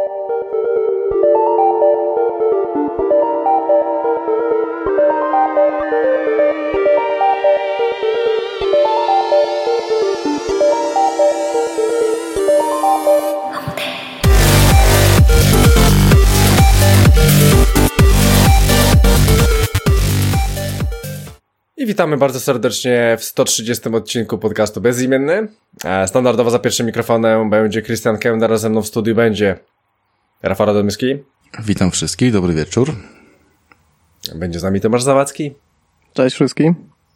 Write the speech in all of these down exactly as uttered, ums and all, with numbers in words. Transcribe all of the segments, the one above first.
Witamy bardzo serdecznie w sto trzydziestym odcinku podcastu Bezimienny. Standardowo za pierwszym mikrofonem będzie Krystian Kędar, a ze mną w studiu będzie Rafał Radomyski. Witam wszystkich, dobry wieczór. Będzie z nami Tomasz Zawadzki. Cześć wszystkim.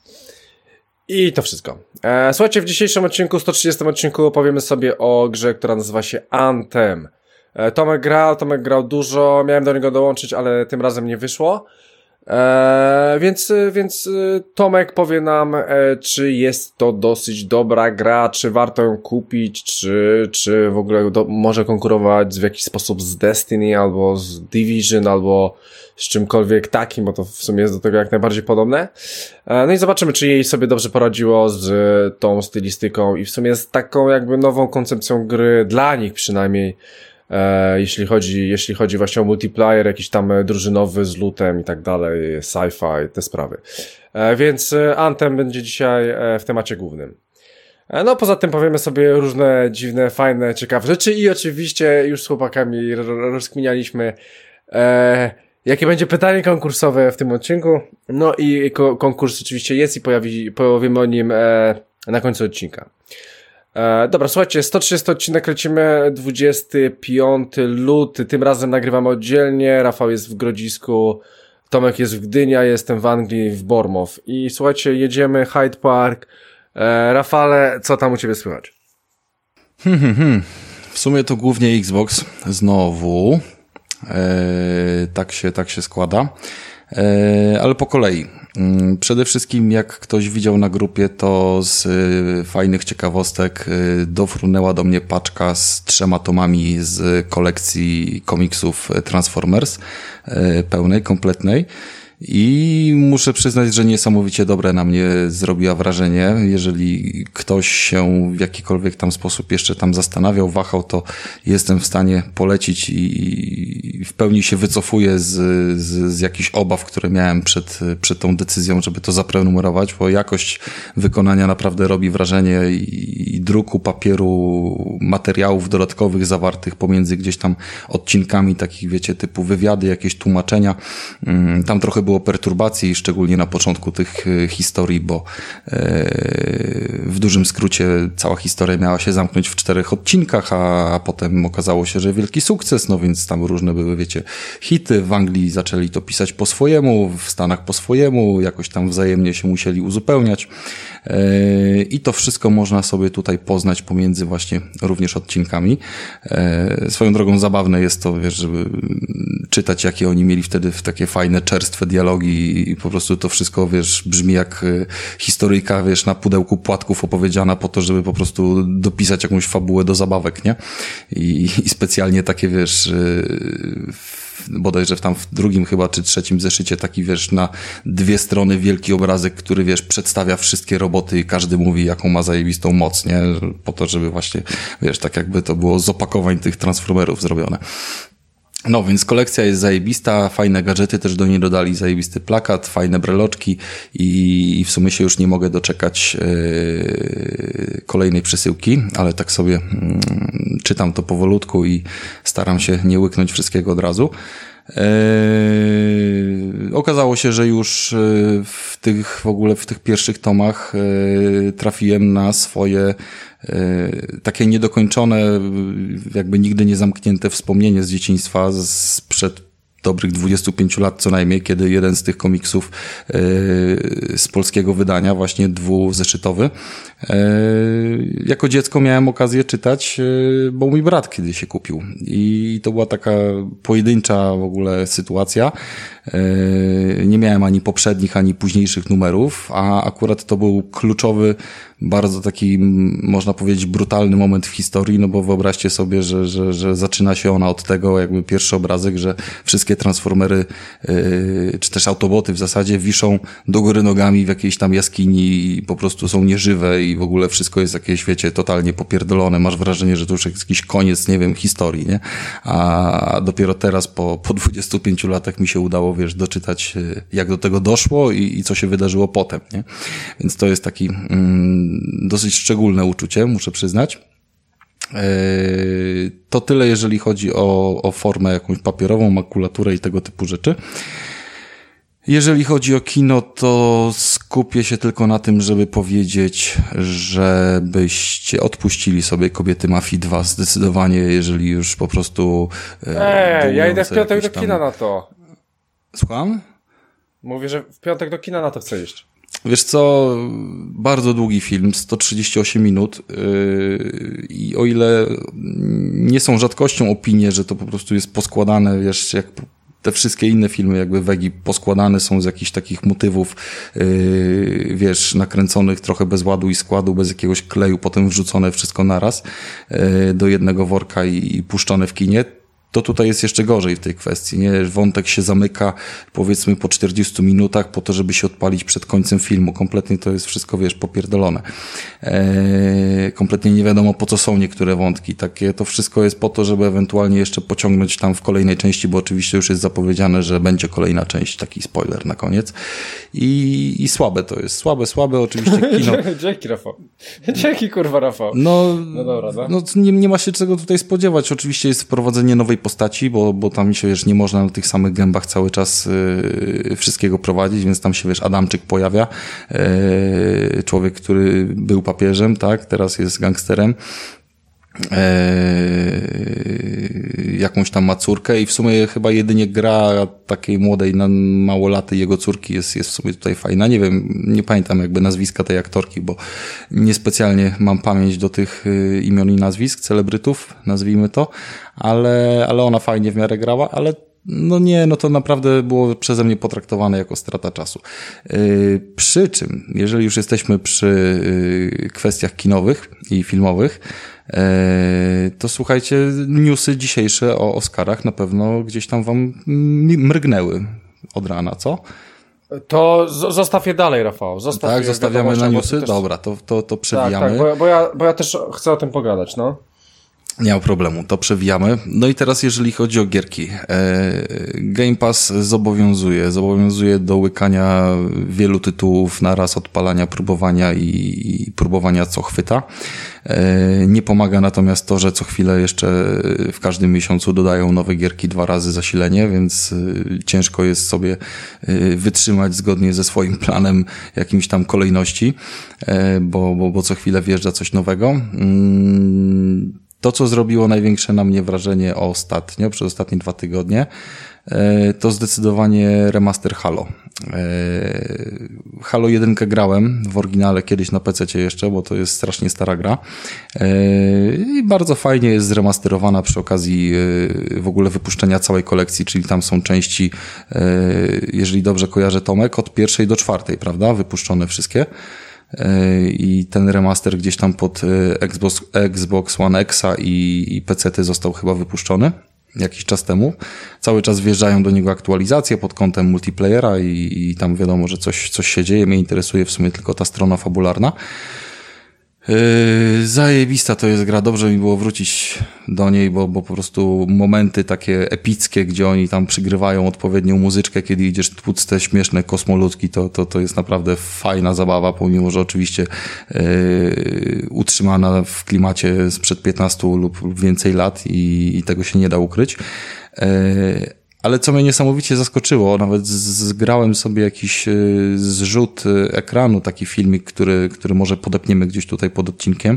I to wszystko. Słuchajcie, w dzisiejszym odcinku, sto trzydziestym odcinku opowiemy sobie o grze, która nazywa się Anthem. Tomek grał, Tomek grał dużo, miałem do niego dołączyć, ale tym razem nie wyszło. Eee, więc, więc Tomek powie nam, e, czy jest to dosyć dobra gra, czy warto ją kupić, czy, czy w ogóle do, może konkurować w jakiś sposób z Destiny, albo z Division, albo z czymkolwiek takim, bo to w sumie jest do tego jak najbardziej podobne. E, no i zobaczymy, czy jej sobie dobrze poradziło z tą stylistyką i w sumie z taką jakby nową koncepcją gry, dla nich przynajmniej, E, jeśli chodzi, jeśli chodzi właśnie o multiplayer, jakiś tam drużynowy z lootem i tak dalej, sci-fi, te sprawy. E, więc Anthem będzie dzisiaj e, w temacie głównym. E, no poza tym powiemy sobie różne dziwne, fajne, ciekawe rzeczy i oczywiście już z chłopakami rozkminialiśmy, e, jakie będzie pytanie konkursowe w tym odcinku. No i ko- konkurs oczywiście jest i pojawi, powiemy o nim e, na końcu odcinka. E, dobra, słuchajcie, sto trzydziesty odcinek lecimy, dwudziestego piątego lutego, tym razem nagrywamy oddzielnie, Rafał jest w Grodzisku, Tomek jest w Gdyni, ja jestem w Anglii, w Bournemouth i słuchajcie, jedziemy Hyde Park. e, Rafale, co tam u ciebie słychać? Hmm, hmm, hmm. W sumie to głównie Xbox, znowu, e, tak się, tak się składa, e, ale po kolei. Przede wszystkim jak ktoś widział na grupie, to z y, fajnych ciekawostek y, dofrunęła do mnie paczka z trzema tomami z kolekcji komiksów Transformers, y, pełnej, kompletnej. I muszę przyznać, że niesamowicie dobre na mnie zrobiła wrażenie. Jeżeli ktoś się w jakikolwiek tam sposób jeszcze tam zastanawiał, wahał, to jestem w stanie polecić i w pełni się wycofuję z, z, z jakichś obaw, które miałem przed, przed tą decyzją, żeby to zaprenumerować, bo jakość wykonania naprawdę robi wrażenie i, i druku papieru, materiałów dodatkowych zawartych pomiędzy gdzieś tam odcinkami takich, wiecie, typu wywiady, jakieś tłumaczenia. Tam trochę było było perturbacji, szczególnie na początku tych historii, bo e, w dużym skrócie cała historia miała się zamknąć w czterech odcinkach, a, a potem okazało się, że wielki sukces, no więc tam różne były, wiecie, hity. W Anglii zaczęli to pisać po swojemu, w Stanach po swojemu, jakoś tam wzajemnie się musieli uzupełniać. E, I to wszystko można sobie tutaj poznać pomiędzy właśnie również odcinkami. E, swoją drogą zabawne jest to, wiesz, żeby czytać, jakie oni mieli wtedy w takie fajne, czerstwe dialogi i po prostu to wszystko, wiesz, brzmi jak historyjka, wiesz, na pudełku płatków opowiedziana po to, żeby po prostu dopisać jakąś fabułę do zabawek, nie? I, i specjalnie takie, wiesz, bodajże w tam w drugim chyba, czy trzecim zeszycie taki, wiesz, na dwie strony wielki obrazek, który, wiesz, przedstawia wszystkie roboty i każdy mówi, jaką ma zajebistą moc, nie? Po to, żeby właśnie, wiesz, tak jakby to było z opakowań tych Transformerów zrobione. No, więc kolekcja jest zajebista, fajne gadżety też do niej dodali, zajebisty plakat, fajne breloczki i, i w sumie się już nie mogę doczekać yy, kolejnej przesyłki, ale tak sobie yy, czytam to powolutku i staram się nie łyknąć wszystkiego od razu. Yy, okazało się, że już w tych w ogóle w tych pierwszych tomach yy, trafiłem na swoje yy, takie niedokończone, jakby nigdy nie zamknięte wspomnienie z dzieciństwa sprzed dobrych dwudziestu pięciu lat co najmniej, kiedy jeden z tych komiksów yy, z polskiego wydania, właśnie dwuzeszytowy, yy, jako dziecko miałem okazję czytać, yy, bo mój brat kiedyś się kupił. I to była taka pojedyncza w ogóle sytuacja. Yy, nie miałem ani poprzednich, ani późniejszych numerów, a akurat to był kluczowy, bardzo taki, można powiedzieć, brutalny moment w historii, no bo wyobraźcie sobie, że, że, że zaczyna się ona od tego, jakby pierwszy obrazek, że wszystkie transformery, yy, czy też autoboty w zasadzie wiszą do góry nogami w jakiejś tam jaskini i po prostu są nieżywe i, i w ogóle wszystko jest jakieś, wiecie, totalnie popierdolone. Masz wrażenie, że to już jest jakiś koniec, nie wiem, historii, nie? A dopiero teraz po, po dwudziestu pięciu latach mi się udało, wiesz, doczytać, jak do tego doszło i, i co się wydarzyło potem, nie? Więc to jest taki mm, dosyć szczególne uczucie, muszę przyznać. To tyle, jeżeli chodzi o, o formę jakąś papierową, makulaturę i tego typu rzeczy. Jeżeli chodzi o kino, to skupię się tylko na tym, żeby powiedzieć, żebyście odpuścili sobie Kobiety Mafii dwa zdecydowanie, jeżeli już po prostu... Eee, ja idę w piątek do kina tam... na to. Słucham? Mówię, że w piątek do kina na to chcę iść. Wiesz co, bardzo długi film, sto trzydzieści osiem minut yy, i o ile nie są rzadkością opinie, że to po prostu jest poskładane, wiesz, jak te wszystkie inne filmy jakby Wegi poskładane są z jakichś takich motywów, yy, wiesz, nakręconych trochę bez ładu i składu, bez jakiegoś kleju, potem wrzucone wszystko naraz yy, do jednego worka i, i puszczone w kinie. To tutaj jest jeszcze gorzej w tej kwestii, nie? Wątek się zamyka, powiedzmy, po czterdziestu minutach po to, żeby się odpalić przed końcem filmu. Kompletnie to jest wszystko, wiesz, popierdolone. Eee, kompletnie nie wiadomo, po co są niektóre wątki. Takie, to wszystko jest po to, żeby ewentualnie jeszcze pociągnąć tam w kolejnej części, bo oczywiście już jest zapowiedziane, że będzie kolejna część, taki spoiler na koniec. I, i słabe to jest. Słabe, słabe, oczywiście kino. Dzięki, Rafał. Dzięki, kurwa, Rafał. No, no dobra, no. no nie, nie ma się czego tutaj spodziewać. Oczywiście jest wprowadzenie nowej postaci, bo, bo tam się, wiesz, nie można na tych samych gębach cały czas yy, wszystkiego prowadzić, więc tam się, wiesz, Adamczyk pojawia, yy, człowiek, który był papieżem, tak, teraz jest gangsterem. Eee, jakąś tam ma córkę i w sumie chyba jedynie gra takiej młodej, małolatej jego córki jest, jest w sumie tutaj fajna. Nie wiem, nie pamiętam jakby nazwiska tej aktorki, bo niespecjalnie mam pamięć do tych y, imion i nazwisk celebrytów, nazwijmy to, ale, ale ona fajnie w miarę grała, ale no nie, no to naprawdę było przeze mnie potraktowane jako strata czasu. Yy, przy czym, jeżeli już jesteśmy przy yy, kwestiach kinowych i filmowych, yy, to słuchajcie, newsy dzisiejsze o Oscarach na pewno gdzieś tam wam mrgnęły od rana, co? To z- zostaw je dalej, Rafał. Zostaw tak, je zostawiamy na newsy? Też... Też... Dobra, to, to, to przewijamy. Tak, tak, bo, ja, bo, ja, bo ja też chcę o tym pogadać, no. Nie ma problemu, to przewijamy. No i teraz jeżeli chodzi o gierki. Game Pass zobowiązuje, zobowiązuje do łykania wielu tytułów naraz, odpalania, próbowania i, i próbowania co chwyta. Nie pomaga natomiast to, że co chwilę jeszcze w każdym miesiącu dodają nowe gierki, dwa razy zasilenie, więc ciężko jest sobie wytrzymać zgodnie ze swoim planem jakimś tam kolejności, bo, bo, bo co chwilę wjeżdża coś nowego. To, co zrobiło największe na mnie wrażenie ostatnio, przez ostatnie dwa tygodnie, to zdecydowanie remaster Halo. Halo jeden grałem w oryginale kiedyś na pececie jeszcze, bo to jest strasznie stara gra. I bardzo fajnie jest zremasterowana przy okazji w ogóle wypuszczenia całej kolekcji, czyli tam są części, jeżeli dobrze kojarzę, Tomek, od pierwszej do czwartej, prawda? Wypuszczone wszystkie. I ten remaster gdzieś tam pod Xbox, Xbox One Xa i, i pecety został chyba wypuszczony jakiś czas temu. Cały czas wjeżdżają do niego aktualizacje pod kątem multiplayera i, i tam wiadomo, że coś, coś się dzieje. Mnie interesuje w sumie tylko ta strona fabularna. Yy, zajebista to jest gra, dobrze mi było wrócić do niej, bo, bo po prostu momenty takie epickie, gdzie oni tam przygrywają odpowiednią muzyczkę, kiedy idziesz tłuc te śmieszne kosmoludki, to, to, to jest naprawdę fajna zabawa, pomimo że oczywiście yy, utrzymana w klimacie sprzed piętnastu lub, lub więcej lat i, i tego się nie da ukryć. Yy, Ale co mnie niesamowicie zaskoczyło, nawet zgrałem sobie jakiś zrzut ekranu, taki filmik, który, który może podepniemy gdzieś tutaj pod odcinkiem.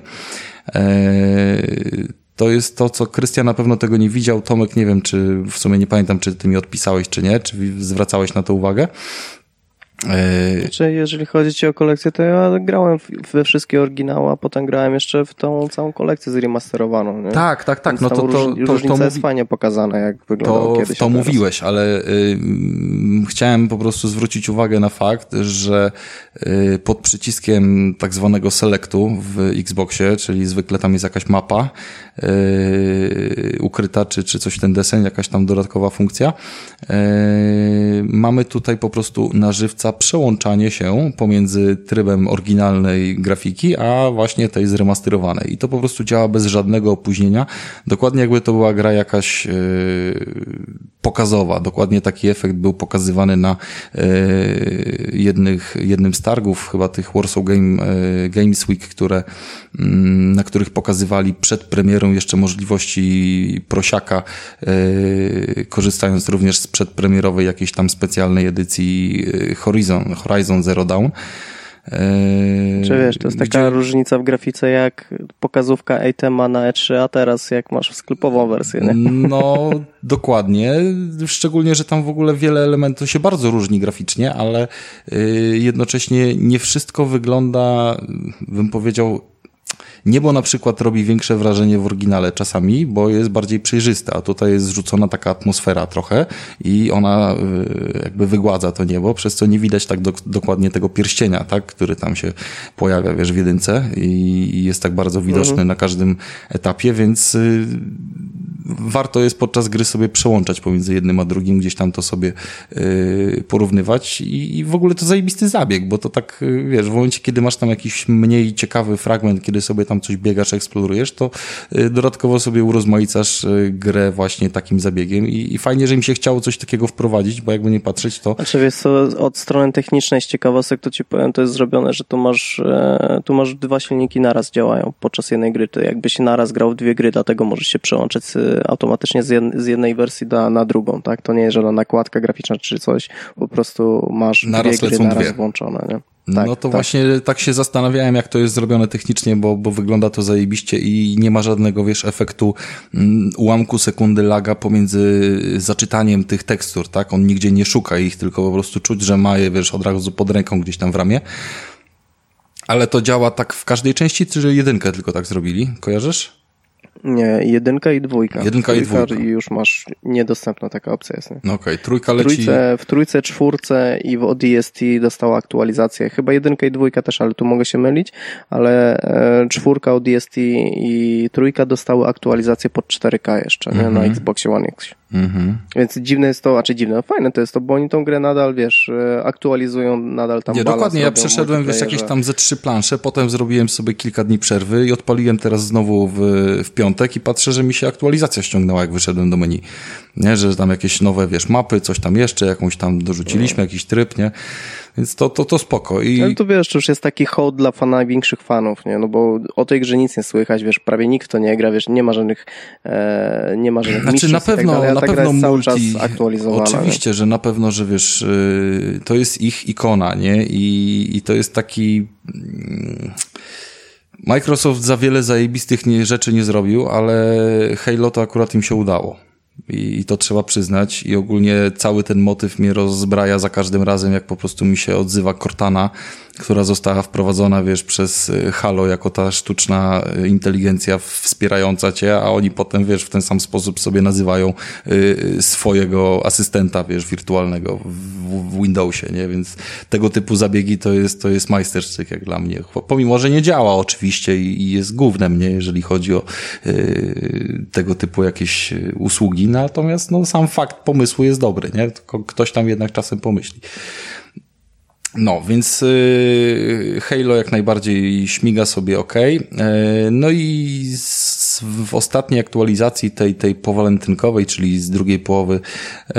To jest to, co Krystian na pewno tego nie widział. Tomek, nie wiem, czy w sumie nie pamiętam, czy ty mi odpisałeś, czy nie, czy zwracałeś na to uwagę. Znaczy, jeżeli chodzi o kolekcję, to ja grałem we wszystkie oryginały, a potem grałem jeszcze w tą całą kolekcję zremasterowaną. Nie? Tak, tak, tak. Więc no to, to, to, różnica to, to jest fajnie pokazana, jak wyglądało to, kiedyś. To mówiłeś, ale y, chciałem po prostu zwrócić uwagę na fakt, że y, pod przyciskiem tak zwanego selectu w Xboxie, czyli zwykle tam jest jakaś mapa, y, ukryta, czy, czy coś ten deseń, jakaś tam dodatkowa funkcja. Mamy tutaj po prostu na żywca przełączanie się pomiędzy trybem oryginalnej grafiki, a właśnie tej zremasterowanej. I to po prostu działa bez żadnego opóźnienia. Dokładnie jakby to była gra jakaś pokazowa. Dokładnie taki efekt był pokazywany na jednych, jednym z targów, chyba tych Warsaw Game, Games Week, które, na których pokazywali przed premierą jeszcze możliwości prosiaka, korzystając również z przedpremierowej jakiejś tam specjalnej edycji Horizon, Horizon Zero Dawn. Czy wiesz, to jest taka Gdzie... różnica w grafice jak pokazówka Eitema na E trzy, a teraz jak masz sklepową wersję, nie? No, dokładnie. Szczególnie, że tam w ogóle wiele elementów się bardzo różni graficznie, ale jednocześnie nie wszystko wygląda, bym powiedział, niebo na przykład robi większe wrażenie w oryginale czasami, bo jest bardziej przejrzyste, a tutaj jest zrzucona taka atmosfera trochę i ona jakby wygładza to niebo, przez co nie widać tak do, dokładnie tego pierścienia, tak, który tam się pojawia, wiesz, w jedynce i jest tak bardzo widoczny mhm. na każdym etapie, więc y, warto jest podczas gry sobie przełączać pomiędzy jednym a drugim, gdzieś tam to sobie y, porównywać i, i w ogóle to zajebisty zabieg, bo to tak, y, wiesz, w momencie, kiedy masz tam jakiś mniej ciekawy fragment, kiedy sobie tam coś biegasz, eksplorujesz, to y, dodatkowo sobie urozmaicasz y, grę właśnie takim zabiegiem i, i fajnie, że im się chciało coś takiego wprowadzić, bo jakby nie patrzeć, to... Znaczy, wiesz co, od strony technicznej z ciekawostek, to ci powiem, to jest zrobione, że tu masz, e, tu masz dwa silniki naraz działają podczas jednej gry, to jakby się naraz grał w dwie gry, dlatego możesz się przełączyć z, automatycznie z, jed, z jednej wersji na, na drugą, tak? To nie jest żadna nakładka graficzna czy coś, po prostu masz naraz dwie gry naraz dwie. włączone, nie? Tak, no to tak. Właśnie tak się zastanawiałem, jak to jest zrobione technicznie, bo, bo wygląda to zajebiście i nie ma żadnego, wiesz, efektu um, ułamku sekundy laga pomiędzy zaczytaniem tych tekstur, tak? On nigdzie nie szuka ich, tylko po prostu czuć, że ma je, wiesz, od razu pod ręką gdzieś tam w ramię. Ale to działa tak w każdej części, czy jedynkę tylko tak zrobili? Kojarzysz? Nie, jedynka i dwójka. Jedynka w i dwójka. I już masz niedostępna taka opcja jest. No okej, okay. Trójka leci... W trójce, w trójce, czwórce i w O D S T dostała aktualizację. Chyba jedynka i dwójka też, ale tu mogę się mylić, ale e, czwórka, O D S T i trójka dostały aktualizację pod cztery K jeszcze, mm-hmm. nie? Na Xboxie One X. Mm-hmm. Więc dziwne jest to, a czy dziwne, fajne to jest to, bo oni tą grę nadal, wiesz, aktualizują, nadal tam nie, dokładnie, ja przeszedłem, wiesz, jakieś tam ze trzy plansze, potem zrobiłem sobie kilka dni przerwy i odpaliłem teraz znowu w, w piątek i patrzę, że mi się aktualizacja ściągnęła, jak wyszedłem do menu. Nie, że tam jakieś nowe, wiesz, mapy, coś tam jeszcze, jakąś tam dorzuciliśmy, no. jakiś tryb, nie? Więc to, to, to spoko. I... Ale to wiesz, to już jest taki hołd dla fan, największych fanów, nie? No bo o tej grze nic nie słychać, wiesz, prawie nikt to nie gra, wiesz, nie ma żadnych e, nie ma żadnych znaczy na pewno, tak dalej, na pewno jest multi, cały czas aktualizowana. Oczywiście, nie? Że na pewno, że wiesz, yy, to jest ich ikona, nie? I, i to jest taki... Yy... Microsoft za wiele zajebistych nie, rzeczy nie zrobił, ale Halo to akurat im się udało. I to trzeba przyznać i ogólnie cały ten motyw mnie rozbraja za każdym razem, jak po prostu mi się odzywa Cortana, która została wprowadzona, wiesz, przez Halo jako ta sztuczna inteligencja wspierająca cię, a oni potem, wiesz, w ten sam sposób sobie nazywają y, swojego asystenta, wiesz, wirtualnego w, w Windowsie, nie? Więc tego typu zabiegi to jest, to jest majstersztyk jak dla mnie. Pomimo, że nie działa oczywiście i, i jest gównem, nie? Jeżeli chodzi o y, tego typu jakieś usługi, natomiast no, sam fakt pomysłu jest dobry, nie? Tylko ktoś tam jednak czasem pomyśli. No, więc yy, Halo jak najbardziej śmiga sobie ok. Yy, no i z, w ostatniej aktualizacji tej, tej powalentynkowej, czyli z drugiej połowy yy,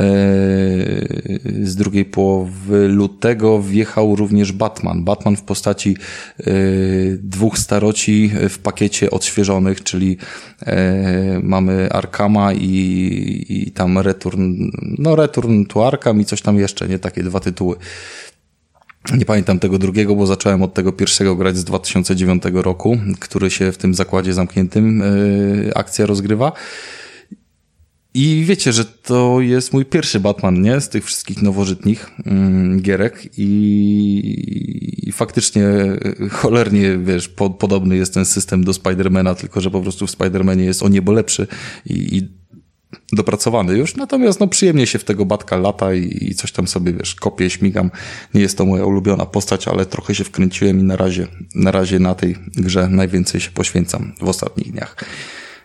z drugiej połowy lutego wjechał również Batman. Batman w postaci yy, dwóch staroci w pakiecie odświeżonych, czyli yy, mamy Arkama i, i tam Return, no Return to Arkham i coś tam jeszcze, nie? Takie dwa tytuły. Nie pamiętam tego drugiego, bo zacząłem od tego pierwszego grać z dwa tysiące dziewiątego roku, który się w tym zakładzie zamkniętym yy, akcja rozgrywa. I wiecie, że to jest mój pierwszy Batman, nie? Z tych wszystkich nowożytnych yy, gierek i, i faktycznie cholernie, wiesz, po, podobny jest ten system do Spidermana, tylko że po prostu w Spidermanie jest o niebo lepszy i, i dopracowany już, natomiast no przyjemnie się w tego Batka lata i, i coś tam sobie, wiesz, kopię, śmigam. Nie jest to moja ulubiona postać, ale trochę się wkręciłem i na razie, na razie na tej grze najwięcej się poświęcam w ostatnich dniach.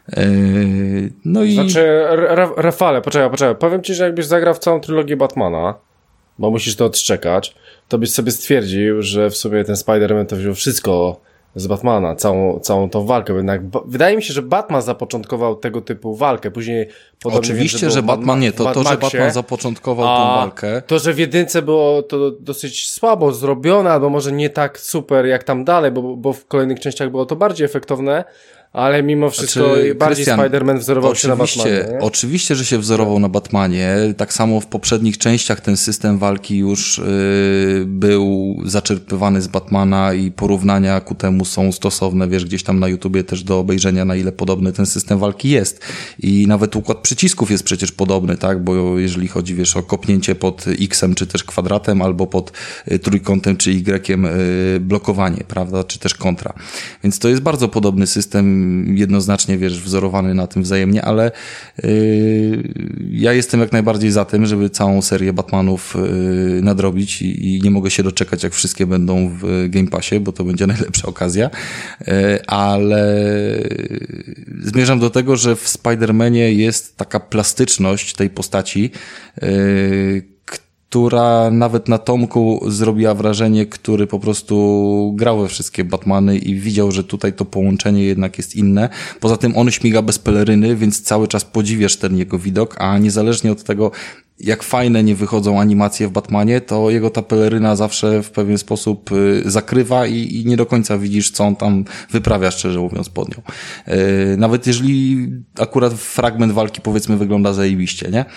No i... Znaczy, Ra- Rafale, poczekaj, poczekaj, powiem ci, że jakbyś zagrał w całą trylogię Batmana, bo musisz to odczekać, to byś sobie stwierdził, że w sumie ten Spider-Man to wziął wszystko z Batmana, całą, całą tą walkę. Jednak wydaje mi się, że Batman zapoczątkował tego typu walkę, później podobnie Oczywiście, wiem, że, że Batman nie, to, to, że Batman zapoczątkował tą walkę. To, że w jedynce było to dosyć słabo zrobione, albo może nie tak super jak tam dalej, bo, bo w kolejnych częściach było to bardziej efektowne, ale mimo wszystko znaczy, bardziej Krystian, Spider-Man wzorował się na Batmanie. Nie? Oczywiście, że się wzorował na Batmanie. Tak samo w poprzednich częściach ten system walki już yy, był zaczerpywany z Batmana i porównania ku temu są stosowne. Wiesz, gdzieś tam na YouTubie też do obejrzenia, na ile podobny ten system walki jest. I nawet układ przycisków jest przecież podobny, tak? Bo jeżeli chodzi, wiesz, o kopnięcie pod X-em czy też kwadratem, albo pod y, trójkątem czy Y-iem y, blokowanie, prawda? Czy też kontra. Więc to jest bardzo podobny system, jednoznacznie, wiesz, wzorowany na tym wzajemnie, ale yy, ja jestem jak najbardziej za tym, żeby całą serię Batmanów yy, nadrobić i, i nie mogę się doczekać, jak wszystkie będą w Game Passie, bo to będzie najlepsza okazja, yy, ale zmierzam do tego, że w Spider-Manie jest taka plastyczność tej postaci, yy, która nawet na Tomku zrobiła wrażenie, który po prostu grał we wszystkie Batmany i widział, że tutaj to połączenie jednak jest inne. Poza tym on śmiga bez peleryny, więc cały czas podziwiasz ten jego widok, a niezależnie od tego, jak fajne nie wychodzą animacje w Batmanie, to jego ta peleryna zawsze w pewien sposób y, zakrywa i, i nie do końca widzisz, co on tam wyprawia, szczerze mówiąc, pod nią. Y, nawet jeżeli akurat fragment walki, powiedzmy, wygląda zajebiście, nie?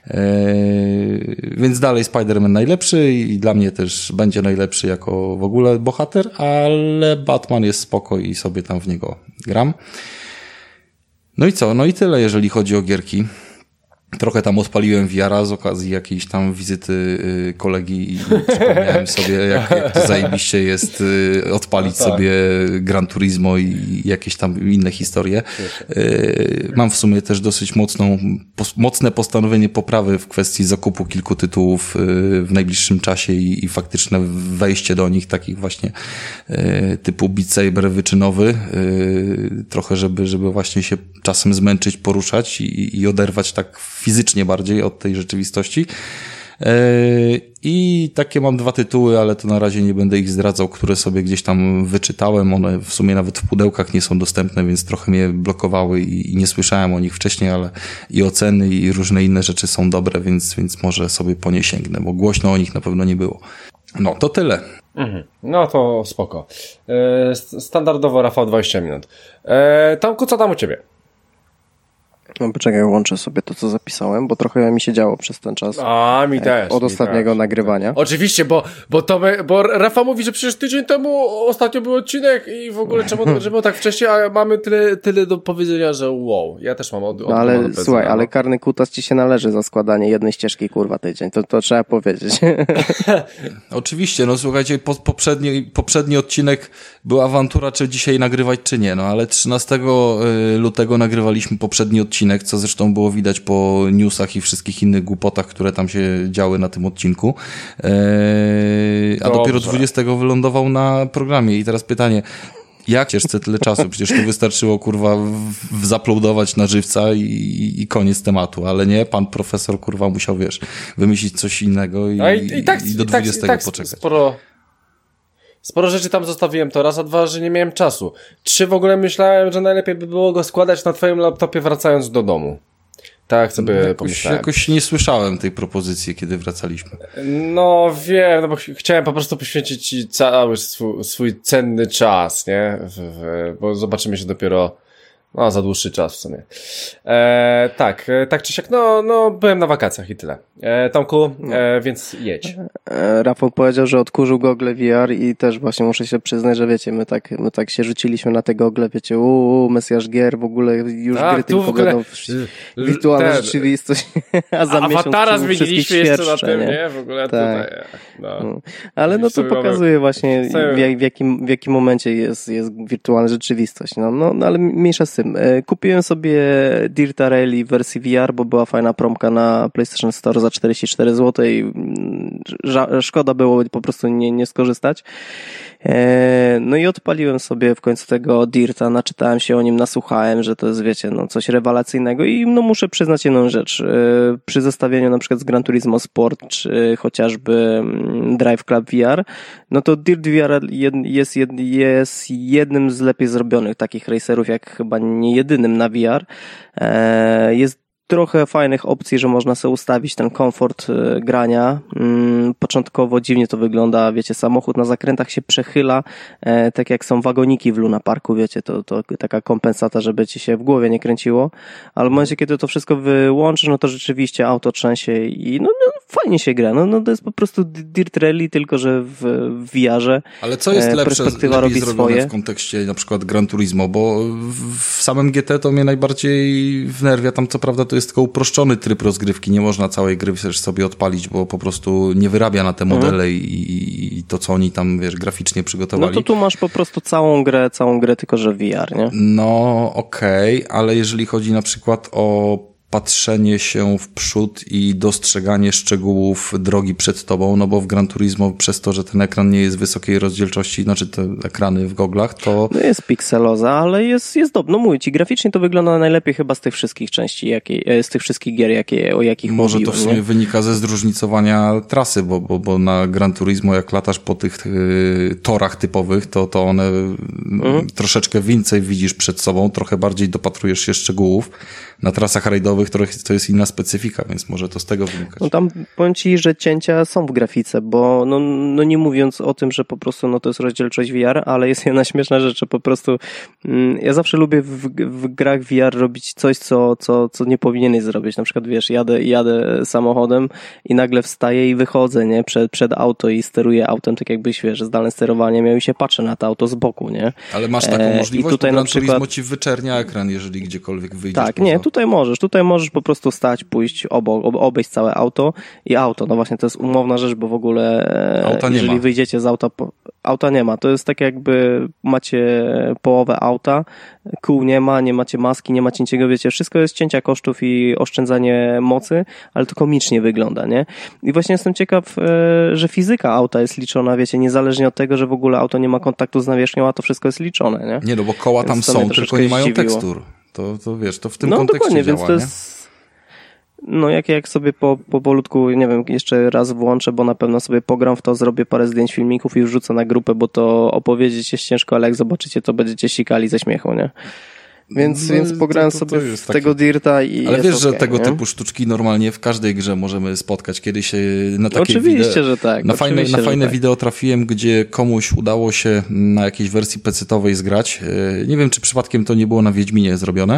Y, więc dalej Spider-Man najlepszy i dla mnie też będzie najlepszy jako w ogóle bohater, ale Batman jest spoko i sobie tam w niego gram. No i co? No i tyle, jeżeli chodzi o gierki. Trochę tam odpaliłem V R a z okazji jakiejś tam wizyty y, kolegi i przypomniałem sobie, jak, jak to zajebiście jest y, odpalić no tak. sobie Gran Turismo i, i jakieś tam inne historie. Y, mam w sumie też dosyć mocną, pos, mocne postanowienie poprawy w kwestii zakupu kilku tytułów y, w najbliższym czasie i, i faktyczne wejście do nich, takich właśnie y, typu Beat Saber wyczynowy. Y, trochę, żeby, żeby właśnie się czasem zmęczyć, poruszać i, i oderwać tak fizycznie bardziej od tej rzeczywistości. I takie mam dwa tytuły, ale to na razie nie będę ich zdradzał, które sobie gdzieś tam wyczytałem. One w sumie nawet w pudełkach nie są dostępne, więc trochę mnie blokowały i, i nie słyszałem o nich wcześniej, ale i oceny i różne inne rzeczy są dobre, więc, więc może sobie po nie sięgnę, bo głośno o nich na pewno nie było. No, to tyle. Mhm. No to spoko. Standardowo Rafał dwadzieścia minut. Tomku, co tam u ciebie? No poczekaj, łączę sobie to, co zapisałem, bo trochę mi się działo przez ten czas. A, mi też. Od ostatniego też. nagrywania. Oczywiście, bo, bo, to my, bo Rafa mówi, że przecież tydzień temu ostatnio był odcinek i w ogóle czemu, czemu tak wcześnie, a mamy tyle, tyle do powiedzenia, że wow, ja też mam od, od No ale od słuchaj, no. ale karny kutas ci się należy za składanie jednej ścieżki, kurwa, tydzień. To, to trzeba powiedzieć. Oczywiście, no słuchajcie, po, poprzedni, poprzedni odcinek był awantura, czy dzisiaj nagrywać, czy nie, no ale trzynastego lutego nagrywaliśmy poprzedni odcinek, co zresztą było widać po newsach i wszystkich innych głupotach, które tam się działy na tym odcinku. Eee, a Dobrze. dopiero dwudziestego wylądował na programie. I teraz pytanie, jak cieszce tyle czasu? Przecież tu wystarczyło, kurwa, w, w zaploadować na żywca i, i koniec tematu, ale nie, pan profesor, kurwa, musiał, wiesz, wymyślić coś innego i, i, i, tak, i do dwudziestego tak, i tak poczekać. Sporo... Sporo rzeczy tam zostawiłem to raz, a dwa, że nie miałem czasu. Trzy, w ogóle myślałem, że najlepiej by było go składać na twoim laptopie wracając do domu. Tak sobie jakoś, pomyślałem. Jakoś nie słyszałem tej propozycji, kiedy wracaliśmy. No wiem, no bo ch- chciałem po prostu poświęcić ci cały swój, swój cenny czas, nie? W, w, bo zobaczymy się dopiero no, za dłuższy czas w sumie. E, tak, tak czy siak, no, no byłem na wakacjach i tyle. E, Tomku, e, więc jedź. E, Rafał powiedział, że odkurzył gogle V R i też właśnie muszę się przyznać, że wiecie, my tak, my tak się rzuciliśmy na te gogle, wiecie, uuu, Mesjasz gier, w ogóle już A, gry tylko ogóle... będą w wirtualna ten... rzeczywistość, a za a miesiąc Awatara zmieniliśmy jeszcze na tym, nie? nie? W ogóle tak. Tutaj, no. Ale no to pokazuje właśnie w, jak, w, jakim, w jakim momencie jest, jest wirtualna rzeczywistość. No, no, no ale mniejsza z tym. Kupiłem sobie Dirta Rally w wersji V R, bo była fajna promka na PlayStation Store za czterdzieści cztery złote i ża- szkoda było po prostu nie, nie skorzystać. No i odpaliłem sobie w końcu tego Dirta, naczytałem się o nim, nasłuchałem, że to jest, wiecie, no coś rewelacyjnego i no muszę przyznać jedną rzecz. Przy zestawieniu na przykład z Gran Turismo Sport, czy chociażby Drive Club V R, no to Dirt V R jest, jed, jest jednym z lepiej zrobionych takich racerów, jak chyba nie jedynym na V R. Jest trochę fajnych opcji, że można sobie ustawić ten komfort y, grania. Mm, początkowo dziwnie to wygląda, wiecie, samochód na zakrętach się przechyla, e, tak jak są wagoniki w Luna Parku, wiecie, to, to taka kompensata, żeby ci się w głowie nie kręciło, ale w momencie, kiedy to wszystko wyłączysz, no to rzeczywiście auto trzęsie i no, no fajnie się gra, no, no to jest po prostu Dirt Rally, tylko że w, w V R-ze. Ale co jest lepsze, perspektywa lepiej robi zrobione swoje w kontekście na przykład Gran Turismo, bo w, w samym G T to mnie najbardziej wnerwia, tam co prawda to jest tylko uproszczony tryb rozgrywki, nie można całej gry też sobie odpalić, bo po prostu nie wyrabia na te modele mhm. i, i to, co oni tam, wiesz, graficznie przygotowali. No to tu masz po prostu całą grę, całą grę, tylko że V R, nie? No, okej, okay, ale jeżeli chodzi na przykład o patrzenie się w przód i dostrzeganie szczegółów drogi przed tobą, no bo w Gran Turismo przez to, że ten ekran nie jest wysokiej rozdzielczości, znaczy te ekrany w goglach, to... No jest pikseloza, ale jest, jest dobrze. No mówię ci, graficznie to wygląda najlepiej chyba z tych wszystkich części, jakie, z tych wszystkich gier, jakie, o jakich Może mówiłem, to w sumie nie? wynika ze zróżnicowania trasy, bo, bo, bo na Gran Turismo jak latasz po tych y, torach typowych, to, to one mhm. troszeczkę więcej widzisz przed sobą, trochę bardziej dopatrujesz się szczegółów. Na trasach rajdowych to jest inna specyfika, więc może to z tego wynikać. No tam powiem ci, że cięcia są w grafice, bo no, no nie mówiąc o tym, że po prostu no to jest rozdzielczość V R, ale jest jedna śmieszna rzecz, że po prostu mm, ja zawsze lubię w, w grach V R robić coś, co, co, co nie powinieneś zrobić. Na przykład wiesz, jadę, jadę samochodem i nagle wstaję i wychodzę, nie, przed, przed auto i steruję autem, tak jakbyś, wiesz, zdalne sterowanie miał i się patrzę na to auto z boku, nie. Ale masz taką e, możliwość, i tutaj bo Gran przykład... Turismo ci wyczernia ekran, jeżeli gdziekolwiek wyjdziesz. Tak, poza... nie, tutaj możesz, tutaj możesz po prostu stać, pójść obok, ob, obejść całe auto i auto, no właśnie to jest umowna rzecz, bo w ogóle auta nie jeżeli ma. wyjdziecie z auta, po, auta nie ma, to jest tak jakby macie połowę auta, kół nie ma, nie macie maski, nie macie niczego, wiecie, wszystko jest cięcia kosztów i oszczędzanie mocy, ale to komicznie wygląda, nie? I właśnie jestem ciekaw, że fizyka auta jest liczona, wiecie, niezależnie od tego, że w ogóle auto nie ma kontaktu z nawierzchnią, a to wszystko jest liczone, nie? Nie, no bo koła tam są, tylko nie mają zdziwiło. tekstur. To, to wiesz, to w tym no, kontekście dokładnie, działa, więc to jest... No jak, jak sobie po, po polutku, nie wiem, jeszcze raz włączę, bo na pewno sobie pogram w to, zrobię parę zdjęć, filmików i już wrzucę na grupę, bo to opowiedzieć jest ciężko, ale jak zobaczycie, to będziecie sikali ze śmiechu, nie? Więc, no, więc pograłem to, to, to sobie w tego taki... Dirta i ale wiesz, okay, że tego nie? typu sztuczki normalnie w każdej grze możemy spotkać. Kiedyś na takie Oczywiście, wideo, że tak. Na fajne, Oczywiście, na fajne tak. wideo trafiłem, gdzie komuś udało się na jakiejś wersji pecetowej zgrać. Nie wiem, czy przypadkiem to nie było na Wiedźminie zrobione,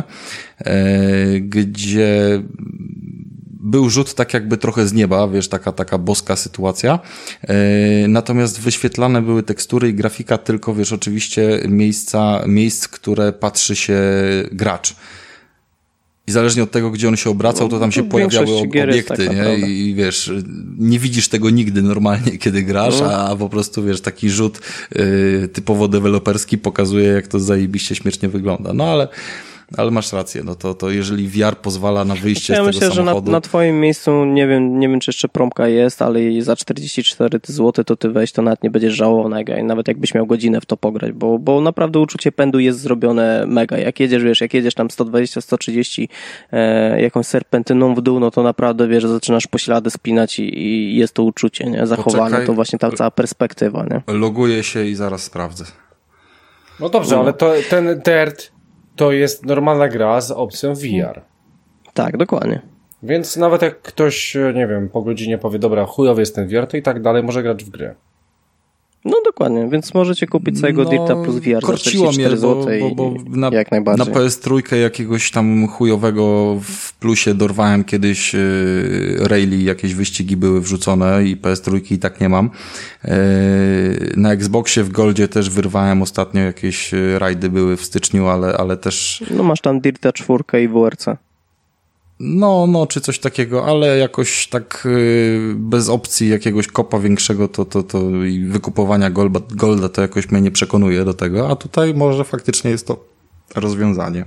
gdzie był rzut tak jakby trochę z nieba, wiesz, taka taka boska sytuacja. Yy, natomiast wyświetlane były tekstury i grafika tylko, wiesz, oczywiście miejsca, miejsc, które patrzy się gracz. I zależnie od tego, gdzie on się obracał, to tam się pojawiały obiekty, tak nie? I, I wiesz, nie widzisz tego nigdy normalnie, kiedy grasz, no. a po prostu, wiesz, taki rzut yy, typowo deweloperski pokazuje, jak to zajebiście śmiesznie wygląda. No ale Ale masz rację, no to, to jeżeli V R pozwala na wyjście ja z tego myślę, samochodu... Ja myślę, że na, na twoim miejscu, nie wiem, nie wiem, czy jeszcze promka jest, ale za czterdzieści cztery złote to ty weź, to nawet nie będziesz żałował na grę, nawet jakbyś miał godzinę w to pograć, bo, bo naprawdę uczucie pędu jest zrobione mega. Jak jedziesz, wiesz, jak jedziesz tam sto dwadzieścia sto trzydzieści e, jakąś serpentyną w dół, no to naprawdę, wiesz, zaczynasz poślady spinać i, i jest to uczucie, nie? Zachowane, Poczekaj, to właśnie ta cała perspektywa, nie? Loguję się i zaraz sprawdzę. No dobrze, no. ale to ten Dirt to jest normalna gra z opcją V R. Tak, dokładnie. Więc nawet jak ktoś, nie wiem, po godzinie powie, dobra, chujowy jest ten V R, to i tak dalej może grać w grę. No dokładnie, więc możecie kupić całego no, Dirta plus V R za czterdzieści cztery złote bo, bo, bo na, jak najbardziej. Na P S trzy jakiegoś tam chujowego w plusie dorwałem kiedyś yy, Rally, jakieś wyścigi były wrzucone i P S trzy i tak nie mam. Yy, na Xboxie w Goldzie też wyrwałem ostatnio, jakieś rajdy były w styczniu, ale, ale też... No masz tam Dirta cztery i W R C. No, no, czy coś takiego, ale jakoś tak yy, bez opcji jakiegoś kopa większego to, to, to i wykupowania golda, golda to jakoś mnie nie przekonuje do tego, a tutaj może faktycznie jest to rozwiązanie.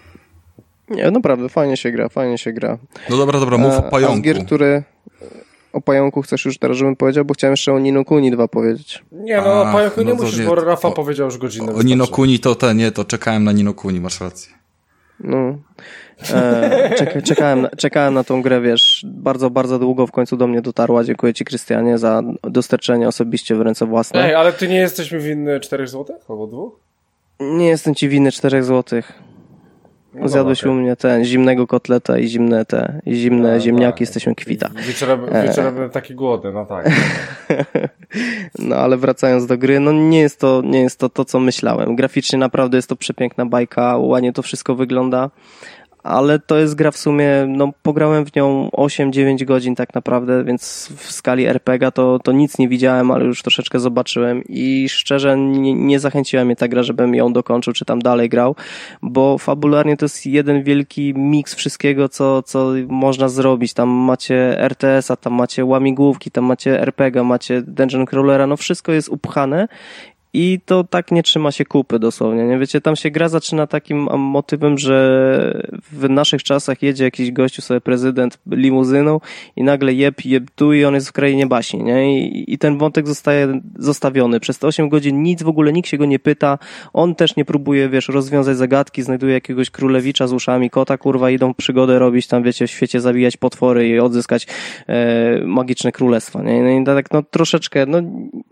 Nie, naprawdę, fajnie się gra, fajnie się gra. No dobra, dobra, mów o pająku. A z gier, które... O Pająku chcesz już teraz, żebym powiedział, bo chciałem jeszcze o Ni no Kuni dwa powiedzieć. Nie, no o Pająku nie no musisz, nie, bo Rafa o, powiedział już godzinę. O Ni no Kuni to te, nie, to czekałem na Ni no Kuni, masz rację. No, e, czeka, czekałem, czekałem na tą grę, wiesz, bardzo, bardzo długo w końcu do mnie dotarła. Dziękuję ci, Krystianie, za dostarczenie osobiście w ręce własne. Ej, ale ty nie jesteś mi winny czterech złotych albo dwóch? Nie jestem ci winny czterech złotych. No Zjadłeś dobra, u okay. mnie ten zimnego kotleta i zimne te, i zimne no, ziemniaki, tak. jesteśmy kwita. Wieczorem, wieczorem byłem taki głodny, no tak. No ale wracając do gry, no nie jest to, nie jest to to, co myślałem. Graficznie naprawdę jest to przepiękna bajka, ładnie to wszystko wygląda, ale to jest gra w sumie, no pograłem w nią osiem dziewięć godzin tak naprawdę, więc w skali er pe ga to, to nic nie widziałem, ale już troszeczkę zobaczyłem i szczerze nie, nie zachęciła mnie ta gra, żebym ją dokończył, czy tam dalej grał, bo fabularnie to jest jeden wielki miks wszystkiego, co, co można zrobić. Tam macie er te es a, tam macie łamigłówki, tam macie er pe ga, macie dungeon crawlera, no wszystko jest upchane. I to tak nie trzyma się kupy dosłownie, nie wiecie, tam się gra zaczyna takim motywem, że w naszych czasach jedzie jakiś gościu sobie prezydent limuzyną i nagle jeb, jeb tu i on jest w krainie baśni, nie? I, i ten wątek zostaje zostawiony. Przez te osiem godzin nic, w ogóle nikt się go nie pyta, on też nie próbuje, wiesz, rozwiązać zagadki, znajduje jakiegoś królewicza z uszami kota, kurwa, idą przygodę robić tam, wiecie, w świecie zabijać potwory i odzyskać e, magiczne królestwa, nie? No i tak, no troszeczkę, no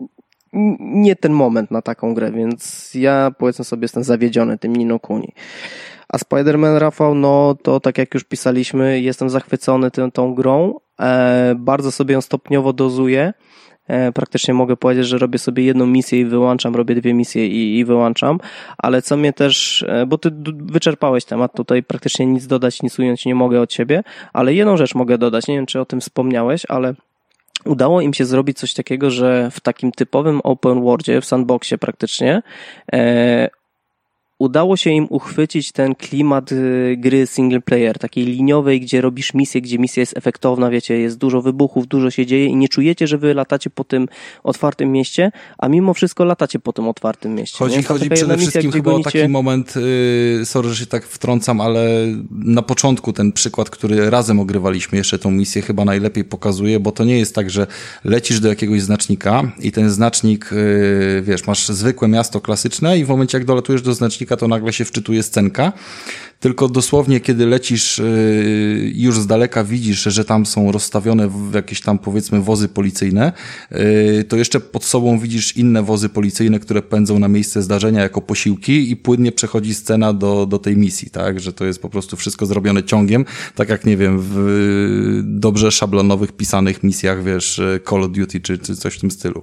nie ten moment na taką grę, więc ja powiedzmy sobie jestem zawiedziony tym Ni no Kuni. A Spider-Man, Rafał, no to tak jak już pisaliśmy, jestem zachwycony tym, tą grą, e, bardzo sobie ją stopniowo dozuję, e, praktycznie mogę powiedzieć, że robię sobie jedną misję i wyłączam, robię dwie misje i, i wyłączam, ale co mnie też, e, bo ty d- wyczerpałeś temat, tutaj praktycznie nic dodać, nic ująć nie mogę od siebie, ale jedną rzecz mogę dodać, nie wiem czy o tym wspomniałeś, ale udało im się zrobić coś takiego, że w takim typowym open worldzie, w sandboxie praktycznie, e, udało się im uchwycić ten klimat gry single player, takiej liniowej, gdzie robisz misję, gdzie misja jest efektowna, wiecie, jest dużo wybuchów, dużo się dzieje i nie czujecie, że wy latacie po tym otwartym mieście, a mimo wszystko latacie po tym otwartym mieście. Chodzi, chodzi przede wszystkim misja, chyba gonicie... o taki moment, yy, sorry, że się tak wtrącam, ale na początku ten przykład, który razem ogrywaliśmy jeszcze tą misję, chyba najlepiej pokazuje, bo to nie jest tak, że lecisz do jakiegoś znacznika i ten znacznik, yy, wiesz, masz zwykłe miasto klasyczne i w momencie jak dolatujesz do znacznika, to nagle się wczytuje scenka, tylko dosłownie kiedy lecisz yy, już z daleka widzisz, że tam są rozstawione jakieś tam powiedzmy wozy policyjne, yy, to jeszcze pod sobą widzisz inne wozy policyjne, które pędzą na miejsce zdarzenia jako posiłki i płynnie przechodzi scena do, do tej misji, tak, że to jest po prostu wszystko zrobione ciągiem, tak jak nie wiem, w dobrze szablonowych pisanych misjach, wiesz, Call of Duty czy, czy coś w tym stylu.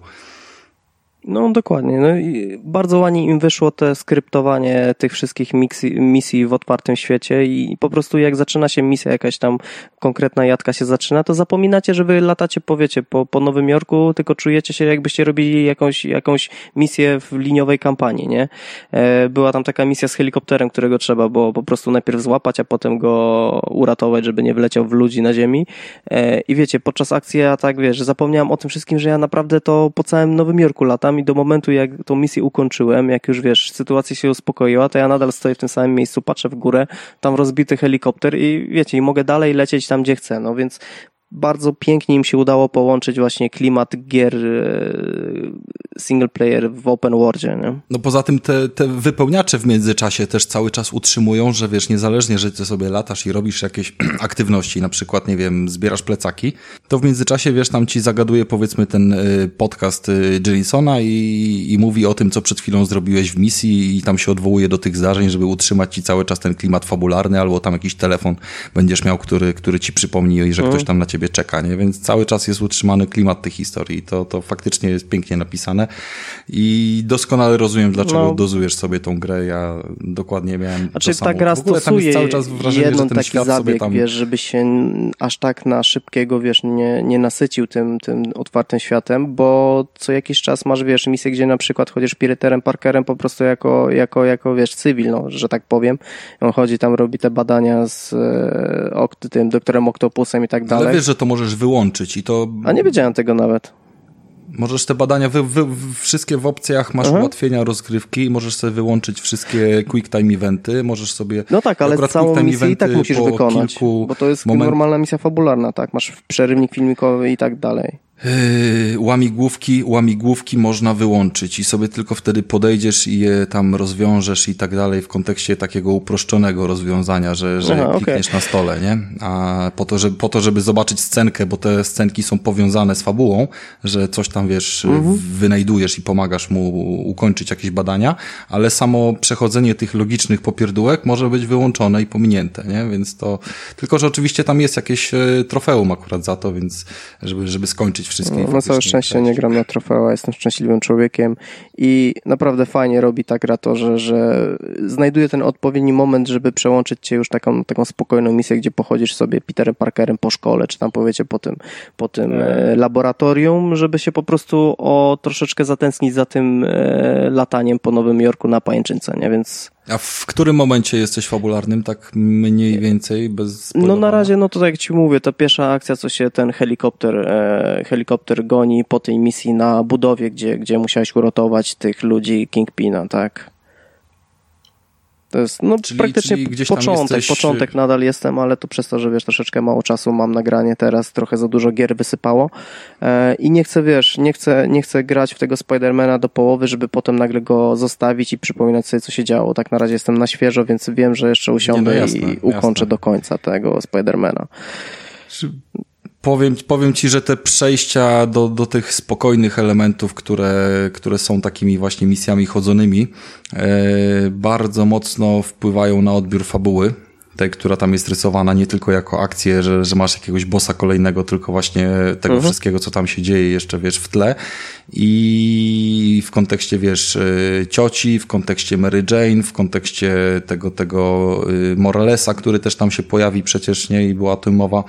No dokładnie. No i bardzo ładnie im wyszło te skryptowanie tych wszystkich mixi, misji w otwartym świecie i po prostu jak zaczyna się misja, jakaś tam konkretna jadka się zaczyna, to zapominacie, że wy latacie, powiecie, po, po Nowym Jorku, tylko czujecie się jakbyście robili jakąś, jakąś misję w liniowej kampanii, nie? Była tam taka misja z helikopterem, którego trzeba było po prostu najpierw złapać, a potem go uratować, żeby nie wleciał w ludzi na ziemi. I wiecie, podczas akcji ja tak, wiesz, zapomniałem o tym wszystkim, że ja naprawdę to po całym Nowym Jorku latam i do momentu, jak tą misję ukończyłem, jak już wiesz, sytuacja się uspokoiła, to ja nadal stoję w tym samym miejscu, patrzę w górę, tam rozbity helikopter i wiecie, i mogę dalej lecieć tam, gdzie chcę, no więc bardzo pięknie im się udało połączyć właśnie klimat gier single player w open worldzie, nie? No poza tym te, te wypełniacze w międzyczasie też cały czas utrzymują, że wiesz, niezależnie, że ty sobie latasz i robisz jakieś aktywności, na przykład, nie wiem, zbierasz plecaki, to w międzyczasie, wiesz, tam ci zagaduje powiedzmy ten podcast Jellisona i, i mówi o tym, co przed chwilą zrobiłeś w misji i tam się odwołuje do tych zdarzeń, żeby utrzymać ci cały czas ten klimat fabularny, albo tam jakiś telefon będziesz miał, który, który ci przypomni, że ktoś tam na ciebie czeka, nie? Więc cały czas jest utrzymany klimat tych historii. To, to faktycznie jest pięknie napisane i doskonale rozumiem, dlaczego no. dozujesz sobie tą grę. Ja dokładnie miałem znaczy, to samo. Ta gra stosuje cały czas wrażenie, jeden że ten taki świat zabieg, sobie tam... wiesz, żeby się aż tak na szybkiego, wiesz, nie, nie nasycił tym, tym otwartym światem, bo co jakiś czas masz, wiesz, misję, gdzie na przykład chodzisz Peterem Parkerem po prostu jako, jako, jako wiesz, cywil, no, że tak powiem. On chodzi tam, robi te badania z e, tym doktorem Oktopusem i tak dalej. Ale wiesz, że to możesz wyłączyć i to... A nie wiedziałem tego nawet. Możesz te badania, wy, wy, wy, wszystkie w opcjach masz Aha. ułatwienia rozgrywki, możesz sobie wyłączyć wszystkie quick time eventy, możesz sobie... No tak, ale całą misję i tak musisz wykonać, bo to jest moment... normalna misja fabularna, tak, masz przerywnik filmikowy i tak dalej. Yy, łamigłówki, łamigłówki można wyłączyć i sobie tylko wtedy podejdziesz i je tam rozwiążesz i tak dalej w kontekście takiego uproszczonego rozwiązania, że, że Aha, klikniesz okay. na stole, nie? A po to, żeby, po to, żeby zobaczyć scenkę, bo te scenki są powiązane z fabułą, że coś tam, wiesz, mhm. wynajdujesz i pomagasz mu ukończyć jakieś badania, ale samo przechodzenie tych logicznych popierdółek może być wyłączone i pominięte, nie? Więc to, tylko że oczywiście tam jest jakieś trofeum akurat za to, więc żeby, żeby skończyć wszystkie. No, na całe szczęście nie gram na trofea, jestem szczęśliwym człowiekiem i naprawdę fajnie robi ta gra to, że, że znajduje ten odpowiedni moment, żeby przełączyć cię już taką, taką spokojną misję, gdzie pochodzisz sobie Peterem Parkerem po szkole, czy tam powiecie po tym, po tym e, laboratorium, żeby się po prostu o troszeczkę zatęsknić za tym e, lataniem po Nowym Jorku na pajęczynce, nie? Więc... A w którym momencie jesteś fabularnym, tak mniej więcej, bez spoilowania? No na razie, no to tak jak ci mówię, ta pierwsza akcja, co się ten helikopter, e, helikopter goni po tej misji na budowie, gdzie, gdzie musiałeś uratować tych ludzi Kingpina, tak? To jest no czyli, praktycznie czyli początek, jesteś... początek nadal jestem, ale to przez to, że wiesz, troszeczkę mało czasu mam na granie teraz, trochę za dużo gier wysypało e, i nie chcę, wiesz, nie chcę, nie chcę grać w tego Spidermana do połowy, żeby potem nagle go zostawić i przypominać sobie, co się działo. Tak na razie jestem na świeżo, więc wiem, że jeszcze usiądę no jasne, i ukończę jasne. do końca tego Spidermana. Czy... Powiem, powiem ci, że te przejścia do, do tych spokojnych elementów, które, które są takimi właśnie misjami chodzonymi, e, bardzo mocno wpływają na odbiór fabuły, tej, która tam jest rysowana, nie tylko jako akcję, że, że masz jakiegoś bossa kolejnego, tylko właśnie tego mhm. wszystkiego, co tam się dzieje jeszcze, wiesz, w tle. I w kontekście, wiesz, cioci, w kontekście Mary Jane, w kontekście tego, tego Moralesa, który też tam się pojawi przecież, nie? I była o tym mowa,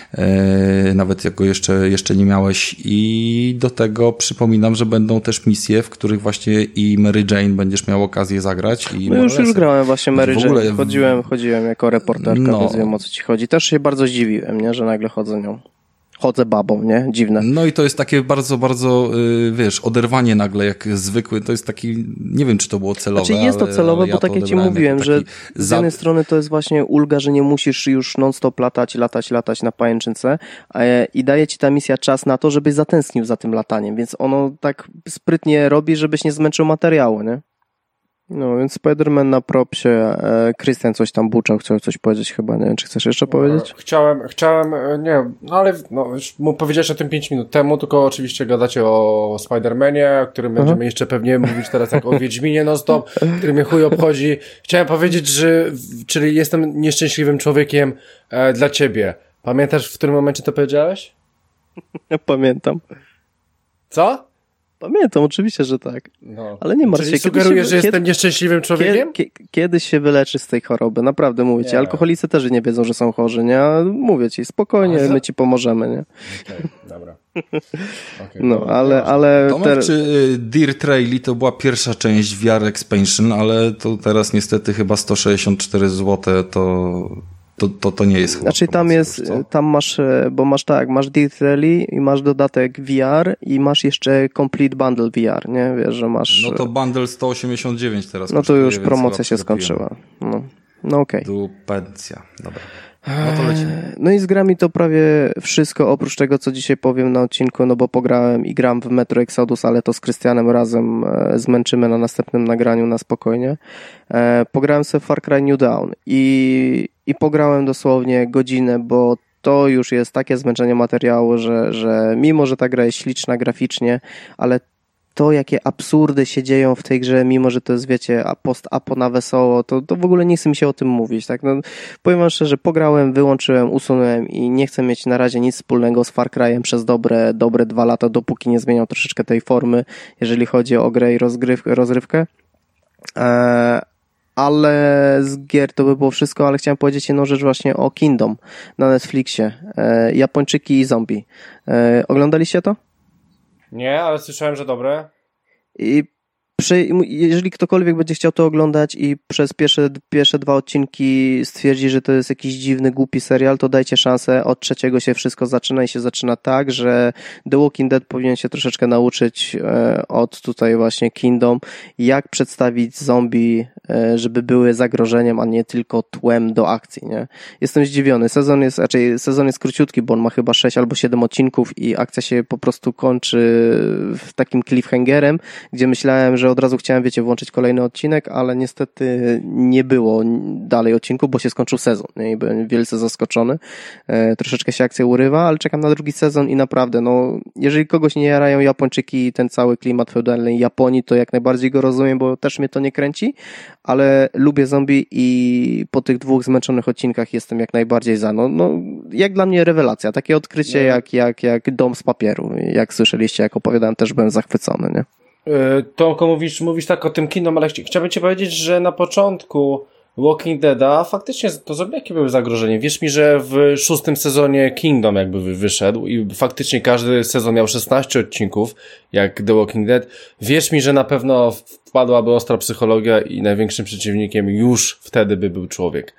e, nawet jak go jeszcze, jeszcze nie miałeś. I do tego przypominam, że będą też misje, w których właśnie i Mary Jane będziesz miał okazję zagrać. I no już, już grałem właśnie Mary Jane. Chodziłem, chodziłem jako reporterka, no. Więc wiem, o co ci chodzi. Też się bardzo zdziwiłem, nie? Że nagle chodzę nią. Chodzę babą, nie? Dziwne. No i to jest takie bardzo, bardzo, yy, wiesz, oderwanie nagle, jak zwykły, to jest taki, nie wiem, czy to było celowe. Znaczy jest to celowe, ja bo tak jak ci mówiłem, że z za... jednej strony to jest właśnie ulga, że nie musisz już non-stop latać, latać, latać na pajęczynce i daje ci ta misja czas na to, żebyś zatęsknił za tym lataniem, więc ono tak sprytnie robi, żebyś nie zmęczył materiału, nie? No, więc Spider-Man na propsie, Krystian coś tam buczał, chciał coś powiedzieć chyba, nie wiem, czy chcesz jeszcze powiedzieć? Chciałem, chciałem, nie, no ale no, już mu powiedziałeś o tym pięć minut temu, tylko oczywiście gadacie o Spider-Manie, o którym Aha. będziemy jeszcze pewnie mówić teraz jak o Wiedźminie non-stop, który mnie chuj obchodzi. Chciałem powiedzieć, że, czyli jestem nieszczęśliwym człowiekiem e, dla ciebie. Pamiętasz, w którym momencie to powiedziałeś? Pamiętam. Co? Pamiętam, oczywiście, że tak. No. Ale nie martw się. Czyli sugerujesz, że kiedy, jestem nieszczęśliwym człowiekiem? Kiedy, kiedyś się wyleczy z tej choroby, naprawdę mówię ci. Nie. Alkoholicy też nie wiedzą, że są chorzy, nie? Mówię ci, spokojnie, za... my ci pomożemy, nie? Okej, okay, dobra. Okay, no, dobra, ale... ale Tomek, ter... czy Dear Traili to była pierwsza część V R Expansion, ale to teraz niestety chyba sto sześćdziesiąt cztery złote to... To, to, to nie jest chyba. Znaczy tam jest, już, tam masz, bo masz tak, masz Dear Rally i masz dodatek V R i masz jeszcze Complete Bundle V R, nie? Wiesz, że masz... No to bundle sto osiemdziesiąt dziewięć teraz. No to już promocja się skończyła. No, no okej. Okay. Dupencja, dobra. No to lecimy. No i z grami to prawie wszystko, oprócz tego, co dzisiaj powiem na odcinku, no bo pograłem i gram w Metro Exodus, ale to z Krystianem razem zmęczymy na następnym nagraniu na spokojnie. Pograłem sobie Far Cry New Dawn i, i pograłem dosłownie godzinę, bo to już jest takie zmęczenie materiału, że, że mimo, że ta gra jest śliczna graficznie, ale to, jakie absurdy się dzieją w tej grze, mimo że to jest, wiecie, post-apo na wesoło, to, to w ogóle nie chce mi się o tym mówić, tak? No, powiem wam szczerze, pograłem, wyłączyłem, usunąłem i nie chcę mieć na razie nic wspólnego z Far Cry'em przez dobre, dobre dwa lata, dopóki nie zmienią troszeczkę tej formy, jeżeli chodzi o grę i rozgryw, rozrywkę. Eee, ale z gier to by było wszystko, ale chciałem powiedzieć jedną rzecz właśnie o Kingdom na Netflixie. Eee, Japończyki i zombie. Eee, oglądaliście to? Nie, ale słyszałem, że dobre. I Przy, jeżeli ktokolwiek będzie chciał to oglądać i przez pierwsze, pierwsze dwa odcinki stwierdzi, że to jest jakiś dziwny, głupi serial, to dajcie szansę. Od trzeciego się wszystko zaczyna i się zaczyna tak, że The Walking Dead powinien się troszeczkę nauczyć e, od tutaj właśnie Kingdom, jak przedstawić zombie, e, żeby były zagrożeniem, a nie tylko tłem do akcji, nie? Jestem zdziwiony. Sezon jest, raczej sezon jest króciutki, bo on ma chyba sześć albo siedem odcinków i akcja się po prostu kończy w takim cliffhangerem, gdzie myślałem, że od razu chciałem, wiecie, włączyć kolejny odcinek, ale niestety nie było dalej odcinku, bo się skończył sezon, nie? I byłem wielce zaskoczony. E, troszeczkę się akcja urywa, ale czekam na drugi sezon i naprawdę, no, jeżeli kogoś nie jarają Japończyki i ten cały klimat feudalnej Japonii, to jak najbardziej go rozumiem, bo też mnie to nie kręci, ale lubię zombie i po tych dwóch zmęczonych odcinkach jestem jak najbardziej za. No, no jak dla mnie rewelacja, takie odkrycie no. jak, jak, jak Dom z papieru. Jak słyszeliście, jak opowiadałem, też byłem zachwycony, nie? Tomko, mówisz, mówisz tak o tym kino, ale chciałbym ci powiedzieć, że na początku Walking Deada faktycznie to zombiaki były zagrożeniem. Wierz mi, że w szóstym sezonie Kingdom jakby wyszedł i faktycznie każdy sezon miał szesnaście odcinków, jak The Walking Dead. Wierz mi, że na pewno wpadłaby ostra psychologia i największym przeciwnikiem już wtedy by był człowiek.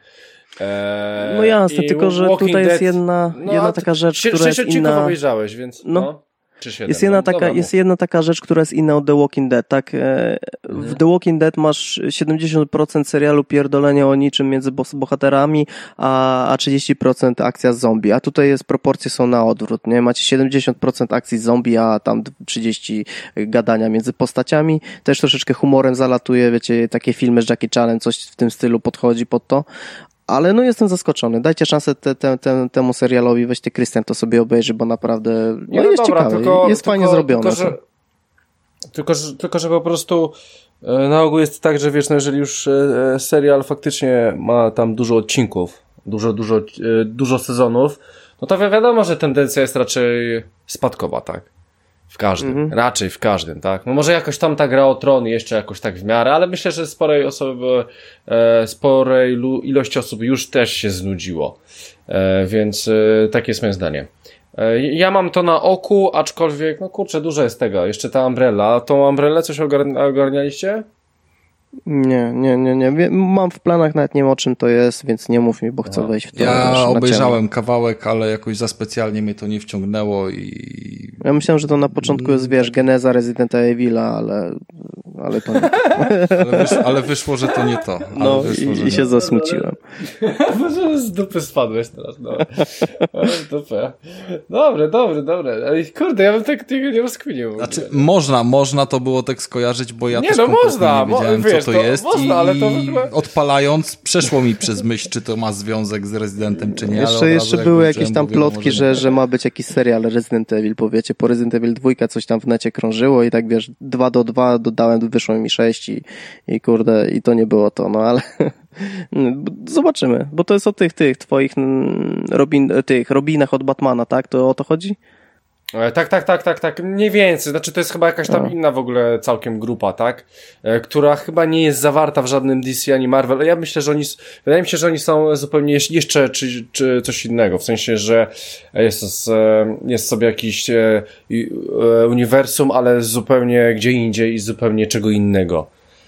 Eee, no jasne, tylko że tutaj Dead, jest jedna, no, jedna taka rzecz, która jest inna. Obejrzałeś, więc no. no. Jest jedna, taka, jest jedna taka rzecz, która jest inna od The Walking Dead, tak? W The Walking Dead masz siedemdziesiąt procent serialu pierdolenia o niczym między bohaterami, a, a trzydzieści procent akcja z zombie, a tutaj jest, proporcje są na odwrót, nie? Macie siedemdziesiąt procent akcji z zombie, a tam trzydzieści procent gadania między postaciami, też troszeczkę humorem zalatuje, wiecie, takie filmy z Jackie Chanem, coś w tym stylu podchodzi pod to. Ale no jestem zaskoczony. Dajcie szansę te, te, te, temu serialowi, weź ty, Krystian, to sobie obejrzy, bo naprawdę no, no jest dobra, ciekawy, tylko, jest tylko, fajnie zrobione. Tylko że, tylko, że, tylko, że po prostu e, na ogół jest tak, że wiesz, no jeżeli już e, serial faktycznie ma tam dużo odcinków, dużo, dużo, e, dużo sezonów, no to wi- wiadomo, że tendencja jest raczej spadkowa, tak? W każdym, mhm. raczej w każdym, tak? No może jakoś tam ta Gra o Tron jeszcze jakoś tak w miarę, ale myślę, że sporej osoby, e, sporej lu- ilości osób już też się znudziło. E, więc e, takie jest moje zdanie. E, ja mam to na oku, aczkolwiek, no kurczę, dużo jest tego. Jeszcze ta Umbrella. Tą Umbrellę coś ogarn- ogarnialiście? Nie, nie, nie, nie. Mam w planach, nawet nie wiem o czym to jest, więc nie mów mi, bo chcę wejść w to. Ja obejrzałem kawałek, ale jakoś za specjalnie mnie to nie wciągnęło i... Ja myślałem, że to na początku jest, wiesz, geneza Residenta Evila, ale, ale to nie to. ale, wysz, ale wyszło, że to nie to. Ale no wyszło, i, i się zasmuciłem. Może z dupy spadłeś teraz, no. Z dupy. Dobre, dobre, dobre. Ale kurde, ja bym tak tego nie rozkminił. Znaczy, można, można to było tak skojarzyć, bo ja nie, też no można, nie wiedziałem, wiesz, co to, to jest można, i, ale to w ogóle... odpalając przeszło mi przez myśl, czy to ma związek z Rezydentem, czy nie. Jeszcze, ale jeszcze były jakieś tam plotki, że, że ma być jakiś serial Resident Evil, powiecie, po Resident Evil dwa coś tam w necie krążyło i tak wiesz, dwa do dwa dodałem, wyszło mi sześć i, i kurde, i to nie było to, no ale zobaczymy, bo to jest o tych, tych twoich Robin, tych Robinach od Batmana, tak? To o to chodzi? Tak, tak, tak, tak, tak, mniej więcej, znaczy to jest chyba jakaś tam no. inna w ogóle całkiem grupa, tak, e, która chyba nie jest zawarta w żadnym D C ani Marvel, ja myślę, że oni, wydaje mi się, że oni są zupełnie jeszcze czy, czy coś innego, w sensie, że jest, jest sobie jakiś e, uniwersum, ale zupełnie gdzie indziej i zupełnie czego innego,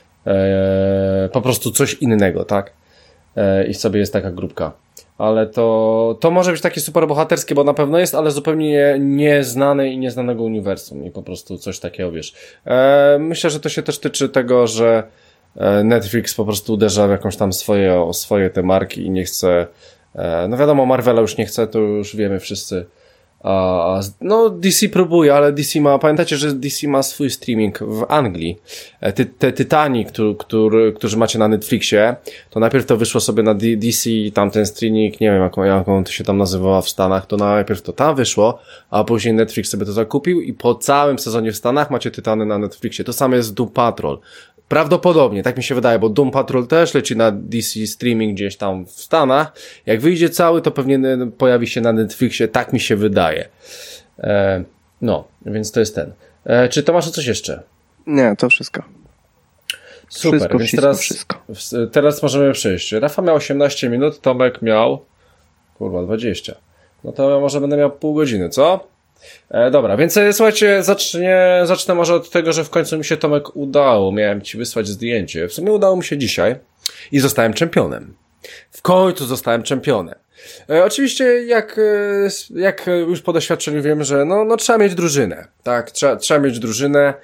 e, po prostu coś innego, tak, e, i sobie jest taka grupka. Ale to, to może być takie super bohaterskie, bo na pewno jest, ale zupełnie nieznane i nieznanego uniwersum i po prostu coś takiego, wiesz. E, myślę, że to się też tyczy tego, że Netflix po prostu uderza w jakąś tam swoje, swoje te marki i nie chce, e, no wiadomo, Marvela już nie chce, to już wiemy wszyscy. A, no D C próbuje, ale D C ma, pamiętacie, że D C ma swój streaming w Anglii. Ty, te Tytani, który, który, którzy macie na Netflixie, to najpierw to wyszło sobie na D C, tamten streaming, nie wiem jaką, jaką to się tam nazywała w Stanach, to najpierw to tam wyszło, a później Netflix sobie to zakupił i po całym sezonie w Stanach macie Tytany na Netflixie. To samo jest z Doom Patrol. Prawdopodobnie, tak mi się wydaje, bo Doom Patrol też leci na D C streaming gdzieś tam w Stanach. Jak wyjdzie cały, to pewnie pojawi się na Netflixie, tak mi się wydaje. E, no, więc to jest ten. E, czy to masz coś jeszcze? Nie, to wszystko. Super, wszystko, więc wszystko, teraz, wszystko. teraz możemy przejść. Rafa miał osiemnaście minut, Tomek miał kurwa dwadzieścia. No to może będę miał pół godziny, co? E, dobra, więc e, słuchajcie, zacznie, zacznę może od tego, że w końcu mi się, Tomek, udało. Miałem ci wysłać zdjęcie. W sumie udało mi się dzisiaj i zostałem czempionem. W końcu zostałem czempionem. E, oczywiście, jak, e, jak już po doświadczeniu wiem, że no, no trzeba mieć drużynę. Tak, trzeba, trzeba mieć drużynę.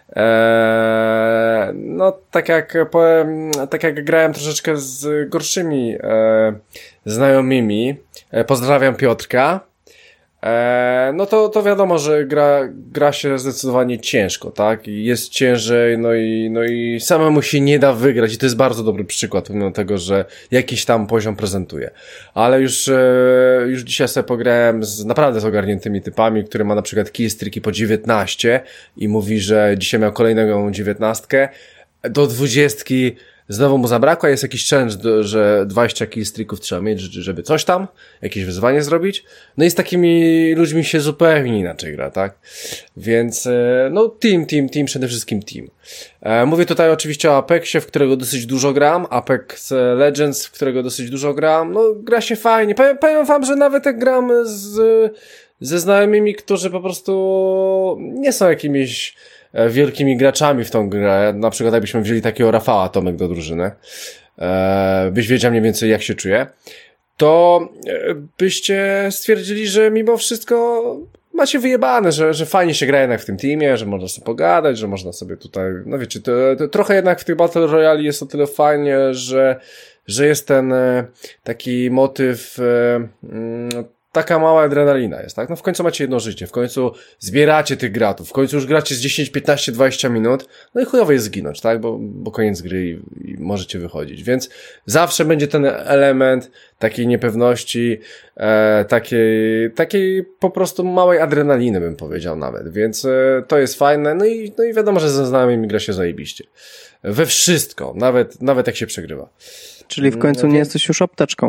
Eee, no tak jak powiem, tak jak grałem troszeczkę z gorszymi e, znajomymi, e, pozdrawiam Piotrka, e, no to, to wiadomo, że gra, gra się zdecydowanie ciężko, tak, i jest ciężej, no i, no i samemu się nie da wygrać i to jest bardzo dobry przykład, pomimo tego, że jakiś tam poziom prezentuje, ale już, e, już dzisiaj sobie pograłem z naprawdę z ogarniętymi typami, który ma na przykład killstreaki po dziewiętnaście i mówi, że dzisiaj miał kolejną dziewiętnastkę, do dwudziestki znowu mu zabrakło, jest jakiś challenge, że dwadzieścia killstreaków trzeba mieć, żeby coś tam, jakieś wyzwanie zrobić. No i z takimi ludźmi się zupełnie inaczej gra, tak? Więc, no team, team, team, przede wszystkim team. Mówię tutaj oczywiście o Apexie, w którego dosyć dużo gram, Apex Legends, w którego dosyć dużo gram. No, gra się fajnie. Powiem, powiem wam, że nawet jak gram z, ze znajomymi, którzy po prostu nie są jakimiś wielkimi graczami w tą grę, na przykład jakbyśmy wzięli takiego Rafała, Tomek, do drużyny, e, byś wiedział mniej więcej jak się czuje, to byście stwierdzili, że mimo wszystko macie wyjebane, że, że fajnie się gra jednak w tym teamie, że można sobie pogadać, że można sobie tutaj, no wiecie, to, to trochę jednak w tych Battle Royale jest o tyle fajnie, że, że jest ten taki motyw, mm, taka mała adrenalina jest, tak? No w końcu macie jedno życie, w końcu zbieracie tych gratów, w końcu już gracie z dziesięć, piętnaście, dwadzieścia minut, no i chujowo jest zginąć, tak? Bo, bo koniec gry i, i możecie wychodzić, więc zawsze będzie ten element takiej niepewności, e, takiej, takiej po prostu małej adrenaliny, bym powiedział nawet, więc e, to jest fajne, no i, no i wiadomo, że ze znajomymi gra się zajebiście. We wszystko, nawet, nawet jak się przegrywa. Czyli w końcu nie jesteś już apteczką.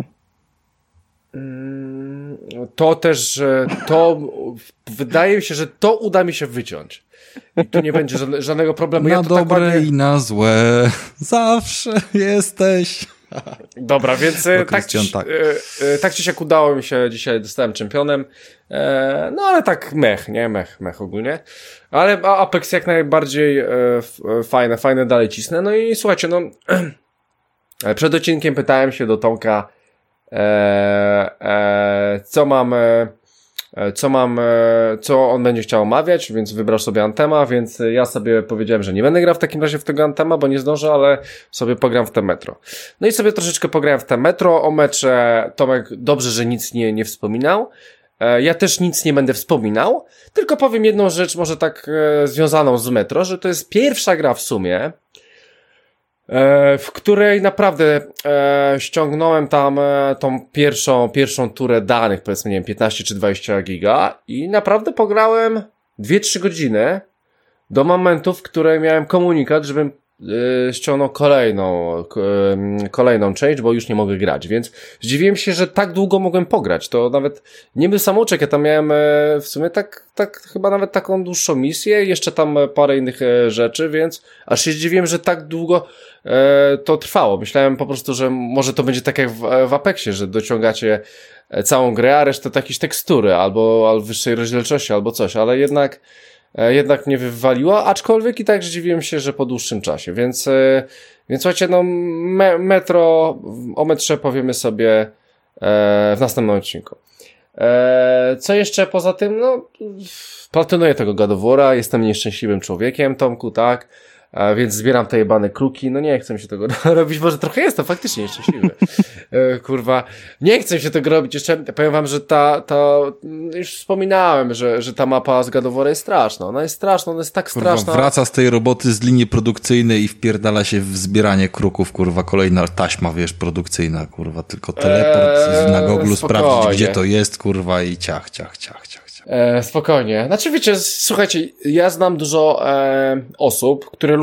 To też, to wydaje mi się, że to uda mi się wyciąć. I tu nie będzie żadne, żadnego problemu. Na ja to dobre tak ładnie... i na złe zawsze jesteś. Dobra, więc tak ci, tak. tak ci się udało mi się, dzisiaj dostałem czempionem. No ale tak mech, nie? Mech, mech ogólnie. Ale Apex jak najbardziej fajne, fajne dalej cisnę. No i słuchajcie, no przed odcinkiem pytałem się do Tomka, Eee, eee, co mam, e, co mam, e, co on będzie chciał omawiać, więc wybrał sobie Anthema, więc ja sobie powiedziałem, że nie będę grał w takim razie w tego Anthema, bo nie zdążę, ale sobie pogram w te Metro. No i sobie troszeczkę pograłem w te Metro, o mecze Tomek dobrze, że nic nie, nie wspominał. E, ja też nic nie będę wspominał, tylko powiem jedną rzecz, może tak e, związaną z Metro, że to jest pierwsza gra w sumie, w której naprawdę e, ściągnąłem tam e, tą pierwszą, pierwszą turę danych, powiedzmy, nie wiem, piętnaście czy dwadzieścia giga i naprawdę pograłem dwie trzy godziny do momentu, w którym miałem komunikat, żebym e, ściągnął kolejną, e, kolejną część, bo już nie mogę grać, więc zdziwiłem się, że tak długo mogłem pograć, to nawet nie był samouczek, ja tam miałem e, w sumie tak, tak chyba nawet taką dłuższą misję, jeszcze tam parę innych e, rzeczy, więc aż się zdziwiłem, że tak długo e, to trwało. Myślałem po prostu, że może to będzie tak jak w, w Apexie, że dociągacie całą grę, a resztę to jakieś tekstury, albo, albo wyższej rozdzielczości, albo coś, ale jednak e, jednak mnie wywaliło, aczkolwiek i tak zdziwiłem się, że po dłuższym czasie, więc e, więc słuchajcie, no me, Metro, o Metrze powiemy sobie e, w następnym odcinku. Eee, co jeszcze poza tym? No, platynuję tego God of War'a, jestem nieszczęśliwym człowiekiem, Tomku, tak? E, więc zbieram te jebane kruki, no nie chcę mi się tego robić, może trochę jestem faktycznie nieszczęśliwy. E, kurwa, nie chcę się tego robić, jeszcze powiem wam, że ta, ta, już wspominałem, że, że ta mapa z God of War'a jest straszna, ona jest straszna, ona jest tak kurwa, straszna. Wraca z tej roboty z linii produkcyjnej i wpierdala się w zbieranie kruków, kurwa, kolejna taśma, wiesz, produkcyjna, kurwa, tylko teleport eee, na Google'u sprawdzić, gdzie to jest, kurwa, i ciach, ciach, ciach, ciach. E, spokojnie. Znaczy wiecie, słuchajcie, ja znam dużo e, osób, które lubią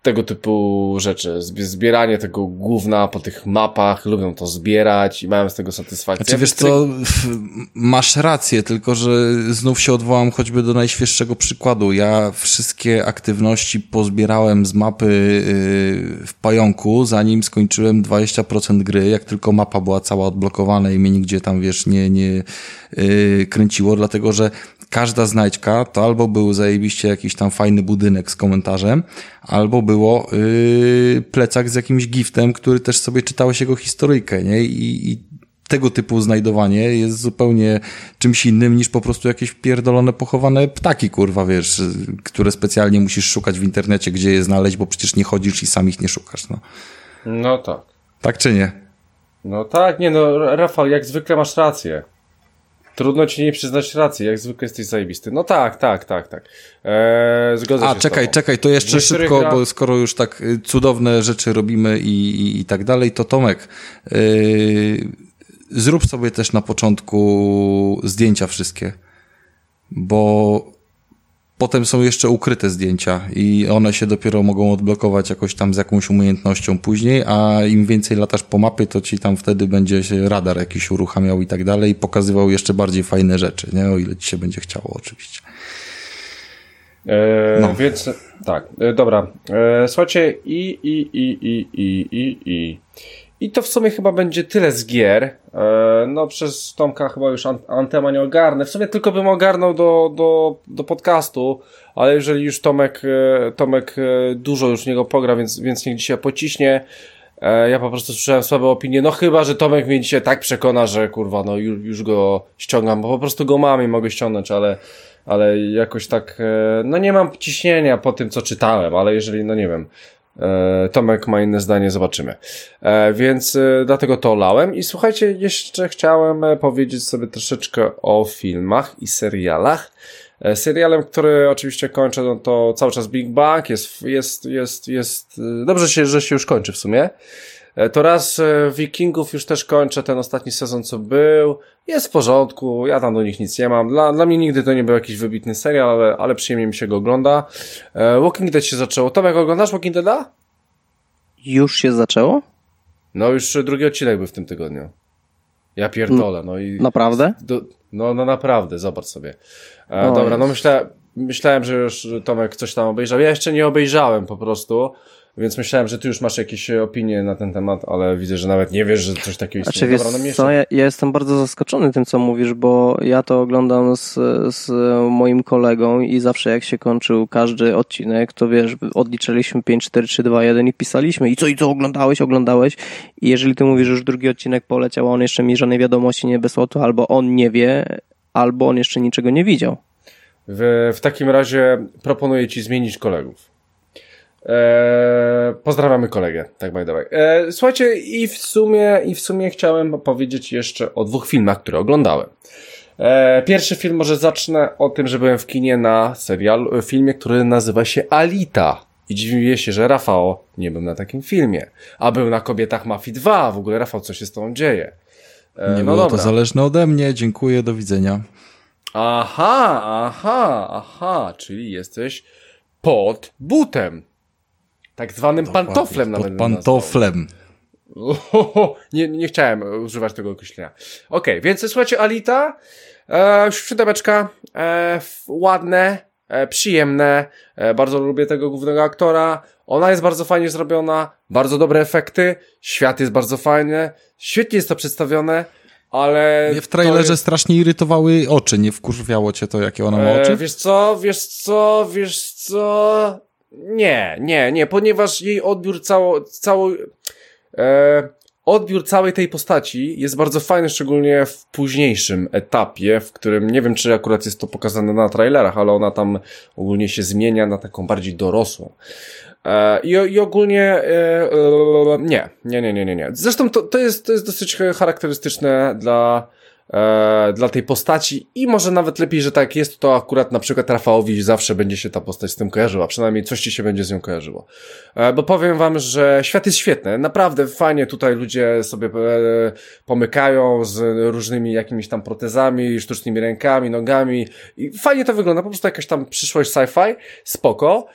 tego typu rzeczy. Zbieranie tego gówna po tych mapach, lubią to zbierać i mają z tego satysfakcję. Znaczy, wiesz co, masz rację, tylko że znów się odwołam choćby do najświeższego przykładu. Ja wszystkie aktywności pozbierałem z mapy w pająku, zanim skończyłem dwadzieścia procent gry, jak tylko mapa była cała odblokowana i mnie nigdzie tam, wiesz, nie, nie kręciło, dlatego że każda znajdźka to albo był zajebiście jakiś tam fajny budynek z komentarzem, albo było yy, plecak z jakimś giftem, który też sobie czytałeś jego historyjkę, nie? I, i tego typu znajdowanie jest zupełnie czymś innym niż po prostu jakieś pierdolone, pochowane ptaki, kurwa, wiesz, które specjalnie musisz szukać w internecie, gdzie je znaleźć, bo przecież nie chodzisz i sam ich nie szukasz, no. No tak. Tak czy nie? No tak, nie no, Rafał, jak zwykle masz rację. Trudno ci nie przyznać racji, jak zwykle jesteś zajebisty. No tak, tak, tak, tak. Eee, zgodzę A, się czekaj, z tobą. czekaj, to jeszcze szybko, gra... bo skoro już tak cudowne rzeczy robimy i, i, i tak dalej, to Tomek, yy, zrób sobie też na początku zdjęcia wszystkie, bo potem są jeszcze ukryte zdjęcia i one się dopiero mogą odblokować jakoś tam z jakąś umiejętnością później, a im więcej latasz po mapie, to ci tam wtedy będzie się radar jakiś uruchamiał i tak dalej i pokazywał jeszcze bardziej fajne rzeczy, nie? O ile ci się będzie chciało oczywiście. Eee, no. Więc tak, e, dobra. E, słuchajcie, i, i, i, i, i, i, i. I to w sumie chyba będzie tyle z gier. E, no przez Tomka chyba już an- Antema nie ogarnę. W sumie tylko bym ogarnął do, do, do podcastu, ale jeżeli już Tomek, e, Tomek e, dużo już w niego pogra, więc, więc niech dzisiaj pociśnie. E, ja po prostu słyszałem słabe opinie. No chyba, że Tomek mnie dzisiaj tak przekona, że kurwa, no już, już go ściągam, bo po prostu go mam i mogę ściągnąć, ale, ale jakoś tak, e, no nie mam ciśnienia po tym, co czytałem, ale jeżeli, no nie wiem, Tomek ma inne zdanie, zobaczymy. E, więc e, dlatego to olałem. I słuchajcie, jeszcze chciałem powiedzieć sobie troszeczkę o filmach i serialach. E, serialem, który oczywiście kończę, no to cały czas Big Bang. Jest, jest, jest, jest, dobrze się, że się już kończy w sumie. E, to raz e, Wikingów już też kończę, ten ostatni sezon, co był. Jest w porządku, ja tam do nich nic nie mam. Dla, dla mnie nigdy to nie był jakiś wybitny serial, ale, ale przyjemnie mi się go ogląda. E, Walking Dead się zaczęło. Tomek, oglądasz Walking Deada? Już się zaczęło? No już drugi odcinek był w tym tygodniu. Ja pierdolę, no i... Naprawdę? Do, no, no naprawdę, zobacz sobie. E, dobra, no myślę, myślałem, że już Tomek coś tam obejrzał. Ja jeszcze nie obejrzałem po prostu, więc myślałem, że ty już masz jakieś opinie na ten temat, ale widzę, że nawet nie wiesz, że coś takiego istnieje. Znaczy, Dobra, no wiesz co, ja, ja jestem bardzo zaskoczony tym, co mówisz, bo ja to oglądam z, z moim kolegą i zawsze jak się kończył każdy odcinek, to wiesz, odliczyliśmy pięć, cztery, trzy, dwa, jeden i pisaliśmy i co, i co, oglądałeś, oglądałeś i jeżeli ty mówisz, że już drugi odcinek poleciał, a on jeszcze mi żadnej wiadomości nie wysłał, to albo on nie wie, albo on jeszcze niczego nie widział. W, w takim razie proponuję ci zmienić kolegów. Eee, pozdrawiamy kolegę, tak by the way. Eee, słuchajcie, i w sumie i w sumie chciałem powiedzieć jeszcze o dwóch filmach, które oglądałem. Eee, pierwszy film, może zacznę o tym, że byłem w kinie na serial, filmie, który nazywa się Alita. I dziwię się, że Rafał nie był na takim filmie. A był na Kobietach Mafii dwa. W ogóle, Rafał, co się z tobą dzieje? Eee, nie no było dobra. To zależne ode mnie. Dziękuję, do widzenia. Aha, aha, aha, czyli jesteś pod butem. Tak zwanym Dokładnie, pantoflem nawet. Pod pantoflem. Ohoho, nie, nie chciałem używać tego określenia. Okej, okay, więc słuchajcie, Alita, e, siódemeczka, e, ładne, e, przyjemne, e, bardzo lubię tego głównego aktora, ona jest bardzo fajnie zrobiona, bardzo dobre efekty, świat jest bardzo fajny, świetnie jest to przedstawione, ale... Mnie w trailerze jest... strasznie irytowały oczy, nie wkurwiało cię to, jakie ona ma oczy? E, wiesz co, wiesz co, wiesz co... Nie, nie, nie, ponieważ jej odbiór cało, cało, e, odbiór całej tej postaci jest bardzo fajny, szczególnie w późniejszym etapie, w którym, nie wiem, czy akurat jest to pokazane na trailerach, ale ona tam ogólnie się zmienia na taką bardziej dorosłą. E, i, I ogólnie e, e, nie, nie, nie, nie, nie, nie. Zresztą to, to jest, to jest dosyć charakterystyczne dla E, dla tej postaci i może nawet lepiej, że tak jest, to akurat na przykład Rafałowi zawsze będzie się ta postać z tym kojarzyła, przynajmniej coś ci się będzie z nią kojarzyło. E, bo powiem wam, że świat jest świetny, naprawdę fajnie tutaj ludzie sobie e, pomykają z różnymi jakimiś tam protezami, sztucznymi rękami, nogami i fajnie to wygląda, po prostu jakaś tam przyszłość sci-fi, spoko.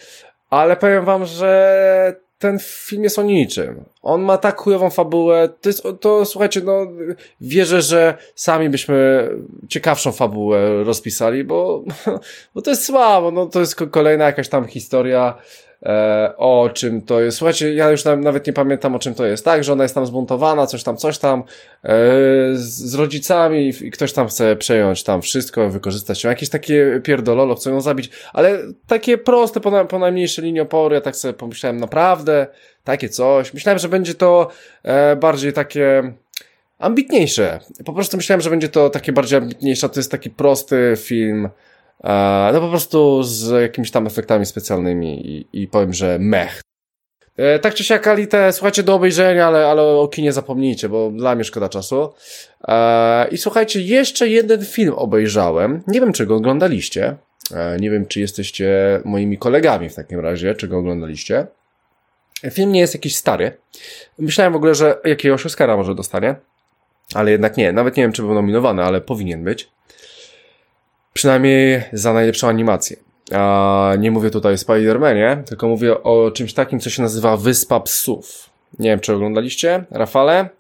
ale powiem wam, że ten film jest o niczym. On ma tak chujową fabułę, to jest, to słuchajcie, no, wierzę, że sami byśmy ciekawszą fabułę rozpisali, bo, bo to jest słabo, no, to jest kolejna jakaś tam historia, e, o czym to jest. Słuchajcie, ja już nawet nie pamiętam, o czym to jest, tak, że ona jest tam zbuntowana, coś tam, coś tam, e, z, z rodzicami i ktoś tam chce przejąć tam wszystko, wykorzystać ją, jakieś takie pierdololo, chcą ją zabić, ale takie proste, po, na, po najmniejsze linii oporu, ja tak sobie pomyślałem, naprawdę, takie coś. Myślałem, że będzie to e, bardziej takie ambitniejsze. Po prostu myślałem, że będzie to takie bardziej ambitniejsze. To jest taki prosty film, e, no po prostu z jakimiś tam efektami specjalnymi i, i powiem, że mech. E, tak czy siak, Alite, słuchajcie, do obejrzenia, ale, ale o kinie zapomnijcie, bo dla mnie szkoda czasu. E, I słuchajcie, jeszcze jeden film obejrzałem. Nie wiem, czy go oglądaliście. E, nie wiem, czy jesteście moimi kolegami w takim razie, czy go oglądaliście. Film nie jest jakiś stary. Myślałem w ogóle, że jakiegoś Oscara może dostanie, ale jednak nie. Nawet nie wiem, czy był nominowany, ale powinien być. Przynajmniej za najlepszą animację. A nie mówię tutaj o Spider-Manie, tylko mówię o czymś takim, co się nazywa Wyspa Psów. Nie wiem, czy oglądaliście? Rafale?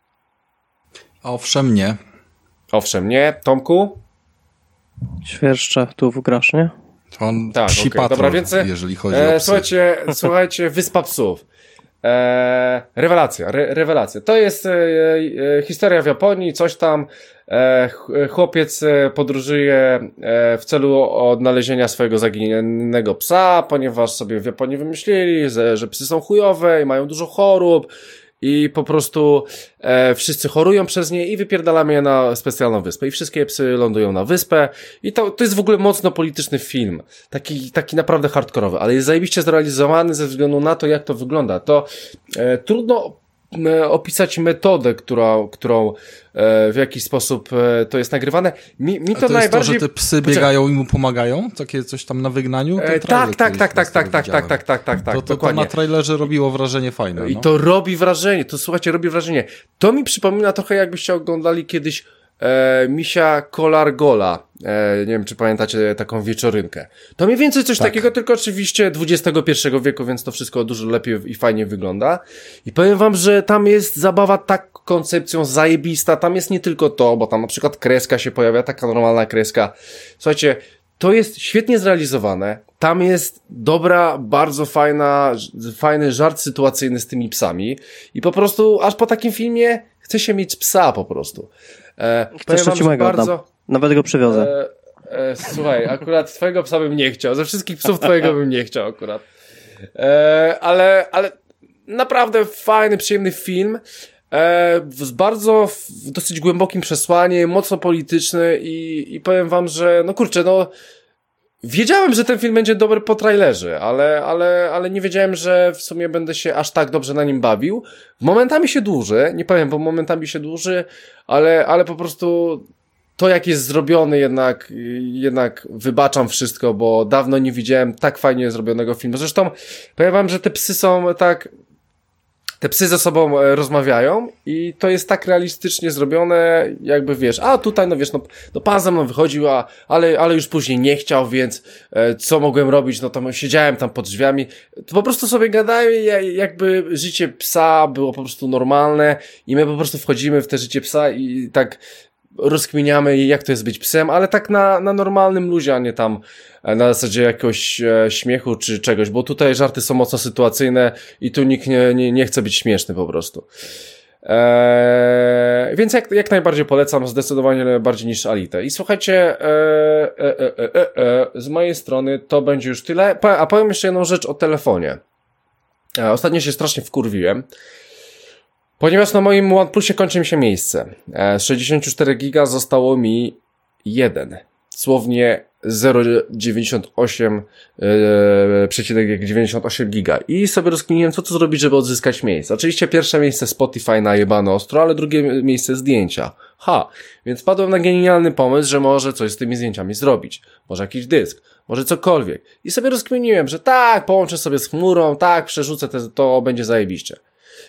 Owszem, nie. Owszem, nie. Tomku? Świerszcza, tu wgrasz, nie? On tak, psi okay. patrol, Dobra, więc, jeżeli chodzi e, o psy. Słuchajcie, słuchajcie, Wyspa Psów. E, rewelacja, re, rewelacja. To jest e, e, historia w Japonii, coś tam. E, chłopiec podróżuje e, w celu odnalezienia swojego zaginionego psa, ponieważ sobie w Japonii wymyślili, że, że psy są chujowe i mają dużo chorób. I po prostu e, wszyscy chorują przez nie i wypierdalamy je na specjalną wyspę. I wszystkie psy lądują na wyspę. I to, to jest w ogóle mocno polityczny film. Taki, taki naprawdę hardkorowy, ale jest zajebiście zrealizowany ze względu na to, jak to wygląda. To e, trudno e, opisać metodę, która, którą e, w jakiś sposób e, to jest nagrywane. Mi, mi to, to najbardziej... jest to, że te psy biegają i mu pomagają? Takie coś tam na wygnaniu? E, tak, tak, tak, tak, tak, tak, tak, tak, tak, tak, tak, to, to, to na trailerze robiło wrażenie fajne. No. I to robi wrażenie, to słuchajcie, robi wrażenie. To mi przypomina trochę, jakbyście oglądali kiedyś e, Misia Kolar-Gola. E, nie wiem, czy pamiętacie taką wieczorynkę. To mniej więcej coś tak. takiego, tylko oczywiście dwudziestego pierwszego wieku, więc to wszystko dużo lepiej i fajnie wygląda. I powiem wam, że tam jest zabawa tak koncepcją zajebista. Tam jest nie tylko to, bo tam na przykład kreska się pojawia, taka normalna kreska. Słuchajcie, to jest świetnie zrealizowane. Tam jest dobra, bardzo fajna, fajny żart sytuacyjny z tymi psami. I po prostu, aż po takim filmie chce się mieć psa po prostu. E, Chcesz trzecimego bardzo... oddam. Nawet go przywiozę. E, e, słuchaj, akurat twojego psa bym nie chciał. Ze wszystkich psów twojego bym nie chciał akurat. E, ale, ale naprawdę fajny, przyjemny film. E, z bardzo, w dosyć głębokim przesłaniem, mocno polityczny i, i powiem wam, że no kurczę, no wiedziałem, że ten film będzie dobry po trailerze, ale, ale, ale nie wiedziałem, że w sumie będę się aż tak dobrze na nim bawił. Momentami się dłuży, nie powiem, bo momentami się dłuży, ale, ale po prostu to, jak jest zrobiony, jednak, jednak wybaczam wszystko, bo dawno nie widziałem tak fajnie zrobionego filmu. Zresztą powiem wam, że te psy są tak... Te psy ze sobą rozmawiają i to jest tak realistycznie zrobione, jakby wiesz, a tutaj no wiesz, no, no pan ze mną wychodził, a, ale, ale już później nie chciał, więc e, co mogłem robić, no to siedziałem tam pod drzwiami, to po prostu sobie gadają, jakby życie psa było po prostu normalne i my po prostu wchodzimy w te życie psa i tak rozkminiamy, jak to jest być psem, ale tak na, na normalnym luzie, a nie tam na zasadzie jakiegoś e, śmiechu czy czegoś, bo tutaj żarty są mocno sytuacyjne i tu nikt nie, nie, nie chce być śmieszny po prostu. Eee, więc jak, jak najbardziej polecam, zdecydowanie bardziej niż Alite. I słuchajcie, e, e, e, e, e, z mojej strony to będzie już tyle. A powiem jeszcze jedną rzecz o telefonie. E, ostatnio się strasznie wkurwiłem, ponieważ na moim OnePlusie kończy mi się miejsce. E, z sześćdziesiąt cztery giga zostało mi jeden. Słownie zero przecinek dziewięćdziesiąt osiem dziewięćdziesiąt osiem giga. I sobie rozkminiłem, co tu zrobić, żeby odzyskać miejsce. Oczywiście pierwsze miejsce Spotify najebane ostro, ale drugie miejsce zdjęcia. Ha, więc padłem na genialny pomysł, że może coś z tymi zdjęciami zrobić. Może jakiś dysk, może cokolwiek. I sobie rozkminiłem, że tak, połączę sobie z chmurą, tak, przerzucę te, to będzie zajebiście.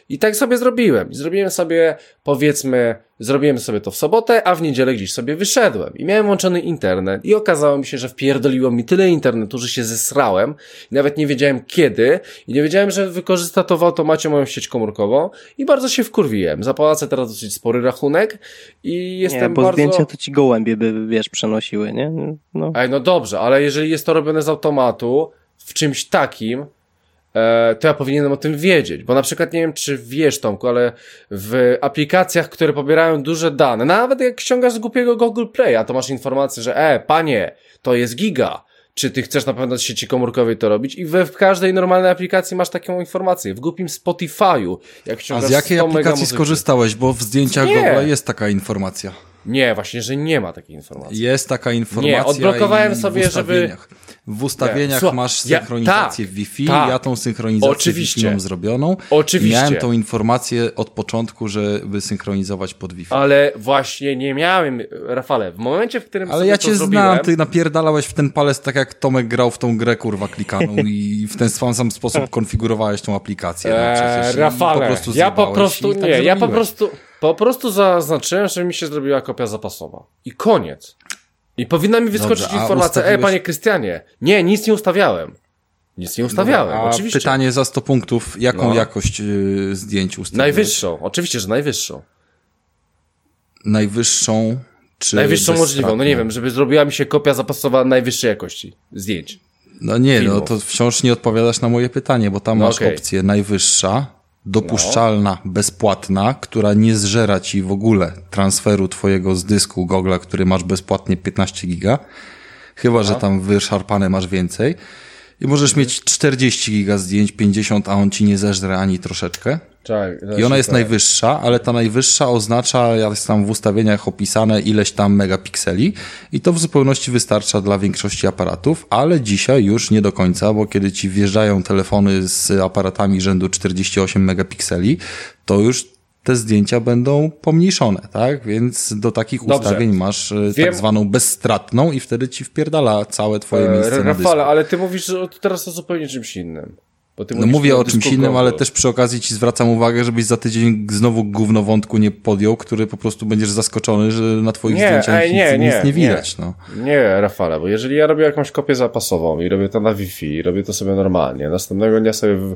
I tak sobie zrobiłem. I zrobiłem sobie, powiedzmy, zrobiłem sobie to w sobotę, a w niedzielę gdzieś sobie wyszedłem. I miałem włączony internet i okazało mi się, że wpierdoliło mi tyle internetu, że się zesrałem. I nawet nie wiedziałem kiedy. I nie wiedziałem, że wykorzysta to w automacie moją sieć komórkową. I bardzo się wkurwiłem. Zapłacę teraz dosyć spory rachunek i jestem nie, bo bardzo... zdjęcia to ci gołębie by, wiesz, przenosiły, nie? No. Ej, no dobrze, ale jeżeli jest to robione z automatu, w czymś takim, e, to ja powinienem o tym wiedzieć, bo na przykład nie wiem, czy wiesz, Tomku, ale w aplikacjach, które pobierają duże dane, nawet jak ściągasz z głupiego Google Play'a, to masz informację, że e, panie, to jest giga, czy ty chcesz na pewno z sieci komórkowej to robić i we, w każdej normalnej aplikacji masz taką informację, w głupim Spotify'u, jak ściągasz A z jakiej aplikacji skorzystałeś, bo w zdjęciach Google jest taka informacja. Nie, właśnie, że nie ma takiej informacji. Jest taka informacja. Nie, odblokowałem i sobie, w żeby... W ustawieniach Słuchaj, masz synchronizację ja, tak, Wi-Fi, tak, ja tą synchronizację oczywiście. Wi-Fi mam zrobioną. Oczywiście. I miałem tą informację od początku, żeby synchronizować pod Wi-Fi. Ale właśnie nie miałem, Rafale, w momencie, w którym Ale sobie ja to cię zrobiłem... znam, ty napierdalałeś w ten palec tak jak Tomek grał w tą grę, kurwa, klikaną i w ten sam sposób konfigurowałeś tą aplikację. No, eee, Rafale, po prostu ja po prostu, tak nie, ja po zrobiłeś. prostu, po prostu zaznaczyłem, że mi się zrobiła kopia zapasowa. I koniec. I powinna mi wyskoczyć Dobrze, a informacja, ustawiłeś... e, panie Krystianie, nie, nic nie ustawiałem. Nic nie ustawiałem, Dobra, a oczywiście. pytanie za sto punktów, jaką No. jakość y, zdjęć ustawiłeś? Najwyższą, oczywiście, że najwyższą. Najwyższą czy Najwyższą możliwą, no bezstratną? nie wiem, żeby zrobiła mi się kopia zapasowa najwyższej jakości zdjęć. No nie, filmów. no to wciąż nie odpowiadasz na moje pytanie, bo tam No masz okej. opcję najwyższa, dopuszczalna, bezpłatna, która nie zżera ci w ogóle transferu twojego z dysku Google'a, który masz bezpłatnie piętnaście giga, chyba że tam wyszarpane masz więcej. I możesz mieć czterdzieści giga zdjęć, pięćdziesiąt, a on ci nie zeżre ani troszeczkę. Tak, I ona jest najwyższa, ale ta najwyższa oznacza, jest tam w ustawieniach opisane ileś tam megapikseli i to w zupełności wystarcza dla większości aparatów, ale dzisiaj już nie do końca, bo kiedy ci wjeżdżają telefony z aparatami rzędu czterdzieści osiem megapikseli, to już te zdjęcia będą pomniejszone, tak? Więc do takich Dobrze. ustawień masz e, Wiem. tak zwaną bezstratną i wtedy ci wpierdala całe twoje miejsce E, na dysku. Rafale, ale ty mówisz o- teraz o zupełnie czymś innym. Bo ty No mówisz mówię tu o czymś dysku innym, Google. ale też przy okazji ci zwracam uwagę, żebyś za tydzień znowu gówno wątku nie podjął, który po prostu będziesz zaskoczony, że na twoich Nie, zdjęciach ej, nie, nic, nie, nic nie nie. widać. No. Nie, Rafale, bo jeżeli ja robię jakąś kopię zapasową i robię to na Wi-Fi, i robię to sobie normalnie, następnego dnia sobie w,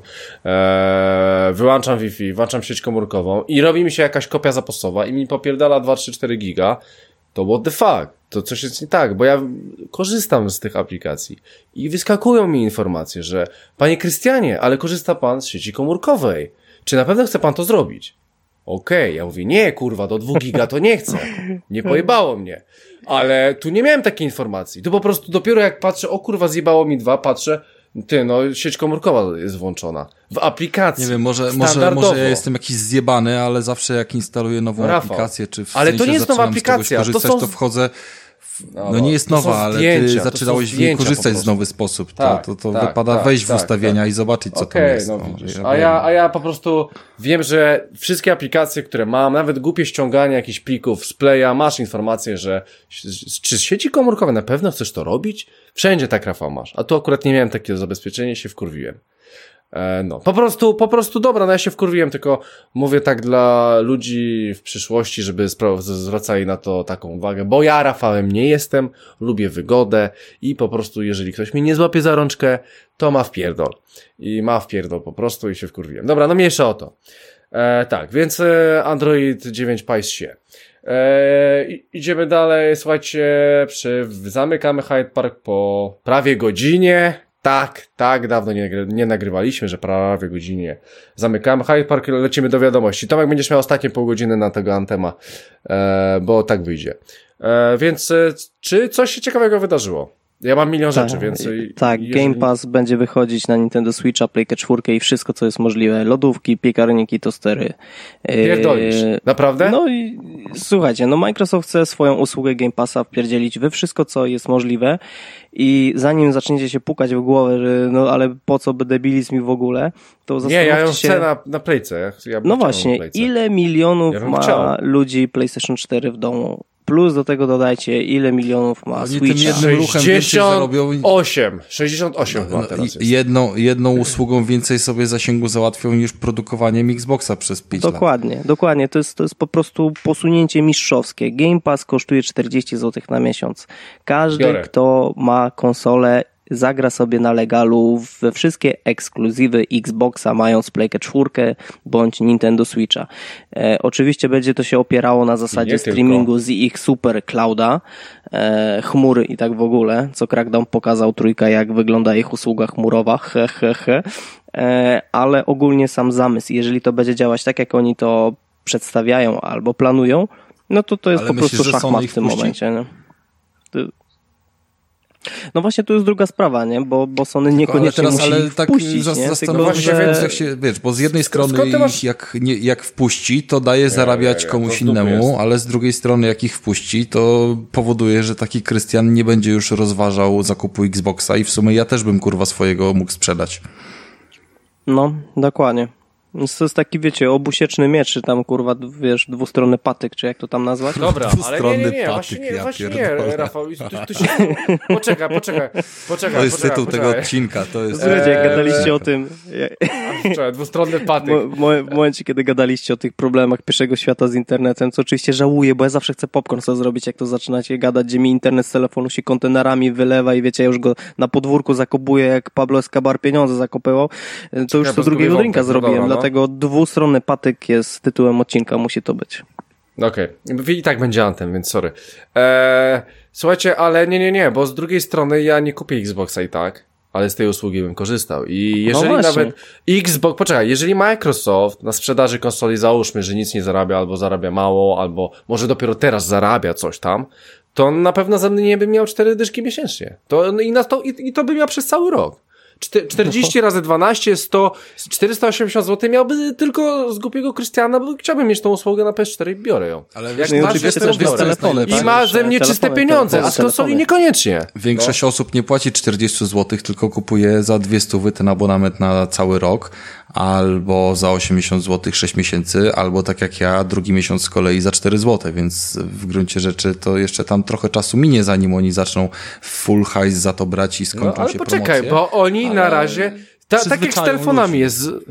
e, wyłączam Wi-Fi, włączam sieć komórkową i robi mi się jakaś kopia zapasowa i mi popierdala dwa, trzy, cztery giga, to what the fuck? To coś jest nie tak, bo ja korzystam z tych aplikacji i wyskakują mi informacje, że panie Krystianie, ale korzysta pan z sieci komórkowej. Czy na pewno chce pan to zrobić? Okej, okay. Ja mówię, nie kurwa, do dwóch giga to nie chcę. Nie pojebało mnie. Ale tu nie miałem takiej informacji. Tu po prostu dopiero jak patrzę, o kurwa, zjebało mi dwa, patrzę, ty, no sieć komórkowa jest włączona. W aplikacji. Nie wiem, może, może, może ja jestem jakiś zjebany, ale zawsze jak instaluję nową Rafał, aplikację, czy w ale sensie to nie jest nowa zaczynam z czegoś aplikacja, to korzystać, są- to wchodzę... No, No nie jest to są nowa, ale zdjęcia, ty to są zaczynałeś w niej zdjęcia po korzystać w prostu. nowy sposób. Tak, to to, to tak, wypada tak, wejść w tak, ustawienia tak. i zobaczyć, co Okej, tam jest. no No, widzisz. ja A wiem. ja, a ja po prostu wiem, że wszystkie aplikacje, które mam, nawet głupie ściąganie jakichś plików z Playa, masz informację, że z- czy z sieci komórkowej na pewno chcesz to robić? Wszędzie tak, Rafał, masz. A tu akurat nie miałem takiego zabezpieczenia i się wkurwiłem. E, no, po prostu, po prostu dobra, no ja się wkurwiłem, tylko mówię tak dla ludzi w przyszłości, żeby spra- z- zwracali na to taką uwagę, bo ja Rafałem nie jestem, lubię wygodę i po prostu jeżeli ktoś mnie nie złapie za rączkę, to ma wpierdol. I ma wpierdol po prostu i się wkurwiłem. Dobra, no mniejsza o to. E, tak, więc e, Android dziewięć Pie się. E, i- idziemy dalej, słuchajcie, przy, zamykamy Hyde Park po prawie godzinie. Tak, tak, dawno nie, nagry- nie nagrywaliśmy, że prawie godzinie zamykamy Hyde Park, lecimy do wiadomości. Tomek będziesz miał ostatnie pół godziny na tego Antema, e, bo tak wyjdzie. E, więc e, czy coś się ciekawego wydarzyło? Ja mam milion Tak, rzeczy, więc... i- tak, jeżeli- Game Pass będzie wychodzić na Nintendo Switcha, Playkę cztery i wszystko, co jest możliwe. Lodówki, piekarniki, tostery. Pierdolisz. Eee, Naprawdę? No i słuchajcie, no Microsoft chce swoją usługę Game Passa wpierdzielić we wszystko, co jest możliwe i zanim zaczniecie się pukać w głowę, że no ale po co by debilizm mi w ogóle, to Nie, zastanówcie ja ją się... chcę na, na Playce. Ja, ja bym No chciał na właśnie, Playce. ile milionów Ja bym ma chciał. ludzi PlayStation cztery w domu? plus do tego dodajcie, ile milionów ma Oni Switcha. tym jednym ruchem więcej zarobią. sześćdziesiąt osiem sześćdziesiąt osiem No, chyba teraz jest. jedną, jedną usługą więcej sobie zasięgu załatwią niż produkowaniem Xboxa przez pięć lat. Dokładnie, dokładnie. To jest, to jest po prostu posunięcie mistrzowskie. Game Pass kosztuje czterdzieści złotych na miesiąc. Każdy, Biorę. kto ma konsolę, zagra sobie na legalu we wszystkie ekskluzywy Xboxa, mając Playkę czwórkę bądź Nintendo Switcha. E, oczywiście będzie to się opierało na zasadzie Nie streamingu tylko. z ich super clouda, e, chmury i tak w ogóle, co Crackdown pokazał trójka, jak wygląda ich usługa chmurowa, he, he, he. E, ale ogólnie sam zamysł, jeżeli to będzie działać tak, jak oni to przedstawiają albo planują, no to to jest Ale po myślisz, prostu że Sony szachmat ich w tym wpuści? momencie. Nie? To... No właśnie, tu jest druga sprawa, nie? Bo, bo Sony Ale niekoniecznie teraz, musi ale ich tak wpuścić, zas- nie? zastanówmy Tylko, się, że- więc jak się, wiesz, bo z jednej strony skąd ty masz- jak, nie, jak wpuści, to daje zarabiać nie, nie, komuś to z dupy innemu, jest. ale z drugiej strony jak ich wpuści, to powoduje, że taki Krystian nie będzie już rozważał zakupu Xboxa i w sumie ja też bym kurwa swojego mógł sprzedać. No, dokładnie. Więc to jest taki, wiecie, obusieczny miecz, czy tam, kurwa, wiesz, dwustronny patyk, czy jak to tam nazwać? Dobra, ale nie, nie, nie, Dwustronny właśnie nie, patyk, ja właśnie nie, pierdolę. Rafał, tu, tu się... Poczekaj, poczekaj, poczekaj, To jest poczekaj, tytuł poczekaj. tego odcinka, to jest... Słuchajcie, jak Eee, gadaliście o tym... Poczekaj, dwustronny patyk. Mo- mo- W momencie, kiedy gadaliście o tych problemach pierwszego świata z internetem, co oczywiście żałuję, bo ja zawsze chcę popcorn sobie zrobić, jak to zaczynacie gadać, gdzie mi internet z telefonu się kontenerami wylewa i wiecie, ja już go na podwórku zakopuję, jak Pablo Escobar pieniądze zakopywał, to już Ja co bez drugiego drugiej drinka wątek, no zrobiłem, dobra, no. dlatego dwustronny patyk jest tytułem odcinka, musi to być. Okej, okay. I tak będzie Anthem, więc sorry. Eee, słuchajcie, ale nie, nie, nie, bo z drugiej strony ja nie kupię Xboxa i tak, ale z tej usługi bym korzystał. I jeżeli właśnie. nawet Xbox, poczekaj, jeżeli Microsoft na sprzedaży konsoli załóżmy, że nic nie zarabia, albo zarabia mało, albo może dopiero teraz zarabia coś tam, to on na pewno ze mnie by miał cztery dyszki miesięcznie. To, no i, na to, i, I to by miał przez cały rok. Czty- czterdzieści razy dwanaście, sto, czterysta osiemdziesiąt złotych miałby tylko z głupiego Krystiana, bo chciałbym mieć tą usługę na P S cztery i biorę ją. Ale Jak wiesz, No i masz, oczywiście jestem też bez biorę. telefony, I tak? ma Jeszcze ze mnie czyste telefony, pieniądze, telefony, a z konsoli telefony. niekoniecznie. Większość osób nie płaci czterdzieści złotych, tylko kupuje za dwie stówy ten abonament na cały rok, albo za osiemdziesiąt złotych sześć miesięcy, albo tak jak ja, drugi miesiąc z kolei za cztery złote, więc w gruncie rzeczy to jeszcze tam trochę czasu minie, zanim oni zaczną full hajs za to brać i No, skończą ale się poczekaj, promocje. bo oni ale na razie, ta, tak jak z przyzwyczają telefonami ludzi. jest... z-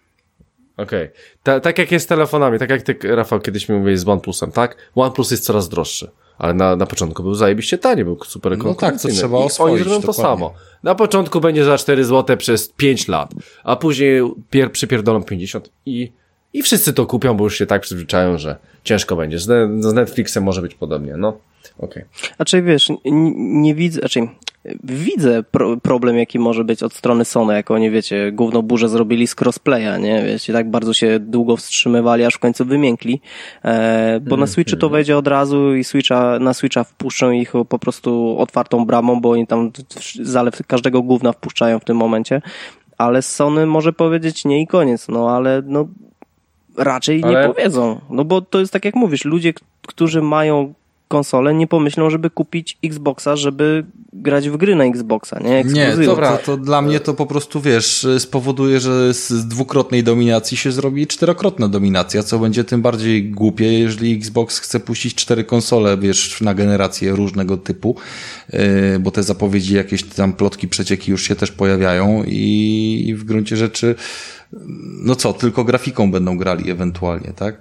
Okej, Ta, tak jak jest z telefonami, tak jak ty, Rafał, kiedyś mi mówiłeś z OnePlusem, tak? OnePlus jest coraz droższy, ale na, na początku był zajebiście tani, był super No tak, to konkurencyjny. trzeba I oswoić, oni zrobią to dokładnie. samo. Na początku będzie za cztery złote przez pięć lat, a później pier, przypierdolą pięćdziesiąt i, i wszyscy to kupią, bo już się tak przyzwyczają, że ciężko będzie. Z, ne, z Netflixem może być podobnie, no. Okej. Znaczy wiesz, nie, nie widzę, znaczy widzę pro, problem, jaki może być od strony Sony, jak oni, wiecie, gówno burzę zrobili z crossplaya, nie? Wiecie, tak bardzo się długo wstrzymywali, aż w końcu wymiękli, e, bo na Switchu to wejdzie od razu i Switcha, na Switcha wpuszczą ich po prostu otwartą bramą, bo oni tam zalew każdego gówna wpuszczają w tym momencie, ale Sony może powiedzieć nie i koniec, no ale no raczej Ale- nie powiedzą, no bo to jest tak jak mówisz, ludzie, k- którzy mają konsolę, nie pomyślą, żeby kupić Xboxa, żeby grać w gry na Xboxa, nie? Nie, Ekskluzywy. to, to, to dla mnie to po prostu, wiesz, spowoduje, że z dwukrotnej dominacji się zrobi czterokrotna dominacja, co będzie tym bardziej głupie, jeżeli Xbox chce puścić cztery konsole, wiesz, na generację różnego typu, yy, bo te zapowiedzi, jakieś tam plotki, przecieki już się też pojawiają i, i w gruncie rzeczy, no co, tylko grafiką będą grali ewentualnie, tak?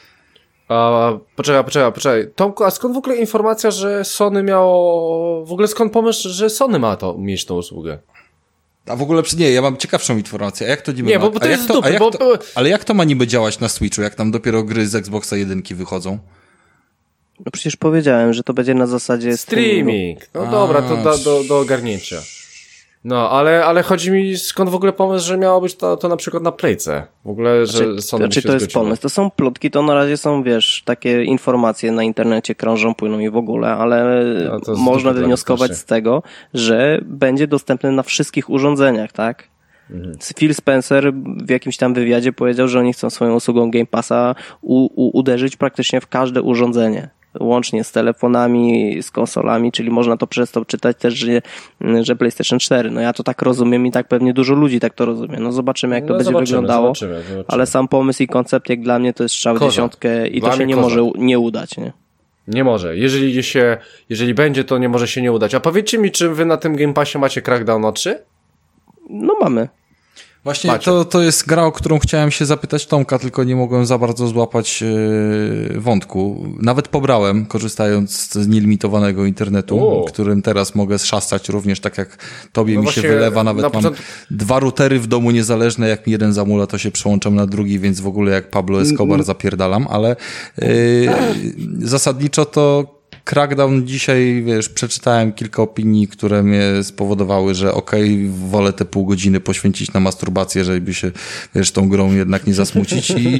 A, poczekaj, poczekaj, poczekaj. Tomku, a skąd w ogóle informacja, że Sony miało... W ogóle skąd pomysł, że Sony ma to, mieć tą usługę? A w ogóle, nie, ja mam ciekawszą informację, a jak to niby Nie, ma, bo- bo to a jak jest z dupy, a jak bo- to, ale jak to ma niby działać na Switchu, jak tam dopiero gry z Xboxa jedynki wychodzą? No przecież powiedziałem, że to będzie na zasadzie Streaming. No A, dobra, to do, do, do ogarnięcia. No, ale, ale chodzi mi, skąd w ogóle pomysł, że miało być to, to na przykład na Playce? W ogóle, że Znaczy, Sony by znaczy się to jest zgodziło. pomysł. To są plotki, to na razie są, wiesz, takie informacje na internecie krążą, płyną i w ogóle, ale No, to z można dupy wywnioskować wystarczy. z tego, że będzie dostępny na wszystkich urządzeniach, tak? Mhm. Phil Spencer w jakimś tam wywiadzie powiedział, że oni chcą swoją usługą Game Passa u, u, uderzyć praktycznie w każde urządzenie. Łącznie z telefonami, z konsolami, czyli można to przez to czytać też, że, że PlayStation cztery. No ja to tak rozumiem i tak pewnie dużo ludzi tak to rozumie. No zobaczymy, jak to No, będzie zobaczymy, wyglądało. Zobaczymy, zobaczymy. Ale sam pomysł i koncept jak dla mnie to jest strzał w Kozak. dziesiątkę i Dla to się mnie nie kozak. może u- nie udać, nie? Nie może. Jeżeli się, jeżeli będzie, to nie może się nie udać. A powiedzcie mi, czy wy na tym Game Passie macie Crackdowna trzy? No mamy. Właśnie to, to jest gra, o którą chciałem się zapytać Tomka, tylko nie mogłem za bardzo złapać yy, wątku. Nawet pobrałem, korzystając z nielimitowanego internetu, O. którym teraz mogę zszastać również tak jak tobie No mi się właśnie wylewa. Nawet na mam początku- dwa routery w domu niezależne, jak mi jeden zamula, to się przełączam na drugi, więc w ogóle jak Pablo Escobar zapierdalam, ale yy, zasadniczo to Crackdown dzisiaj, wiesz, przeczytałem kilka opinii, które mnie spowodowały, że okej, okay, wolę te pół godziny poświęcić na masturbację, żeby się, wiesz, tą grą jednak nie zasmucić i,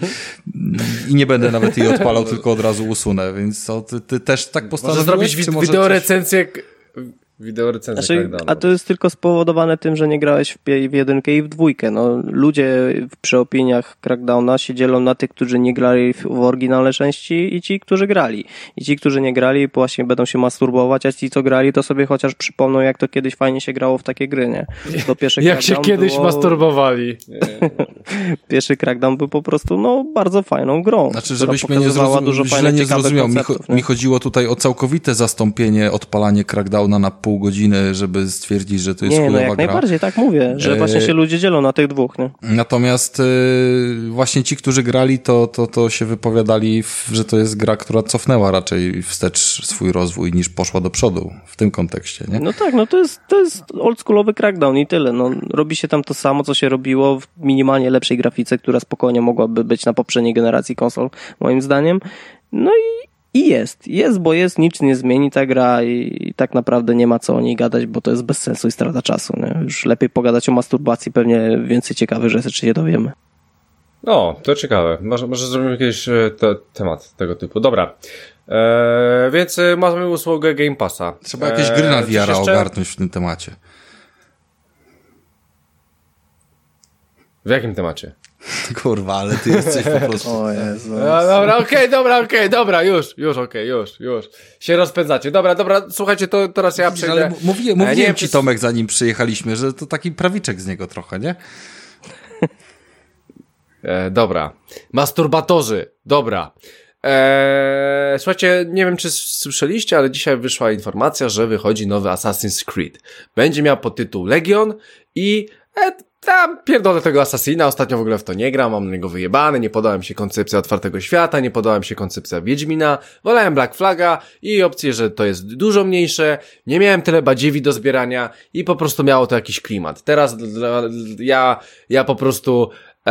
i nie będę nawet jej odpalał, tylko od razu usunę, więc to, ty, ty też tak postanowiłeś? Może zrobić wi- wideorecenzję... Coś... Wideorecenzję znaczy, Crackdowna. a to jest tylko spowodowane tym, że nie grałeś w, w jedynkę i w dwójkę. No, ludzie przy opiniach Crackdowna się dzielą na tych, którzy nie grali w, w oryginalne części i ci, którzy grali. I ci, którzy nie grali, właśnie będą się masturbować, a ci, co grali, to sobie chociaż przypomną, jak to kiedyś fajnie się grało w takie gry, nie? To pierwszy jak się kiedyś było... masturbowali. Pierwszy Crackdown był po prostu, no, bardzo fajną grą. Znaczy, żebyś mnie nie zrozum... dużo źle nie zrozumiał. Mi, cho- nie? mi chodziło tutaj o całkowite zastąpienie, odpalanie Crackdowna na pół godziny, żeby stwierdzić, że to jest nie, chujowa no jak gra. najbardziej, tak mówię, że E... właśnie się ludzie dzielą na tych dwóch, nie? Natomiast yy, właśnie ci, którzy grali, to, to, to się wypowiadali, w, że to jest gra, która cofnęła raczej wstecz swój rozwój, niż poszła do przodu w tym kontekście, nie? No tak, no to jest, to jest oldschoolowy Crackdown i tyle. No, robi się tam to samo, co się robiło w minimalnie lepszej grafice, która spokojnie mogłaby być na poprzedniej generacji konsol, moim zdaniem. No i I jest, jest, bo jest, nic nie zmieni ta gra i, i tak naprawdę nie ma co o niej gadać, bo to jest bez sensu i strata czasu. Nie? Już lepiej pogadać o masturbacji, pewnie więcej ciekawych rzeczy się dowiemy. O, to ciekawe. Może, może zrobimy jakiś te, temat tego typu. Dobra. Eee, więc mamy usługę Game Passa. Trzeba jakieś gry na eee, V R jeszcze... ogarnąć w tym temacie. W jakim temacie? Kurwa, ale ty jesteś po prostu... O Jezu. No, dobra, okej, okay, dobra, okej, okay, dobra, już, już, okej, okay, już, już. Się rozpędzacie. Dobra, dobra, słuchajcie, to teraz ja przejdę. Ale mówię, mówiłem nie, ci, Tomek, zanim przyjechaliśmy, że to taki prawiczek z niego trochę, nie? E, dobra. Masturbatorzy, dobra. Eee, słuchajcie, nie wiem czy słyszeliście, ale dzisiaj wyszła informacja, że wychodzi nowy Assassin's Creed. Będzie miał podtytuł Legion i e, tam pierdolę tego Assassina, ostatnio w ogóle w to nie gram, mam na niego wyjebane, nie podoba mi się koncepcja otwartego świata, nie podoba mi się koncepcja Wiedźmina, wolałem Black Flaga i opcję, że to jest dużo mniejsze, nie miałem tyle badziewi do zbierania i po prostu miało to jakiś klimat. Teraz ja, ja po prostu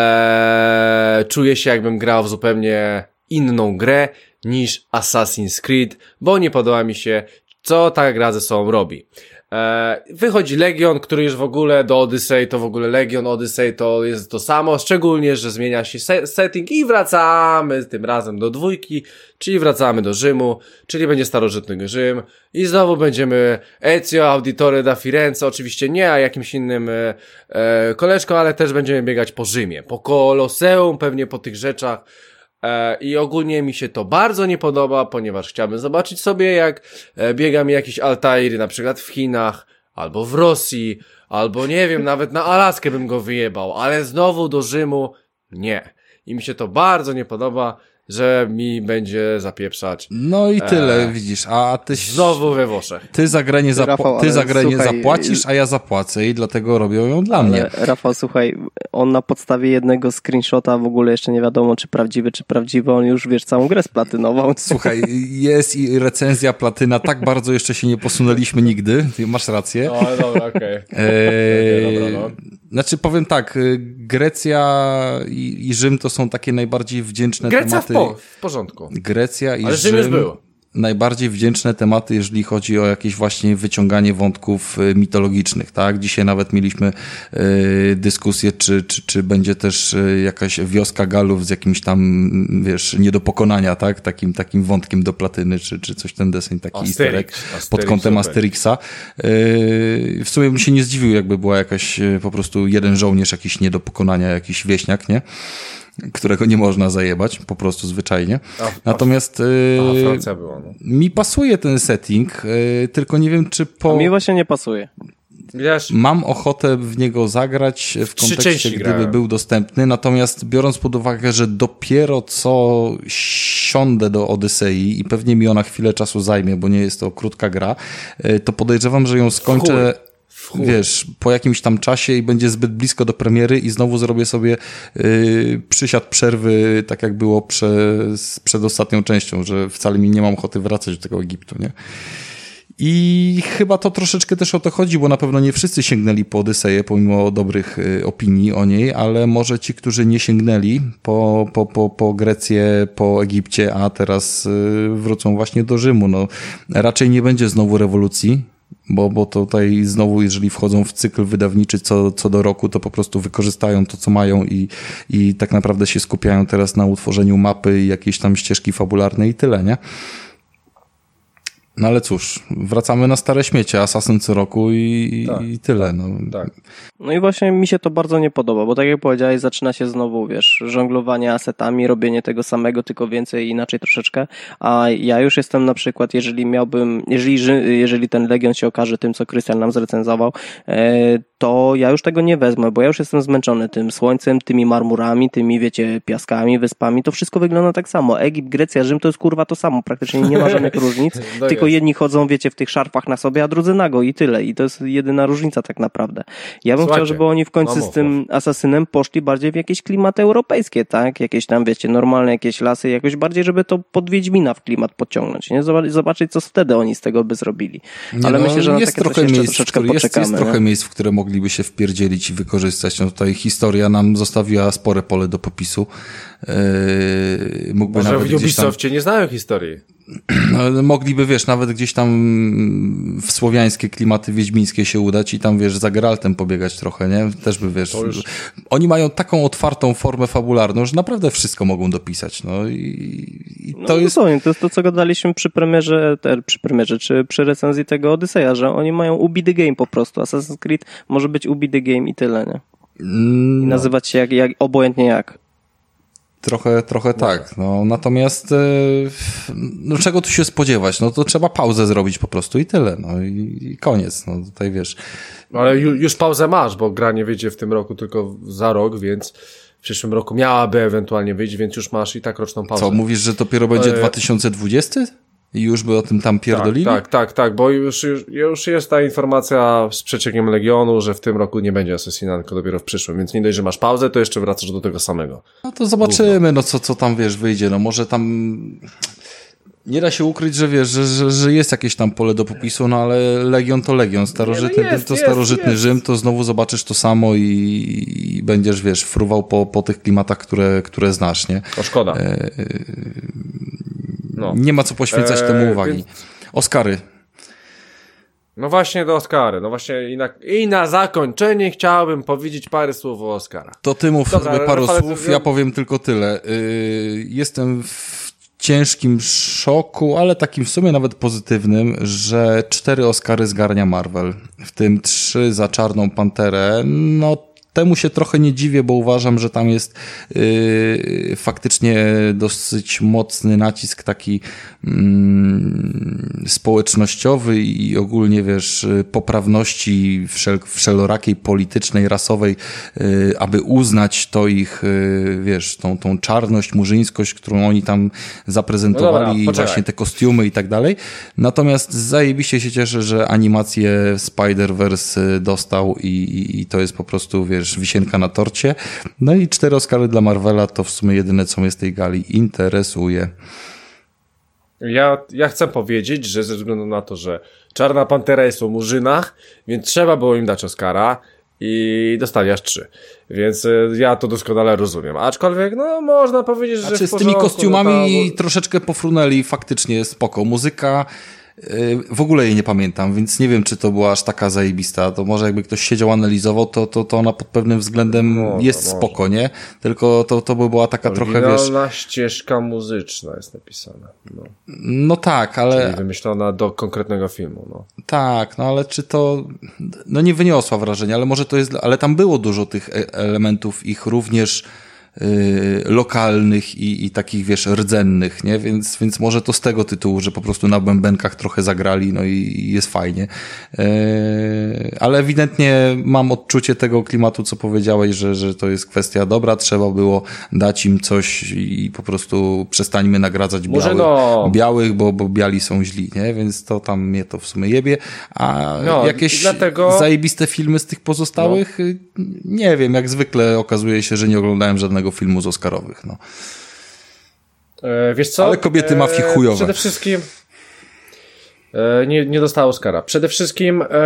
eee, czuję się jakbym grał w zupełnie inną grę niż Assassin's Creed, bo nie podoba mi się, co ta gra ze sobą robi. Eee, wychodzi Legion, który już w ogóle do Odyssey, to w ogóle Legion Odyssey to jest to samo, szczególnie, że zmienia się se- setting i wracamy tym razem do dwójki, czyli wracamy do Rzymu, czyli będzie starożytny Rzym i znowu będziemy Ezio Auditore da Firenze, oczywiście nie, a jakimś innym e, e, koleżką, ale też będziemy biegać po Rzymie, po Koloseum, pewnie po tych rzeczach. I ogólnie mi się to bardzo nie podoba, ponieważ chciałbym zobaczyć sobie, jak biega mi jakiś Altair, na przykład w Chinach, albo w Rosji, albo nie wiem, nawet na Alaskę bym go wyjebał, ale znowu do Rzymu nie. I mi się to bardzo nie podoba, że mi będzie zapieprzać. No i tyle, e, widzisz, a ty... Znowu we Włoszech. Ty za grę nie, zapo- Rafał, ty za grę nie słuchaj, zapłacisz, a ja zapłacę i dlatego robią ją dla ale, mnie. Rafał, słuchaj, on na podstawie jednego screenshota, w ogóle jeszcze nie wiadomo, czy prawdziwy, czy prawdziwy, on już, wiesz, całą grę splatynował. Słuchaj, jest i recenzja platyna, tak bardzo jeszcze się nie posunęliśmy nigdy, ty masz rację. O, dobra, okej. Okay. Eee, okay, dobra, no. Znaczy powiem tak, Grecja i, i Rzym to są takie najbardziej wdzięczne Grecja tematy. w, po, w porządku. Grecja i Ale Rzym Rzym już był. Najbardziej wdzięczne tematy, jeżeli chodzi o jakieś właśnie wyciąganie wątków mitologicznych, tak? Dzisiaj nawet mieliśmy y, dyskusję, czy, czy, czy będzie też jakaś wioska Galów z jakimś tam, wiesz, nie do pokonania, tak? Takim, takim wątkiem do platyny, czy, czy coś ten deseń, taki easter egg pod kątem Asterixa. Y, w sumie bym się nie zdziwił, jakby była jakaś po prostu jeden żołnierz jakiś nie do pokonania, jakiś wieśniak, nie? Którego nie można zajebać, po prostu zwyczajnie. A, Natomiast a Francja była, no. mi pasuje ten setting, yy, tylko nie wiem, czy po... A mi właśnie nie pasuje. Wiesz, mam ochotę w niego zagrać w kontekście, gdyby grałem. był dostępny, natomiast biorąc pod uwagę, że dopiero co siądę do Odysei i pewnie mi ona chwilę czasu zajmie, bo nie jest to krótka gra, to podejrzewam, że ją skończę wiesz, po jakimś tam czasie i będzie zbyt blisko do premiery i znowu zrobię sobie yy, przysiad przerwy, tak jak było przez, przed ostatnią częścią, że wcale mi nie mam ochoty wracać do tego Egiptu, nie? I chyba to troszeczkę też o to chodzi, bo na pewno nie wszyscy sięgnęli po Odyseję, pomimo dobrych y, opinii o niej, ale może ci, którzy nie sięgnęli po, po, po, po Grecję, po Egipcie, a teraz y, wrócą właśnie do Rzymu, no raczej nie będzie znowu rewolucji, bo, bo tutaj znowu, jeżeli wchodzą w cykl wydawniczy co, co do roku, to po prostu wykorzystają to, co mają i, i tak naprawdę się skupiają teraz na utworzeniu mapy i jakiejś tam ścieżki fabularnej i tyle, nie? No ale cóż, wracamy na stare śmiecie, Assassin co roku i, tak, i tyle. No. Tak. No i właśnie mi się to bardzo nie podoba, bo tak jak powiedziałeś, zaczyna się znowu, wiesz, żonglowanie asetami, robienie tego samego, tylko więcej i inaczej troszeczkę, a ja już jestem na przykład, jeżeli miałbym, jeżeli, jeżeli ten Legion się okaże tym, co Krystian nam zrecenzował, to ja już tego nie wezmę, bo ja już jestem zmęczony tym słońcem, tymi marmurami, tymi, wiecie, piaskami, wyspami, to wszystko wygląda tak samo. Egipt, Grecja, Rzym to jest kurwa to samo, praktycznie nie ma żadnych różnic, no tylko jest. jedni chodzą, wiecie, w tych szarfach na sobie, a drudzy nago i tyle. I to jest jedyna różnica tak naprawdę. Ja bym Słuchajcie, chciał, żeby oni w końcu no, z tym Asasynem poszli bardziej w jakieś klimaty europejskie, tak? Jakieś tam, wiecie, normalne jakieś lasy, jakoś bardziej, żeby to pod Wiedźmina w klimat podciągnąć, nie? Zobaczyć, co wtedy oni z tego by zrobili. Nie, Ale no, myślę, że na jest takie trochę coś jeszcze miejsc, troszeczkę które, jest, poczekamy. jest trochę miejsc, w które mogliby się wpierdzielić i wykorzystać. No tutaj historia nam zostawiła spore pole do popisu. Yy, mógłby Może nawet w gdzieś tam... Ubisoftie nie znają historii. Mogliby, wiesz, nawet gdzieś tam w słowiańskie klimaty wiedźmińskie się udać i tam, wiesz, za Geraltem pobiegać trochę, nie? Też by, wiesz, już... oni mają taką otwartą formę fabularną, że naprawdę wszystko mogą dopisać, no i, i to no, jest... Dosłownie, to jest to, co gadaliśmy przy premierze, te, przy premierze, czy przy recenzji tego Odyseja, że oni mają ubi the game po prostu. Assassin's Creed może być ubi the game i tyle, nie? I nazywać się jak, jak obojętnie jak. Trochę, trochę tak, no natomiast e, no czego tu się spodziewać, no to trzeba pauzę zrobić po prostu i tyle, no i, i koniec, no tutaj wiesz. Ale ju, już pauzę masz, bo gra nie wyjdzie w tym roku, tylko za rok, więc w przyszłym roku miałaby ewentualnie wyjść, więc już masz i tak roczną pauzę. Co, mówisz, że dopiero będzie e... dwa tysiące dwudziesty? I już by o tym tam pierdolili? Tak, tak, tak, tak, bo już, już, już jest ta informacja z przeciekiem Legionu, że w tym roku nie będzie Assassina, tylko dopiero w przyszłym, więc nie dość, że masz pauzę, to jeszcze wracasz do tego samego. No to zobaczymy, no co, co tam, wiesz, wyjdzie, no może tam... Nie da się ukryć, że wiesz, że, że, że jest jakieś tam pole do popisu, no ale Legion to Legion, starożytny nie, no jest, to jest, starożytny jest. Rzym, to znowu zobaczysz to samo i, i będziesz, wiesz, fruwał po, po tych klimatach, które, które znasz, nie? To szkoda. E, no. Nie ma co poświęcać E, temu uwagi. więc- Oscary. No właśnie do Oscary, no właśnie i na, i na zakończenie chciałbym powiedzieć parę słów o Oscarach. To ty mów Dobra, sobie paru ale- słów, ja powiem tylko tyle. Yy, jestem w ciężkim szoku, ale takim w sumie nawet pozytywnym, że cztery Oscary zgarnia Marvel, w tym trzy za Czarną Panterę. No temu się trochę nie dziwię, bo uważam, że tam jest yy, faktycznie dosyć mocny nacisk taki yy, społecznościowy i ogólnie, wiesz, poprawności wszel wszelorakiej politycznej, rasowej, yy, aby uznać to ich, yy, wiesz, tą, tą czarność, murzyńskość, którą oni tam zaprezentowali, No dobra, i poczekaj. właśnie te kostiumy i tak dalej. Natomiast zajebiście się cieszę, że animację Spider-Verse dostał i, i, i to jest po prostu, wiesz, wisienka na torcie. No i cztery Oscary dla Marvela to w sumie jedyne, co mnie z tej gali interesuje. Ja, ja chcę powiedzieć, że ze względu na to, że Czarna Pantera jest o murzynach, więc trzeba było im dać Oscara i dostali aż trzy. Więc y, ja to doskonale rozumiem. Aczkolwiek, no, można powiedzieć, że Znaczy w z tymi porządku, kostiumami no to- troszeczkę pofrunęli, faktycznie spoko. Muzyka, yy, w ogóle jej nie pamiętam, więc nie wiem, czy to była aż taka zajebista. To może jakby ktoś siedział, analizował, to, to, to ona pod pewnym względem Może, jest może. spoko, nie? Tylko to, to by była taka trochę, wiesz... Oryginalna ścieżka muzyczna jest napisana. No. No tak, ale... Czyli wymyślona do konkretnego filmu, no. Tak, no ale czy to, no nie wyniosła wrażenia, ale może to jest, ale tam było dużo tych e- elementów ich również y, lokalnych i, i takich, wiesz, rdzennych, nie? Więc, więc może to z tego tytułu, że po prostu na bębenkach trochę zagrali, no i, i jest fajnie. Y, ale ewidentnie mam odczucie tego klimatu, co powiedziałeś, że, że to jest kwestia dobra, trzeba było dać im coś i po prostu przestańmy nagradzać białych, no. białych bo, bo biali są źli, nie? Więc to tam mnie to w sumie jebie. A no, jakieś dlatego... zajebiste filmy z tych pozostałych, no. nie wiem, jak zwykle okazuje się, że nie oglądałem żadnego filmu z Oscarowych, no. E, wiesz co? Ale kobiety mafii chujowe. Przede wszystkim e, nie, nie dostała Oscara. Przede wszystkim e,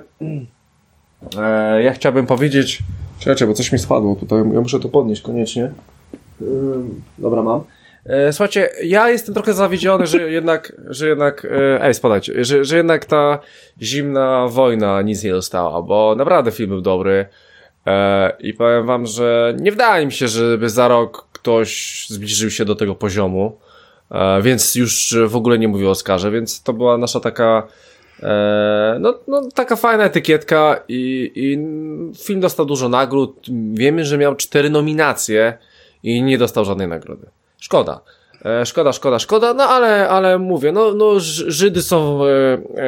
e, ja chciałbym powiedzieć, czekajcie, bo coś mi spadło tutaj, ja muszę to podnieść koniecznie. E, dobra, mam. E, słuchajcie, ja jestem trochę zawiedziony, że jednak, że jednak, e, ej, spadajcie, że, że jednak ta zimna wojna nic nie dostała, bo naprawdę film był dobry e, i powiem wam, że nie wydaje mi się, żeby za rok ktoś zbliżył się do tego poziomu, e, więc już w ogóle nie mówię o Oscarze, więc to była nasza taka e, no, no taka fajna etykietka i, i film dostał dużo nagród, wiemy, że miał cztery nominacje i nie dostał żadnej nagrody. Szkoda. E, szkoda, szkoda, szkoda, no ale, ale mówię, no, no Żydy są e,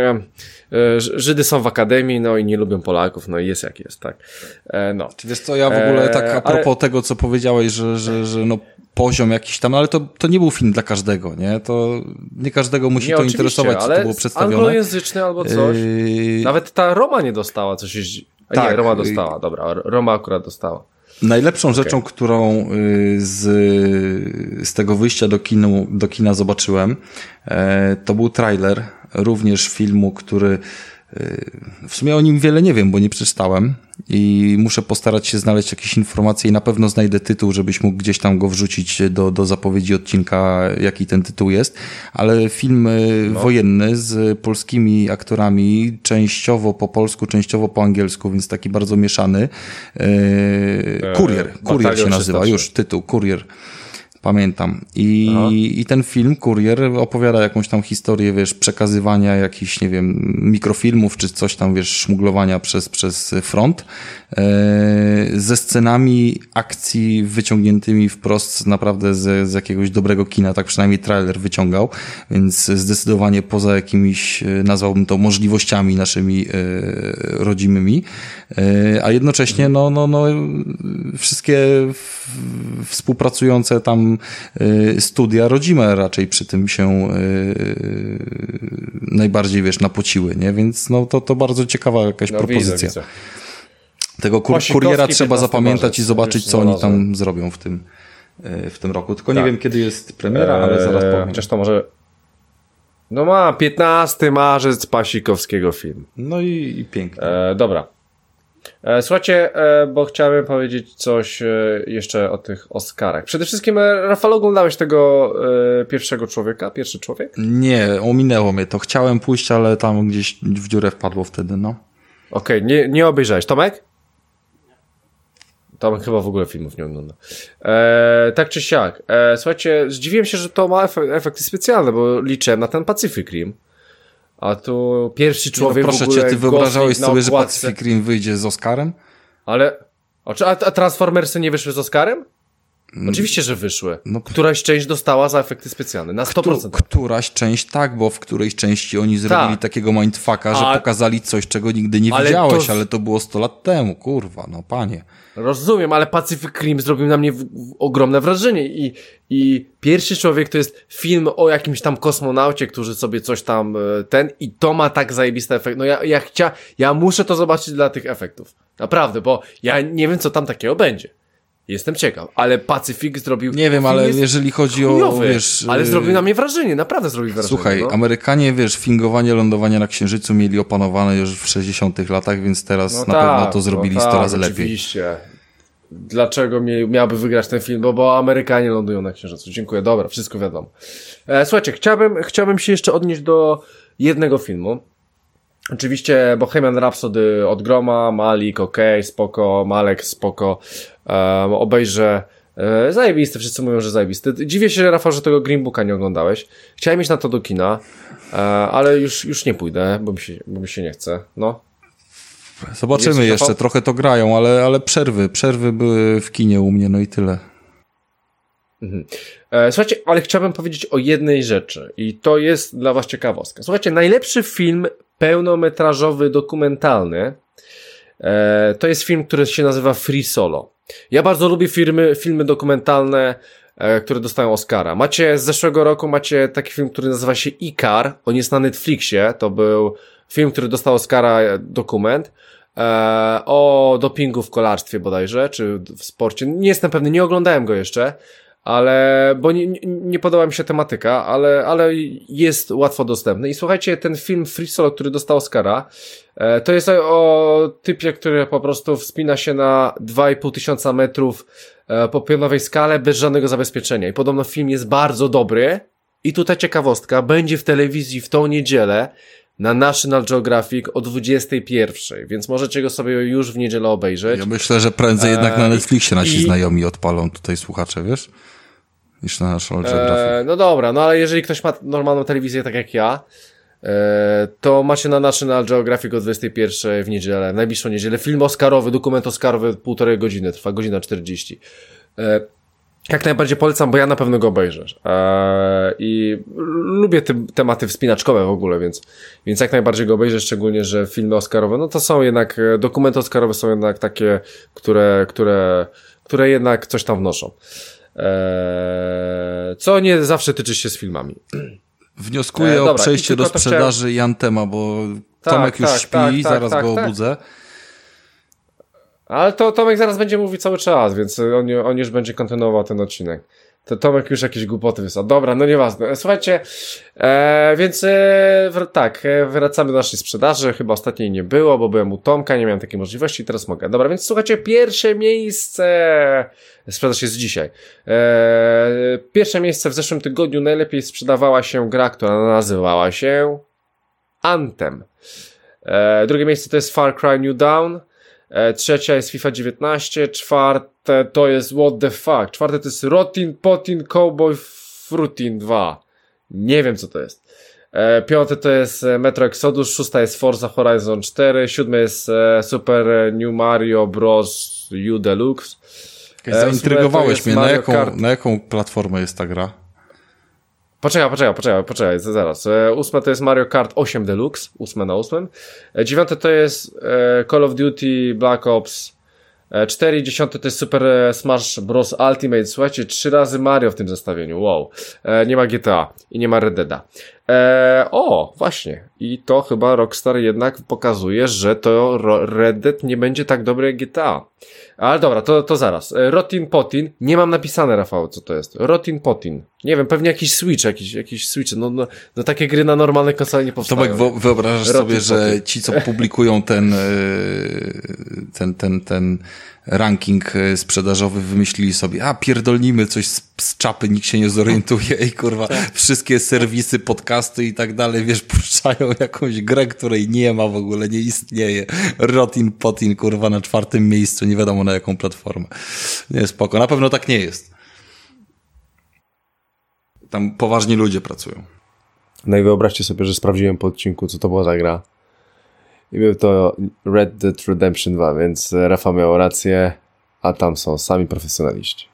e, Żydy są w akademii, no i nie lubią Polaków, no i jest jak jest, tak. E, no. Wiesz co, ja w ogóle tak a propos ale... tego, co powiedziałeś, że, że, że no poziom jakiś tam, ale to, to nie był film dla każdego, nie? To nie każdego musi nie, to interesować, co to było przedstawione. Anglojęzyczny albo coś. Yy... Nawet ta Roma nie dostała, coś jest... A tak. Nie, Roma dostała, dobra, Roma akurat dostała. Najlepszą okay. rzeczą, którą z, z tego wyjścia do, kinu, do kina zobaczyłem, to był trailer również filmu, który w sumie o nim wiele nie wiem, bo nie przeczytałem i muszę postarać się znaleźć jakieś informacje i na pewno znajdę tytuł, żebyś mógł gdzieś tam go wrzucić do, do zapowiedzi odcinka, jaki ten tytuł jest, ale film no. wojenny z polskimi aktorami, częściowo po polsku, częściowo po angielsku, więc taki bardzo mieszany. Eee, Kurier, Kurier się nazywa, już tytuł, Kurier. Pamiętam. I, I ten film, Kurier, opowiada jakąś tam historię, wiesz, przekazywania jakichś, nie wiem, mikrofilmów, czy coś tam, wiesz, szmuglowania przez, przez front, e, ze scenami akcji wyciągniętymi wprost naprawdę z, z jakiegoś dobrego kina, tak przynajmniej trailer wyciągał, więc zdecydowanie poza jakimiś, nazwałbym to, możliwościami naszymi e, rodzimymi, e, a jednocześnie, no, no, no, wszystkie w, współpracujące tam studia rodzime raczej przy tym się yy, najbardziej, wiesz, napociły, nie? Więc no to, to bardzo ciekawa jakaś no, propozycja. Widzę, widzę. Tego kur kuriera trzeba zapamiętać i zobaczyć, co oni tam zrobią w tym, yy, w tym roku. Tylko tak. nie wiem, kiedy jest premiera, eee, ale zaraz powiem. Chociaż to może... No ma piętnasty marzec Pasikowskiego film. No i, i pięknie. Eee, dobra. Słuchajcie, bo chciałem powiedzieć coś jeszcze o tych Oscarach. Przede wszystkim, Rafał, oglądałeś tego Pierwszego Człowieka? Pierwszy Człowiek? Nie, ominęło mnie to. Chciałem pójść, ale tam gdzieś w dziurę wpadło wtedy, no. Okej, okay, nie, nie obejrzałeś. Tomek? Tomek chyba w ogóle filmów nie ogląda. Eee, tak czy siak. Eee, słuchajcie, zdziwiłem się, że to ma efek efekty specjalne, bo liczyłem na ten Pacific Rim. A tu pierwszy człowiek no, proszę w ogóle... cię, ty wyobrażałeś sobie, że Pacific Rim wyjdzie z Oscarem? Ale... A, a Transformersy nie wyszły z Oscarem? Oczywiście, że wyszły. No, któraś część dostała za efekty specjalne, na sto procent. Któraś część tak, bo w którejś części oni zrobili Ta. takiego mindfucka, że a... pokazali coś, czego nigdy nie ale widziałeś, to... ale to było sto lat temu, kurwa, no panie. Rozumiem, ale Pacific Rim zrobił na mnie w, w, ogromne wrażenie i, i Pierwszy Człowiek to jest film o jakimś tam kosmonaucie, którzy sobie coś tam ten i to ma tak zajebisty efekt. No ja, ja chcia, ja muszę to zobaczyć dla tych efektów. Naprawdę, bo ja nie wiem, co tam takiego będzie. Jestem ciekaw, ale Pacyfik zrobił... Nie wiem, ale jeżeli chodzi chujowy, o, wiesz... Ale zrobił na mnie wrażenie, naprawdę zrobił wrażenie. Słuchaj, no. Amerykanie, wiesz, fingowanie, lądowanie na Księżycu mieli opanowane już w sześćdziesiątych latach, więc teraz no na tak, pewno to zrobili no sto tak, razy lepiej. Oczywiście. Dlaczego miałby wygrać ten film? Bo, bo Amerykanie lądują na Księżycu. Dziękuję, dobra, wszystko wiadomo. E, słuchajcie, chciałbym, chciałbym się jeszcze odnieść do jednego filmu. Oczywiście Bohemian Rhapsody od groma, Malik, okej, okay, spoko, Malek, spoko, um, obejrzę, e, zajebisty, wszyscy mówią, że zajebisty. Dziwię się, Rafał, że tego Green Booka nie oglądałeś. Chciałem iść na to do kina, e, ale już, już nie pójdę, bo mi się, bo mi się nie chce, no. Zobaczymy jeszcze, trochę to grają, ale, ale przerwy, przerwy były w kinie u mnie, no i tyle. Mhm. E, słuchajcie, ale chciałbym powiedzieć o jednej rzeczy i to jest dla was ciekawostka. Słuchajcie, najlepszy film pełnometrażowy, dokumentalny e, to jest film, który się nazywa Free Solo. Ja bardzo lubię filmy, filmy dokumentalne, e, które dostają Oscara. Macie z zeszłego roku macie taki film, który nazywa się Icar, on jest na Netflixie, to był film, który dostał Oscara, dokument e, o dopingu w kolarstwie bodajże, czy w sporcie. Nie jestem pewny, nie oglądałem go jeszcze, ale, bo nie, nie, nie podoba mi się tematyka, ale, ale jest łatwo dostępny. I słuchajcie, ten film Free Solo, który dostał Oscara, e, to jest o, o typie, który po prostu wspina się na dwa i pół tysiąca metrów e, po pionowej skale bez żadnego zabezpieczenia. I podobno film jest bardzo dobry. I tutaj ciekawostka, będzie w telewizji w tą niedzielę na National Geographic o dwudziestej pierwszej, więc możecie go sobie już w niedzielę obejrzeć. Ja myślę, że prędzej jednak na Netflixie nasi i... znajomi odpalą tutaj słuchacze, wiesz? Niż na National Geographic. E, no dobra, no ale jeżeli ktoś ma normalną telewizję tak jak ja, e, to macie na National Geographic o dwudziestej pierwszej w niedzielę, najbliższą niedzielę, film oscarowy, dokument oscarowy, półtorej godziny, trwa godzina czterdzieści. E, Jak najbardziej polecam, bo ja na pewno go obejrzę. Eee, I lubię te tematy wspinaczkowe w ogóle, więc, więc jak najbardziej go obejrzę, szczególnie, że filmy oscarowe, no to są jednak, dokumenty oscarowe są jednak takie, które, które, które jednak coś tam wnoszą. Eee, co nie zawsze tyczy się z filmami. Wnioskuję eee, o dobra, przejście do sprzedaży chciałem... i Antema, bo tak, Tomek już tak, śpi, tak, tak, zaraz tak, go tak. obudzę. Ale to Tomek zaraz będzie mówić cały czas, więc on, on już będzie kontynuował ten odcinek. To Tomek już jakieś głupoty wysłał. Dobra, no nieważne. Słuchajcie, e, więc e, w, tak, e, wracamy do naszej sprzedaży. Chyba ostatniej nie było, bo byłem u Tomka, nie miałem takiej możliwości, teraz mogę. Dobra, więc słuchajcie, pierwsze miejsce. Sprzedaż jest dzisiaj. E, pierwsze miejsce w zeszłym tygodniu najlepiej sprzedawała się gra, która nazywała się Anthem. E, drugie miejsce to jest Far Cry New Dawn. E, trzecia jest FIFA dziewiętnaście, czwarte to jest What the Fuck, czwarte to jest Rotin Potin Cowboy Fruitin dwa. Nie wiem co to jest. E, piąte to jest Metro Exodus, szósta jest Forza Horizon cztery, siódme jest e, Super New Mario Bros. U Deluxe. E, Zaintrygowałeś mnie, na jaką, Kart... na jaką platformę jest ta gra? Poczekaj, poczekaj, poczekaj, poczekaj, zaraz. E, ósme to jest Mario Kart osiem Deluxe, ósme na ósmym. E, dziewiąte to jest e, Call of Duty Black Ops e, cztery, dziesiąte to jest Super Smash Bros. Ultimate. Słuchajcie, trzy razy Mario w tym zestawieniu, wow. E, nie ma G T A i nie ma Red Deada. E, o, właśnie. I to chyba Rockstar jednak pokazuje, że to Red Dead nie będzie tak dobre jak G T A. Ale dobra, to, to zaraz. Rotin Potin. Nie mam napisane, Rafał, co to jest. Rotin Potin. Nie wiem, pewnie jakiś Switch, jakiś, jakiś Switch. No, no, no takie gry na normalnej konsoli nie powstają. Tomek, wyobrażasz Rotin sobie, że Potin. ci, co publikują ten, ten, ten, ten ranking sprzedażowy, wymyślili sobie, a pierdolnimy coś z, z czapy, nikt się nie zorientuje i kurwa, wszystkie serwisy, podcasty i tak dalej, wiesz, puszczają jakąś grę, której nie ma w ogóle, nie istnieje. Rotin Potin, kurwa, na czwartym miejscu, nie wiadomo na jaką platformę. Nie, spoko, na pewno tak nie jest. Tam poważni ludzie pracują. No i wyobraźcie sobie, że sprawdziłem po odcinku, co to była za gra. I był to Red Dead Redemption dwa, więc Rafa miał rację, a tam są sami profesjonaliści.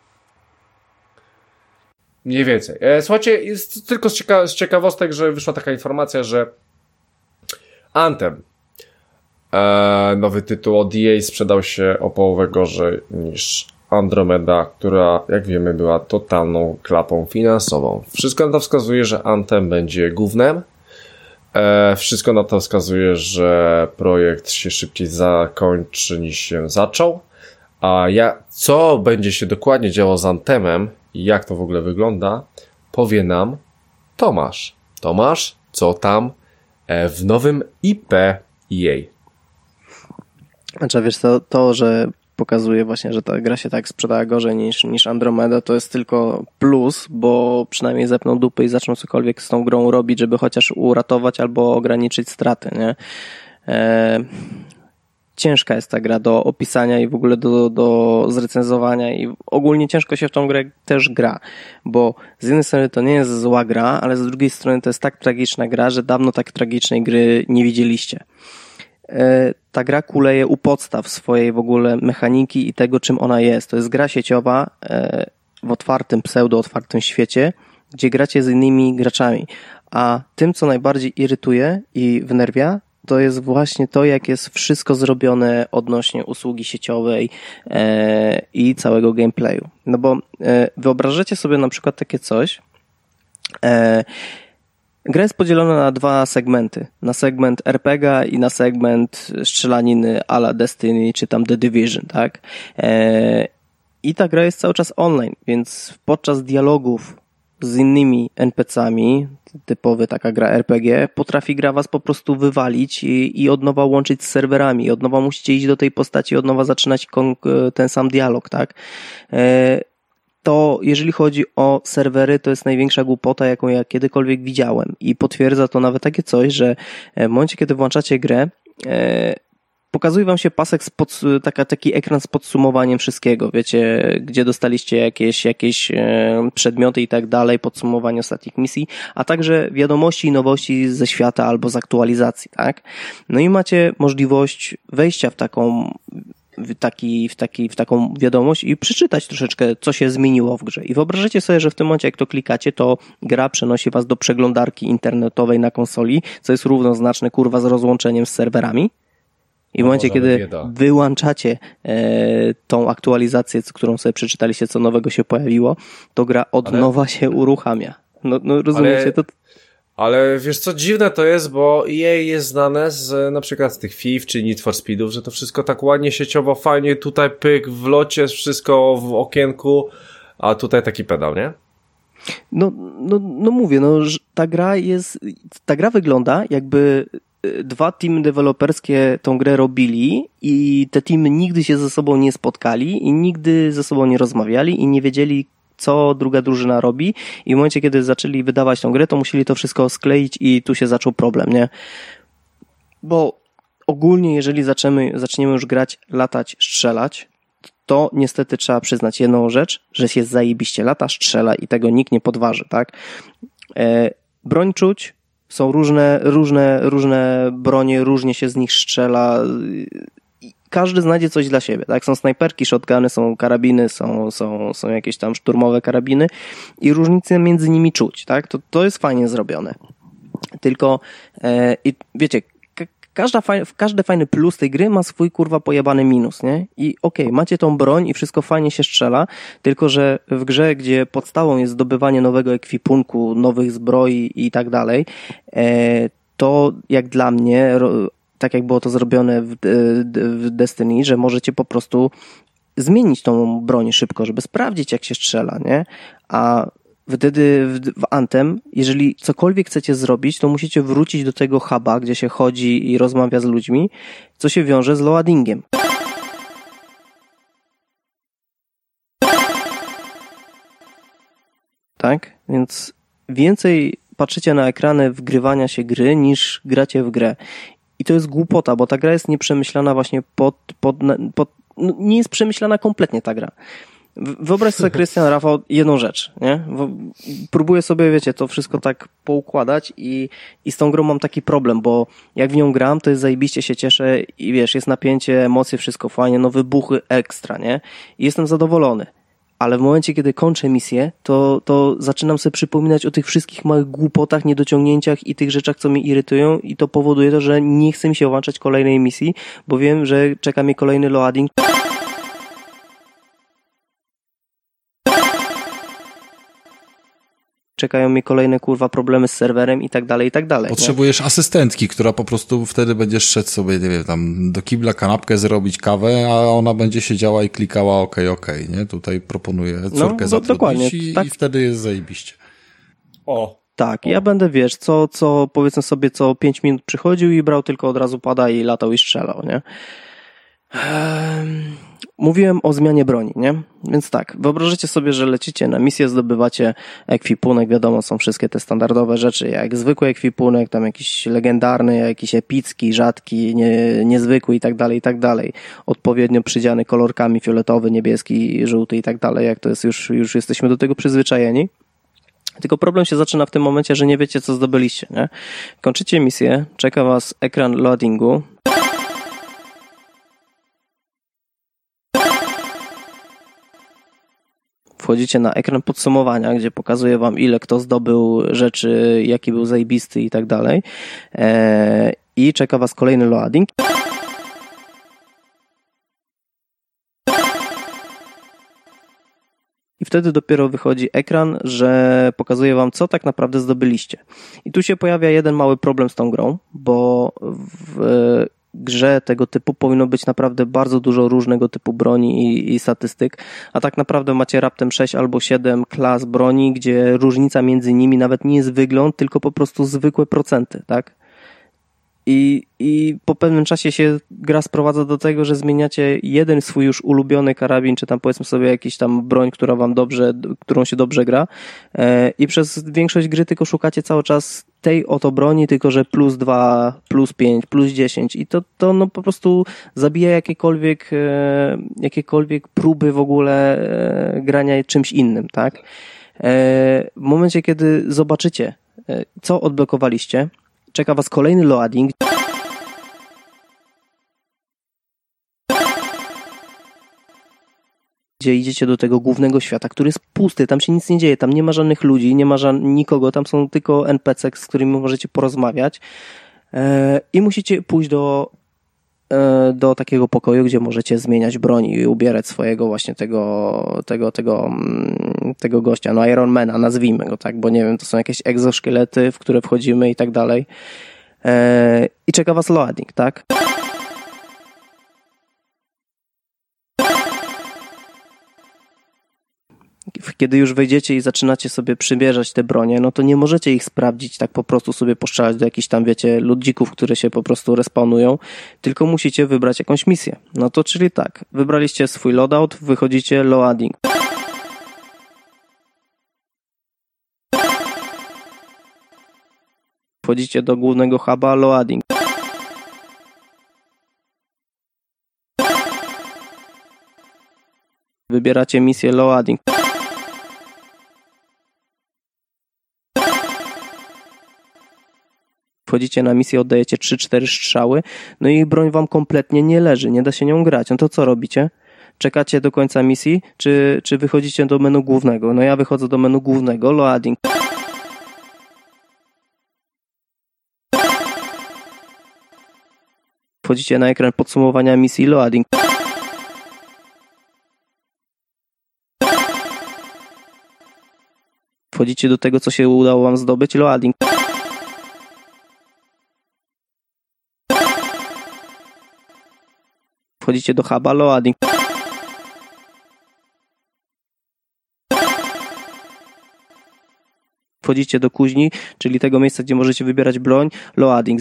Mniej więcej. E, słuchajcie, jest tylko z, cieka- z ciekawostek, że wyszła taka informacja, że Anthem, e, nowy tytuł od E A, sprzedał się o połowę gorzej niż Andromeda, która, jak wiemy, była totalną klapą finansową. Wszystko na to wskazuje, że Anthem będzie gównem. E, wszystko na to wskazuje, że projekt się szybciej zakończy niż się zaczął. A ja, co będzie się dokładnie działo z Anthemem i jak to w ogóle wygląda, powie nam Tomasz. Tomasz, co tam e, w nowym I P E A? Znaczy, wiesz co, to, że pokazuje właśnie, że ta gra się tak sprzedała gorzej niż, niż Andromeda, to jest tylko plus, bo przynajmniej zepną dupy i zaczną cokolwiek z tą grą robić, żeby chociaż uratować albo ograniczyć straty, nie? E, ciężka jest ta gra do opisania i w ogóle do, do zrecenzowania i ogólnie ciężko się w tą grę też gra, bo z jednej strony to nie jest zła gra, ale z drugiej strony to jest tak tragiczna gra, że dawno tak tragicznej gry nie widzieliście. Ta gra kuleje u podstaw swojej w ogóle mechaniki i tego, czym ona jest. To jest gra sieciowa. w otwartym, pseudo-otwartym świecie, gdzie gracie z innymi graczami. A tym, co najbardziej irytuje i wnerwia, to jest właśnie to, jak jest wszystko zrobione odnośnie usługi sieciowej e, i całego gameplayu. No bo e, wyobrażacie sobie na przykład takie coś. E, gra jest podzielona na dwa segmenty. Na segment er pe gie a i na segment strzelaniny a la Destiny czy tam The Division, tak? E, I ta gra jest cały czas online, więc podczas dialogów z innymi en pe ce ami, typowy taka gra er pe gie, potrafi gra was po prostu wywalić i, i od nowa łączyć z serwerami, od nowa musicie iść do tej postaci, od nowa zaczynać ten sam dialog, tak? To jeżeli chodzi o serwery, to jest największa głupota, jaką ja kiedykolwiek widziałem i potwierdza to nawet takie coś, że w momencie, kiedy włączacie grę, pokazuje wam się pasek, z pod, taka, taki ekran z podsumowaniem wszystkiego, wiecie, gdzie dostaliście jakieś, jakieś e, przedmioty i tak dalej, podsumowanie ostatnich misji, a także wiadomości i nowości ze świata albo z aktualizacji, tak? No i macie możliwość wejścia w taką w, taki, w, taki, w taką wiadomość i przeczytać troszeczkę, co się zmieniło w grze. I wyobrażacie sobie, że w tym momencie, jak to klikacie, to gra przenosi was do przeglądarki internetowej na konsoli, co jest równoznaczne, kurwa, z rozłączeniem z serwerami. I w momencie, kiedy bieda. wyłączacie e, tą aktualizację, którą sobie przeczytaliście, co nowego się pojawiło, to gra od ale... nowa się uruchamia. No, no rozumiecie? Ale... To... Ale wiesz co, dziwne to jest, bo E A jest znane z na przykład z tych F I F czy Need for Speedów, że to wszystko tak ładnie sieciowo, fajnie, tutaj pyk, w locie, wszystko w okienku, a tutaj taki pedał, nie? No, no, no mówię, no, ta gra jest, ta gra wygląda jakby dwa teamy deweloperskie tą grę robili i te teamy nigdy się ze sobą nie spotkali i nigdy ze sobą nie rozmawiali i nie wiedzieli, co druga drużyna robi i w momencie, kiedy zaczęli wydawać tą grę, to musieli to wszystko skleić i tu się zaczął problem, nie? Bo ogólnie, jeżeli zaczniemy, zaczniemy już grać, latać, strzelać, to niestety trzeba przyznać jedną rzecz, że się zajebiście lata, strzela i tego nikt nie podważy, tak? E, broń czuć, są różne, różne, różne bronie, różnie się z nich strzela. Każdy znajdzie coś dla siebie, tak? Są snajperki, shotguny, są karabiny, są, są, są jakieś tam szturmowe karabiny i różnice między nimi czuć, tak? To, to jest fajnie zrobione. Tylko, e, i wiecie, Każda faj, każdy fajny plus tej gry ma swój kurwa pojebany minus, nie? I okej, okay, macie tą broń i wszystko fajnie się strzela, tylko że w grze, gdzie podstawą jest zdobywanie nowego ekwipunku, nowych zbroi i tak dalej, to jak dla mnie, tak jak było to zrobione w, w Destiny, że możecie po prostu zmienić tą broń szybko, żeby sprawdzić, jak się strzela, nie? A wtedy w, w Anthem, jeżeli cokolwiek chcecie zrobić, to musicie wrócić do tego huba, gdzie się chodzi i rozmawia z ludźmi, co się wiąże z loadingiem. Tak? Więc więcej patrzycie na ekrany wgrywania się gry, niż gracie w grę. I to jest głupota, bo ta gra jest nieprzemyślana właśnie pod... pod, pod no nie jest przemyślana kompletnie ta gra. Wyobraź sobie, Krystian, Rafał, jedną rzecz, nie? Próbuję sobie, wiecie, to wszystko tak poukładać i, i z tą grą mam taki problem, bo jak w nią gram, to jest zajebiście, się cieszę i wiesz, jest napięcie, emocje, wszystko fajnie, no wybuchy ekstra, nie? I jestem zadowolony. Ale w momencie, kiedy kończę misję, to, to zaczynam sobie przypominać o tych wszystkich małych głupotach, niedociągnięciach i tych rzeczach, co mnie irytują i to powoduje to, że nie chce mi się włączać kolejnej misji, bo wiem, że czeka mnie kolejny loading. Czekają mnie kolejne kurwa problemy z serwerem i tak dalej, i tak dalej. Potrzebujesz nie? asystentki, która po prostu wtedy będzie szedł sobie, nie wiem, tam do kibla kanapkę zrobić, kawę, a ona będzie siedziała i klikała okej, okay, okej, okay, nie? Tutaj proponuję córkę no, zatrudnić i, tak. i wtedy jest zajebiście. O. Tak, o. Ja będę, wiesz, co, co powiedzmy sobie, co pięć minut przychodził i brał tylko od razu pada i latał i strzelał, nie? Um... Mówiłem o zmianie broni, nie? Więc tak, wyobraźcie sobie, że lecicie na misję, zdobywacie ekwipunek, wiadomo, są wszystkie te standardowe rzeczy, jak zwykły ekwipunek, tam jakiś legendarny, jakiś epicki, rzadki, nie, niezwykły i tak dalej, i tak dalej. Odpowiednio przydziany kolorkami fioletowy, niebieski, żółty i tak dalej, jak to jest, już, już jesteśmy do tego przyzwyczajeni. Tylko problem się zaczyna w tym momencie, że nie wiecie, co zdobyliście, nie? Kończycie misję, czeka was ekran loadingu, Wchodzicie na ekran podsumowania, gdzie pokazuje wam, ile kto zdobył rzeczy, jaki był zajebisty i tak dalej. I czeka was kolejny loading. I wtedy dopiero wychodzi ekran, że pokazuje wam, co tak naprawdę zdobyliście. I tu się pojawia jeden mały problem z tą grą, bo w grze tego typu powinno być naprawdę bardzo dużo różnego typu broni i, i statystyk, a tak naprawdę macie raptem sześć albo siedem klas broni, gdzie różnica między nimi nawet nie jest wygląd, tylko po prostu zwykłe procenty, tak? I, I po pewnym czasie się gra sprowadza do tego, że zmieniacie jeden swój już ulubiony karabin, czy tam powiedzmy sobie jakiś tam broń, która wam dobrze, którą się dobrze gra e, i przez większość gry tylko szukacie cały czas tej oto broni, tylko że plus dwa, plus pięć, plus dziesięć i to, to no po prostu zabija jakiekolwiek, e, jakiekolwiek próby w ogóle e, grania czymś innym, tak? E, w momencie, kiedy zobaczycie, e, co odblokowaliście, czeka was kolejny loading. Gdzie idziecie do tego głównego świata, który jest pusty, tam się nic nie dzieje, tam nie ma żadnych ludzi, nie ma ża- nikogo, tam są tylko en pe ce, z którymi możecie porozmawiać e, i musicie pójść do, e, do takiego pokoju, gdzie możecie zmieniać broń i ubierać swojego właśnie tego, tego, tego, tego gościa, no Ironmana, nazwijmy go tak, bo nie wiem, to są jakieś egzoszkielety, w które wchodzimy i tak dalej. E, I czeka was loading, tak? Kiedy już wejdziecie i zaczynacie sobie przybierzać te bronie, no to nie możecie ich sprawdzić, tak po prostu sobie postrzelać do jakichś tam, wiecie, ludzików, które się po prostu respawnują, tylko musicie wybrać jakąś misję. No to czyli tak, wybraliście swój loadout, wychodzicie loading. Wchodzicie do głównego huba, loading. Wybieracie misję loading. Wchodzicie na misję, oddajecie trzy cztery strzały, no i broń wam kompletnie nie leży, nie da się nią grać. No to co robicie? Czekacie do końca misji, czy, czy wychodzicie do menu głównego? No ja wychodzę do menu głównego, loading. Wchodzicie na ekran podsumowania misji, loading. Wchodzicie do tego, co się udało wam zdobyć, loading. Wchodzicie do huba, loading. Wchodzicie do kuźni, czyli tego miejsca, gdzie możecie wybierać broń, loading.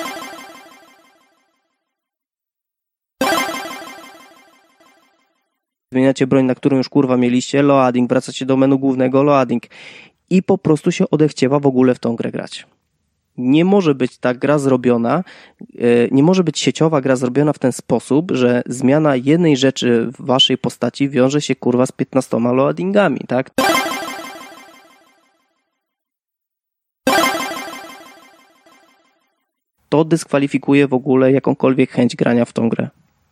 Zmieniacie broń, na którą już kurwa mieliście, loading, wracacie do menu głównego, loading i po prostu się odechciewa w ogóle w tą grę grać. Nie może być ta gra zrobiona, nie może być sieciowa gra zrobiona w ten sposób, że zmiana jednej rzeczy w waszej postaci wiąże się kurwa z piętnastoma loadingami, tak? To dyskwalifikuje w ogóle jakąkolwiek chęć grania w tą grę.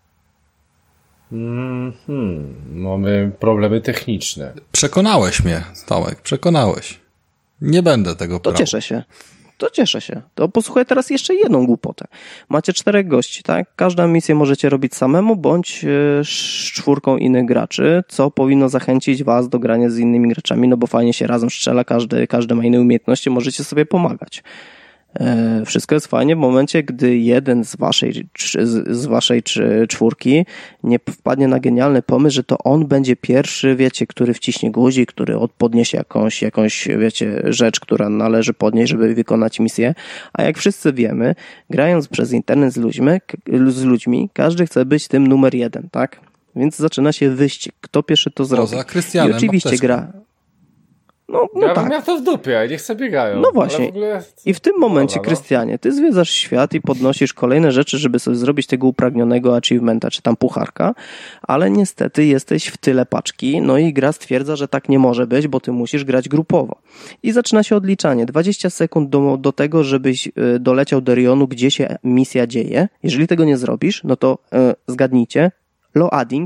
Mm-hmm. Mamy problemy techniczne. Przekonałeś mnie, Tomek, przekonałeś. Nie będę tego To brał. cieszę się. To cieszę się. To posłuchaj teraz jeszcze jedną głupotę. Macie czterech gości, tak? Każdą misję możecie robić samemu, bądź z czwórką innych graczy, co powinno zachęcić was do grania z innymi graczami, no bo fajnie się razem strzela, każdy, każdy ma inne umiejętności, możecie sobie pomagać. Wszystko jest fajnie w momencie, gdy jeden z waszej, z waszej czwórki nie wpadnie na genialny pomysł, że to on będzie pierwszy, wiecie, który wciśnie guzik, który podniesie jakąś, jakąś, wiecie, rzecz, która należy podnieść, żeby wykonać misję. A jak wszyscy wiemy, grając przez internet z ludźmi, z ludźmi każdy chce być tym numer jeden, tak? Więc zaczyna się wyścig. Kto pierwszy to zrobi? Poza Krystianem, I oczywiście apteczką. gra... No, no ja tak. bym miał to w dupie, niech sobie biegają. No właśnie. W ogóle... I w tym momencie, Dobra, no. Krystianie, ty zwiedzasz świat i podnosisz kolejne rzeczy, żeby sobie zrobić tego upragnionego achievementa, czy tam pucharka, ale niestety jesteś w tyle paczki, no i gra stwierdza, że tak nie może być, bo ty musisz grać grupowo. I zaczyna się odliczanie. dwadzieścia sekund do, do tego, żebyś doleciał do rejonu, gdzie się misja dzieje. Jeżeli tego nie zrobisz, no to yy, zgadnijcie, loading,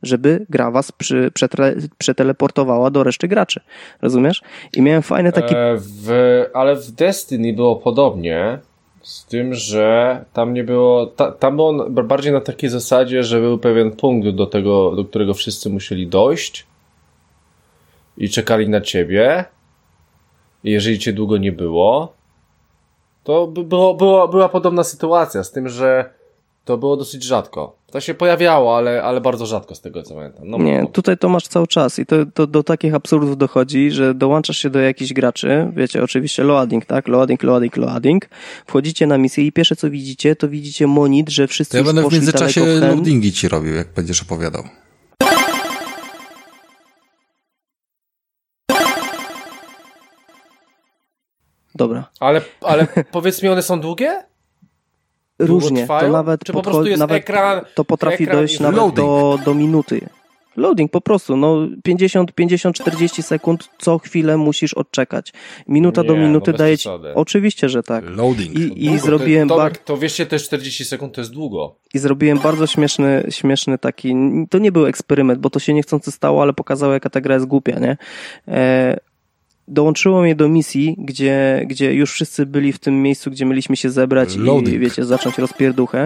żeby gra was przy, przetre, przeteleportowała do reszty graczy. Rozumiesz? I miałem fajny taki... E, w, ale w Destiny było podobnie, z tym, że tam nie było... Ta, tam było bardziej na takiej zasadzie, że był pewien punkt, do tego, do którego wszyscy musieli dojść i czekali na ciebie. I jeżeli cię długo nie było, to by było, było, była podobna sytuacja, z tym, że to było dosyć rzadko. To się pojawiało, ale, ale bardzo rzadko z tego, co pamiętam. No, nie, no. tutaj to masz cały czas i to, to do takich absurdów dochodzi, że dołączasz się do jakichś graczy, wiecie, oczywiście loading, tak? Loading, loading, loading. Wchodzicie na misję i pierwsze, co widzicie, to widzicie monit, że wszyscy to ja już będę w międzyczasie w ten... loadingi ci robił, jak będziesz opowiadał. Dobra. Ale, ale powiedz mi, one są długie? Różnie, to nawet, Czy po prostu jest nawet ekran, to potrafi ekran dojść i nawet do, do minuty. Loading po prostu, no pięćdziesiąt, pięćdziesiąt, czterdzieści sekund co chwilę musisz odczekać. Minuta Nie, do minuty no daje ci... przesady. Oczywiście, że tak. Loading. I, i Długo, zrobiłem... To, to, bar... to wiecie, też czterdzieści sekund to jest długo. I zrobiłem bardzo śmieszny, śmieszny taki... To nie był eksperyment, bo to się niechcący stało, ale pokazało, jaka ta gra jest głupia, nie? E... Dołączyło mnie do misji, gdzie, gdzie już wszyscy byli w tym miejscu, gdzie mieliśmy się zebrać Loading. I wiecie, zacząć rozpierduchę.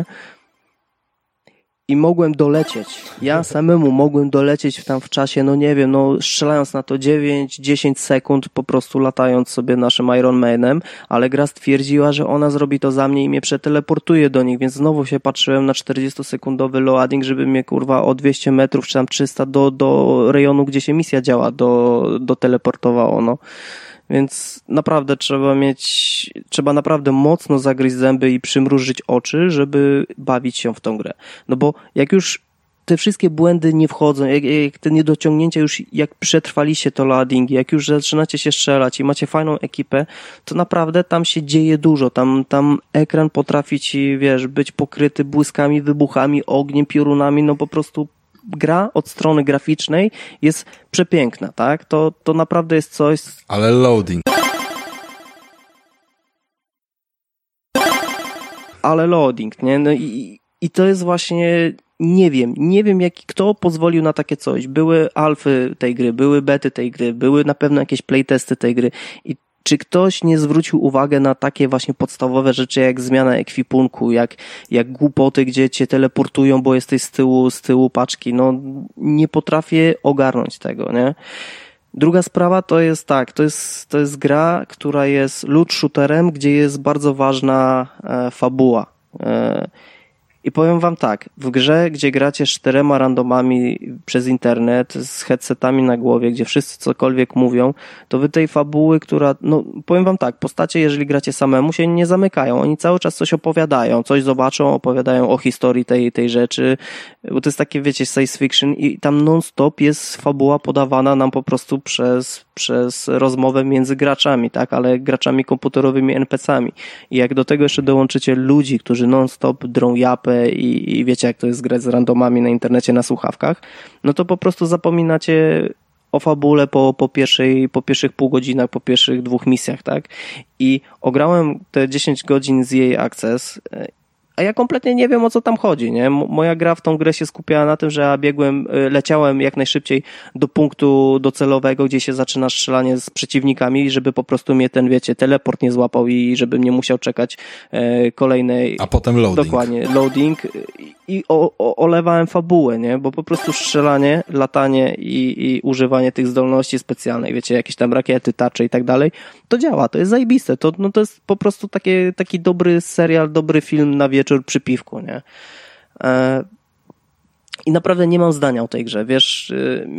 I mogłem dolecieć. Ja samemu mogłem dolecieć tam w czasie, no nie wiem, no strzelając na to dziewięć dziesięć sekund, po prostu latając sobie naszym Iron Manem, ale gra stwierdziła, że ona zrobi to za mnie i mnie przeteleportuje do nich, więc znowu się patrzyłem na czterdziestosekundowy loading, żeby mnie kurwa o dwieście metrów czy tam trzysta do, do rejonu, gdzie się misja działa, do, do teleportowało, no. Więc naprawdę trzeba mieć, trzeba naprawdę mocno zagryźć zęby i przymrużyć oczy, żeby bawić się w tą grę. No bo jak już te wszystkie błędy nie wchodzą, jak, jak te niedociągnięcia już, jak przetrwaliście to loading, jak już zaczynacie się strzelać i macie fajną ekipę, to naprawdę tam się dzieje dużo. Tam, tam ekran potrafi ci, wiesz, być pokryty błyskami, wybuchami, ogniem, piorunami, no po prostu gra od strony graficznej jest przepiękna, tak? To, to naprawdę jest coś... Ale loading. Ale loading, nie? No i, i to jest właśnie... Nie wiem, nie wiem jak, kto pozwolił na takie coś. Były alfy tej gry, były bety tej gry, były na pewno jakieś playtesty tej gry i czy ktoś nie zwrócił uwagę na takie właśnie podstawowe rzeczy jak zmiana ekwipunku, jak, jak głupoty, gdzie cię teleportują, bo jesteś z tyłu, z tyłu paczki. No nie potrafię ogarnąć tego, nie? Druga sprawa to jest tak, to jest, to jest gra, która jest loot shooterem, gdzie jest bardzo ważna e, fabuła. E, I powiem wam tak, w grze, gdzie gracie czterema randomami przez internet, z headsetami na głowie, gdzie wszyscy cokolwiek mówią, to wy tej fabuły, która, no powiem wam tak, postacie, jeżeli gracie samemu, się nie zamykają. Oni cały czas coś opowiadają, coś zobaczą, opowiadają o historii tej, tej rzeczy, bo to jest takie, wiecie, science fiction i tam non-stop jest fabuła podawana nam po prostu przez, przez rozmowę między graczami, tak, ale graczami komputerowymi, en pe ce ami. I jak do tego jeszcze dołączycie ludzi, którzy non-stop drą japę i, i wiecie, jak to jest grać z randomami na internecie, na słuchawkach, no to po prostu zapominacie o fabule po, po, pierwszej, po pierwszych pół godzinach, po pierwszych dwóch misjach, tak? I ograłem te dziesięć godzin z E A Access, a ja kompletnie nie wiem, o co tam chodzi, nie? Moja gra w tą grę się skupiała na tym, że ja biegłem, leciałem jak najszybciej do punktu docelowego, gdzie się zaczyna strzelanie z przeciwnikami, żeby po prostu mnie ten, wiecie, teleport nie złapał i żebym nie musiał czekać e, kolejnej... A potem loading. Dokładnie, loading i o, o, olewałem fabułę, nie? Bo po prostu strzelanie, latanie i, i używanie tych zdolności specjalnych, wiecie, jakieś tam rakiety, tarcze i tak dalej, to działa, to jest zajebiste, to, no to jest po prostu takie, taki dobry serial, dobry film na wieczór przy piwku, nie? E, I naprawdę nie mam zdania o tej grze, wiesz,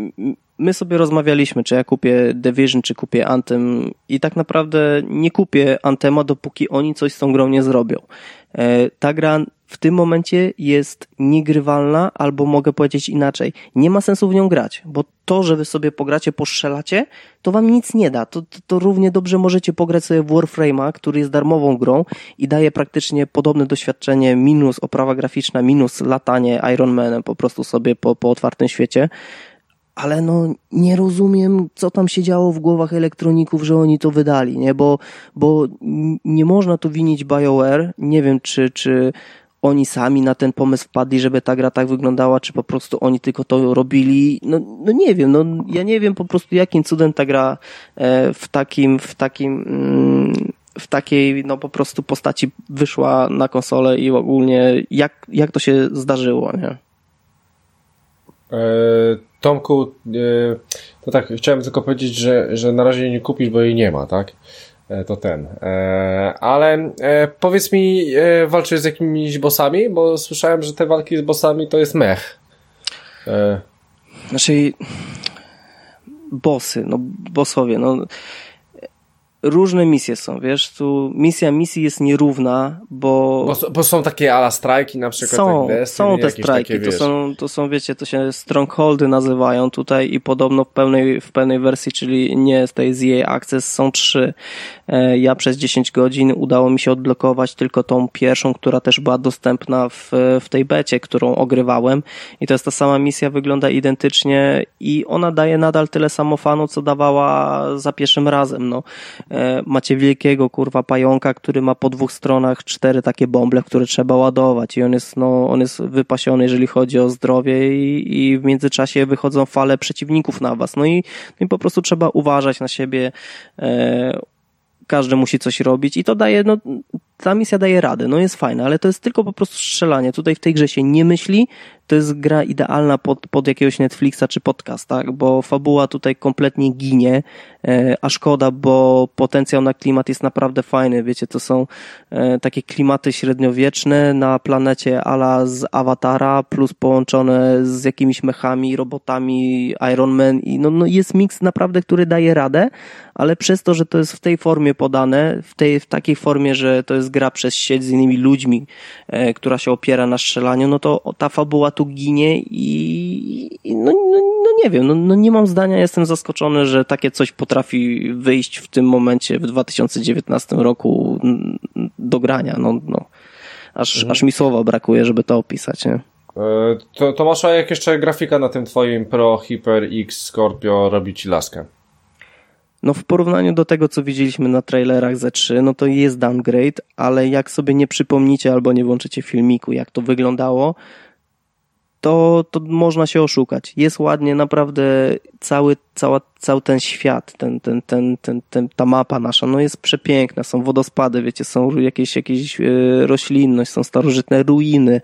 my sobie rozmawialiśmy, czy ja kupię Division, czy kupię Anthem i tak naprawdę nie kupię Anthema, dopóki oni coś z tą grą nie zrobią. E, ta gra w tym momencie jest niegrywalna, albo mogę powiedzieć inaczej, nie ma sensu w nią grać, bo to, że wy sobie pogracie, poszczelacie, to wam nic nie da. To, to, to równie dobrze możecie pograć sobie w Warframe'a, który jest darmową grą i daje praktycznie podobne doświadczenie, minus oprawa graficzna, minus latanie Iron Manem po prostu sobie po, po otwartym świecie. Ale no nie rozumiem, co tam się działo w głowach elektroników, że oni to wydali, nie? Bo, bo nie można tu winić BioWare. Nie wiem, czy, czy oni sami na ten pomysł wpadli, żeby ta gra tak wyglądała, czy po prostu oni tylko to robili. No, no nie wiem, no ja nie wiem po prostu jakim cudem ta gra w takim, w takim, w takiej no po prostu postaci wyszła na konsolę i ogólnie jak, jak to się zdarzyło, nie? E, Tomku, e, to tak, chciałem tylko powiedzieć, że, że na razie nie kupisz, bo jej nie ma, tak? E, to ten. E, ale e, powiedz mi, e, walczysz z jakimiś bossami? Bo słyszałem, że te walki z bossami to jest mech. E. Znaczy, bossy, no bossowie, no różne misje są, wiesz, tu misja misji jest nierówna, bo... Bo, bo są takie ala strajki na przykład. Są, tak Destiny, są te strajki, takie, to, są, to są, wiecie, to się strongholdy nazywają tutaj i podobno w pełnej, w pełnej wersji, czyli nie z tej z E A Access są trzy. Ja przez dziesięć godzin udało mi się odblokować tylko tą pierwszą, która też była dostępna w, w tej becie, którą ogrywałem i to jest ta sama misja, wygląda identycznie i ona daje nadal tyle samo fanu, co dawała za pierwszym razem, no. Macie wielkiego kurwa pająka, który ma po dwóch stronach cztery takie bąble, które trzeba ładować i on jest, no, on jest wypasiony, jeżeli chodzi o zdrowie i, i w międzyczasie wychodzą fale przeciwników na was. No i, no i po prostu trzeba uważać na siebie. E, każdy musi coś robić i to daje, no, ta misja daje radę, no jest fajna, ale to jest tylko po prostu strzelanie. Tutaj w tej grze się nie myśli, to jest gra idealna pod, pod jakiegoś Netflixa czy podcast, tak, bo fabuła tutaj kompletnie ginie, e, a szkoda, bo potencjał na klimat jest naprawdę fajny, wiecie, to są e, takie klimaty średniowieczne na planecie ala z Awatara, plus połączone z jakimiś mechami, robotami, Iron Man i no, no jest miks naprawdę, który daje radę, ale przez to, że to jest w tej formie podane, w tej, w takiej formie, że to jest gra przez sieć z innymi ludźmi, e, która się opiera na strzelaniu, no to ta fabuła tu ginie i, i no, no, no nie wiem, no, no nie mam zdania, jestem zaskoczony, że takie coś potrafi wyjść w tym momencie w dwa tysiące dziewiętnastym roku do grania, no, no. Aż, mhm. aż mi słowa brakuje, żeby to opisać, nie? To, Tomasza, jak jeszcze grafika na tym twoim Pro Hyper X Scorpio robi ci laskę? No w porównaniu do tego, co widzieliśmy na trailerach Z trzy, no to jest downgrade, ale jak sobie nie przypomnicie albo nie włączycie filmiku, jak to wyglądało, to, to można się oszukać. Jest ładnie, naprawdę cały, cała, cały ten świat, ten, ten, ten, ten, ten, ta mapa nasza, no jest przepiękna, są wodospady, wiecie, są jakieś, jakieś roślinność, są starożytne ruiny,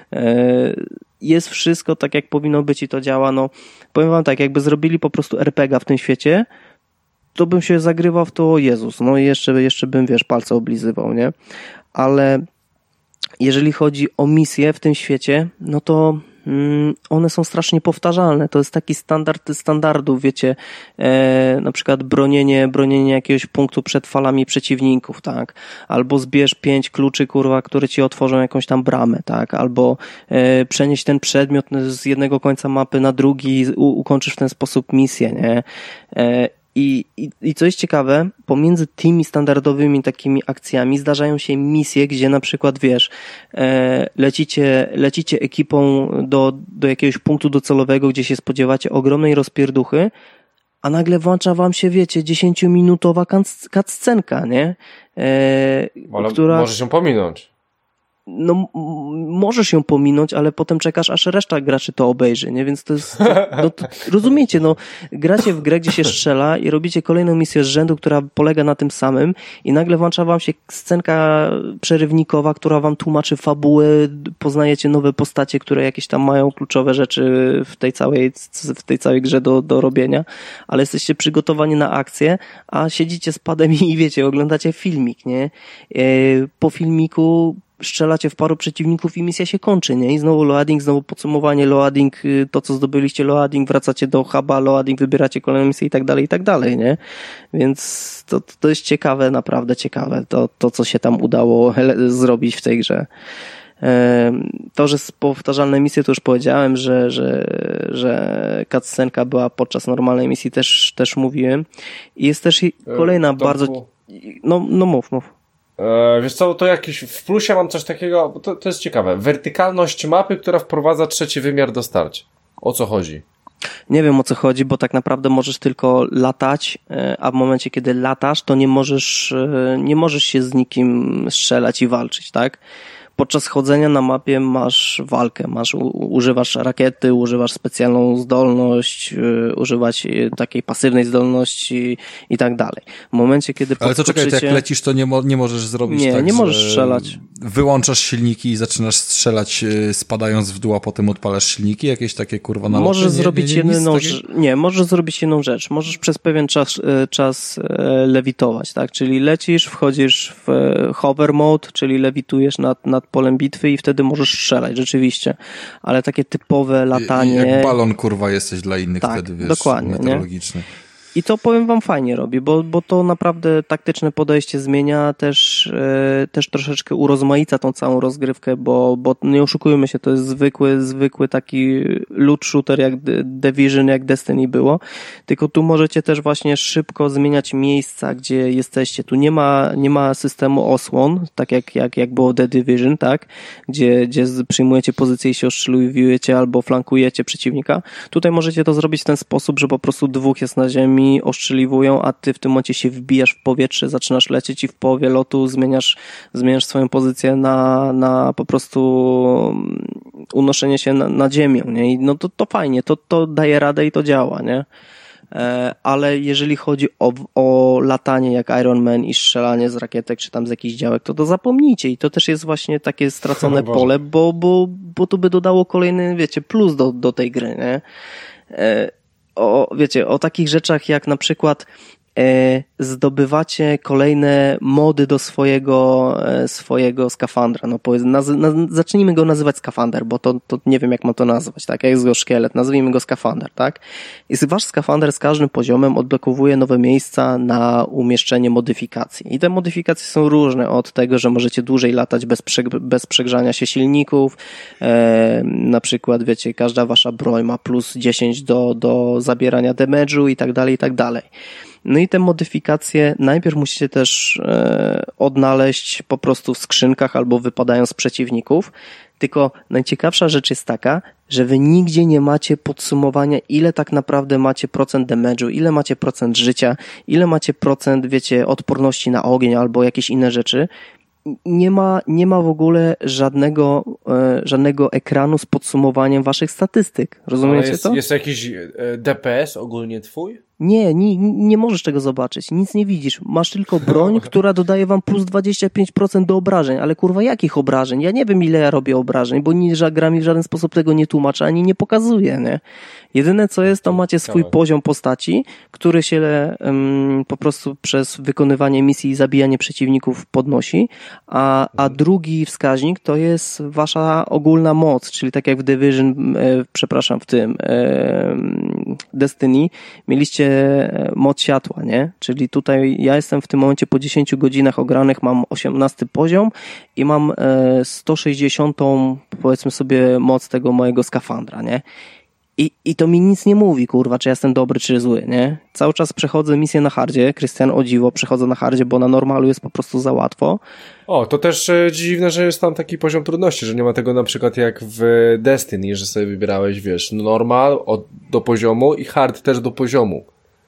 jest wszystko tak, jak powinno być i to działa, no powiem wam tak, jakby zrobili po prostu er pe gie a w tym świecie, to bym się zagrywał w to, o Jezus, no i jeszcze, jeszcze bym, wiesz, palce oblizywał, nie? Ale jeżeli chodzi o misje w tym świecie, no to mm, one są strasznie powtarzalne. To jest taki standard standardów, wiecie, e, na przykład bronienie, bronienie jakiegoś punktu przed falami przeciwników, tak? Albo zbierz pięć kluczy, kurwa, które ci otworzą jakąś tam bramę, tak? Albo e, przenieś ten przedmiot z jednego końca mapy na drugi i u, ukończysz w ten sposób misję, nie? E, I, i, I co jest ciekawe, pomiędzy tymi standardowymi takimi akcjami zdarzają się misje, gdzie na przykład, wiesz, e, lecicie, lecicie ekipą do, do jakiegoś punktu docelowego, gdzie się spodziewacie ogromnej rozpierduchy, a nagle włącza wam się, wiecie, dziesięciominutowa cutscenka, nie? E, Ale która... może się pominąć. No, m- możesz ją pominąć, ale potem czekasz, aż reszta graczy to obejrzy, nie? Więc to jest, no, to, rozumiecie, no, gracie w grę, gdzie się strzela i robicie kolejną misję z rzędu, która polega na tym samym i nagle włącza wam się scenka przerywnikowa, która wam tłumaczy fabułę, poznajecie nowe postacie, które jakieś tam mają kluczowe rzeczy w tej całej, w tej całej grze do, do robienia, ale jesteście przygotowani na akcję, a siedzicie z padem i wiecie, oglądacie filmik, nie? Po filmiku strzelacie w paru przeciwników i misja się kończy, nie? I znowu loading, znowu podsumowanie, loading, to co zdobyliście, loading, wracacie do huba, loading, wybieracie kolejną misję i tak dalej, i tak dalej, nie? Więc to, to jest ciekawe, naprawdę ciekawe, to, to co się tam udało zrobić w tej grze. To, że powtarzalne misje, to już powiedziałem, że, że, że cutscenka była podczas normalnej misji, też, też mówiłem. I jest też kolejna Tomku. bardzo... No, no mów, mów. E, wiesz co, to jakiś w plusie mam coś takiego, to, to jest ciekawe. Wertykalność mapy, która wprowadza trzeci wymiar do starć. O co chodzi? Nie wiem, o co chodzi, bo tak naprawdę możesz tylko latać, a w momencie, kiedy latasz, to nie możesz, nie możesz się z nikim strzelać i walczyć, tak? podczas chodzenia na mapie masz walkę, masz, u, używasz rakiety, używasz specjalną zdolność, y, używać y, takiej pasywnej zdolności i tak dalej. W momencie, kiedy Ale to czekaj, to jak lecisz, to nie, mo- nie możesz zrobić nie, tak, nie możesz że strzelać. Wyłączasz silniki i zaczynasz strzelać y, spadając w dół, a potem odpalasz silniki, jakieś takie kurwa naloty? Możesz nie, zrobić nie, nie, jedną rzecz. Nie, możesz zrobić jedną rzecz. Możesz przez pewien czas, czas lewitować, tak? Czyli lecisz, wchodzisz w hover mode, czyli lewitujesz nad, nad polem bitwy i wtedy możesz strzelać, rzeczywiście. Ale takie typowe latanie... Jak balon, kurwa, jesteś dla innych tak, wtedy, wiesz, dokładnie, meteorologiczny. Nie? I to, powiem wam, fajnie robi, bo, bo to naprawdę taktyczne podejście zmienia, też, e, też troszeczkę urozmaica tą całą rozgrywkę, bo, bo nie oszukujmy się, to jest zwykły, zwykły taki loot shooter jak Division, jak Destiny było, tylko tu możecie też właśnie szybko zmieniać miejsca, gdzie jesteście. Tu nie ma, nie ma systemu osłon, tak jak, jak, jak było The Division, tak? Gdzie, gdzie przyjmujecie pozycję i się ostrzeliwujecie albo flankujecie przeciwnika. Tutaj możecie to zrobić w ten sposób, że po prostu dwóch jest na ziemi, ostrzeliwują, a ty w tym momencie się wbijasz w powietrze, zaczynasz lecieć i w połowie lotu zmieniasz, zmieniasz swoją pozycję na, na po prostu unoszenie się na, na ziemię, nie? I no to, to fajnie, to, to daje radę i to działa, nie? E, ale jeżeli chodzi o, o latanie jak Iron Man i strzelanie z rakietek czy tam z jakichś działek, to to zapomnijcie i to też jest właśnie takie stracone pole, bo, bo, bo to by dodało kolejny, wiecie, plus do, do tej gry, nie? E, O, wiecie, o takich rzeczach jak na przykład e, zdobywacie kolejne mody do swojego e, swojego skafandra. No powiedz, naz, naz, zacznijmy go nazywać skafander, bo to, to nie wiem jak mam to nazwać, tak? Jak jest go szkielet, nazwijmy go skafander, tak? I wasz skafander z każdym poziomem odblokowuje nowe miejsca na umieszczenie modyfikacji. I te modyfikacje są różne, od tego, że możecie dłużej latać bez, prze, bez przegrzania się silników, e, na przykład, wiecie, każda wasza broń ma plus dziesięć do, do zabierania damage'u i tak dalej, i tak dalej. No i te modyfikacje najpierw musicie też e, odnaleźć po prostu w skrzynkach albo wypadają z przeciwników, tylko najciekawsza rzecz jest taka, że wy nigdzie nie macie podsumowania, ile tak naprawdę macie procent damage'u, ile macie procent życia, ile macie procent, wiecie, odporności na ogień albo jakieś inne rzeczy. Nie ma, nie ma w ogóle żadnego, e, żadnego ekranu z podsumowaniem waszych statystyk. Rozumiecie jest, to? Jest jakiś D P S ogólnie twój? Nie, nie, nie możesz tego zobaczyć, nic nie widzisz. Masz tylko broń, która dodaje wam plus dwadzieścia pięć procent do obrażeń, ale kurwa jakich obrażeń? Ja nie wiem ile ja robię obrażeń, bo ni, gra mi w żaden sposób tego nie tłumaczy, ani nie pokazuje, nie? Jedyne co jest, to macie swój poziom postaci, który się um, po prostu przez wykonywanie misji i zabijanie przeciwników podnosi, a, a drugi wskaźnik to jest wasza ogólna moc, czyli tak jak w Division, e, przepraszam, w tym e, Destiny, mieliście moc światła, nie? Czyli tutaj ja jestem w tym momencie po dziesięciu godzinach ogranych, mam osiemnasty poziom i mam sto sześćdziesiąt, powiedzmy sobie, moc tego mojego skafandra, nie? I, I to mi nic nie mówi, kurwa, czy ja jestem dobry, czy zły, nie? Cały czas przechodzę misję na hardzie, Krystian, o dziwo, przechodzę na hardzie, bo na normalu jest po prostu za łatwo. O, to też e, dziwne, że jest tam taki poziom trudności, że nie ma tego na przykład jak w Destiny, że sobie wybierałeś, wiesz, normal od, do poziomu i hard też do poziomu.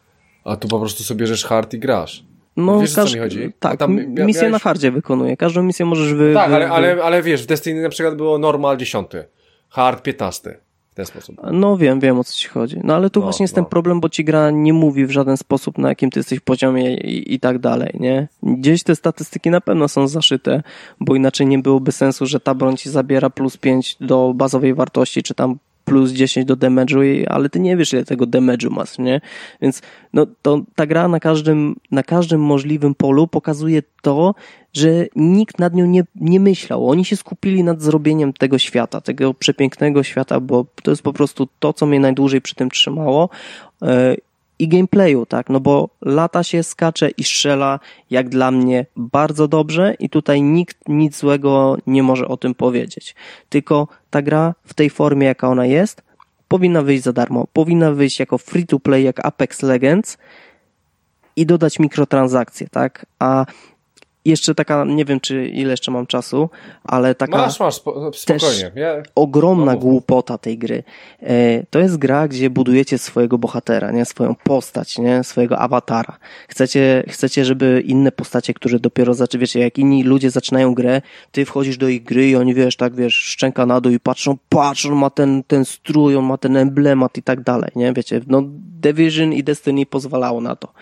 A tu po prostu sobie bierzesz hard i grasz. No, wiesz, każ- co mi chodzi? Tak, tam, misję miałeś... na hardzie wykonuję. Każdą misję możesz wy... Tak, wy, ale, wy... ale, ale wiesz, w Destiny na przykład było normal dziesiąty, hard piętnasty. W ten sposób. No wiem, wiem o co ci chodzi. No ale tu no, właśnie jest no. ten problem, bo ci gra nie mówi w żaden sposób, na jakim ty jesteś poziomie i, i tak dalej, nie? Gdzieś te statystyki na pewno są zaszyte, bo inaczej nie byłoby sensu, że ta broń ci zabiera plus pięć do bazowej wartości, czy tam plus dziesięć do damage'u, ale ty nie wiesz, ile tego damage'u masz, nie? Więc no, to ta gra na każdym, na każdym możliwym polu pokazuje to, że nikt nad nią nie, nie myślał. Oni się skupili nad zrobieniem tego świata, tego przepięknego świata, bo to jest po prostu to, co mnie najdłużej przy tym trzymało. Yy, i gameplayu, tak, no bo lata się, skacze i strzela, jak dla mnie, bardzo dobrze i tutaj nikt nic złego nie może o tym powiedzieć. Tylko ta gra w tej formie, jaka ona jest, powinna wyjść za darmo. Powinna wyjść jako free to play, jak Apex Legends i dodać mikrotransakcje, tak, a jeszcze taka, nie wiem czy ile jeszcze mam czasu, ale taka masz, masz, spokojnie. Ja... ogromna no, głupota tej gry. To jest gra, gdzie budujecie swojego bohatera, nie? Swoją postać, nie? Swojego awatara. Chcecie, chcecie, żeby inne postacie, które dopiero zaczynają, wiecie, jak inni ludzie zaczynają grę, ty wchodzisz do ich gry i oni, wiesz, tak, wiesz, szczęka na dół i patrzą, patrz, on ma ten, ten strój, on ma ten emblemat i tak dalej, nie? Wiecie, no Division i Destiny pozwalało na to.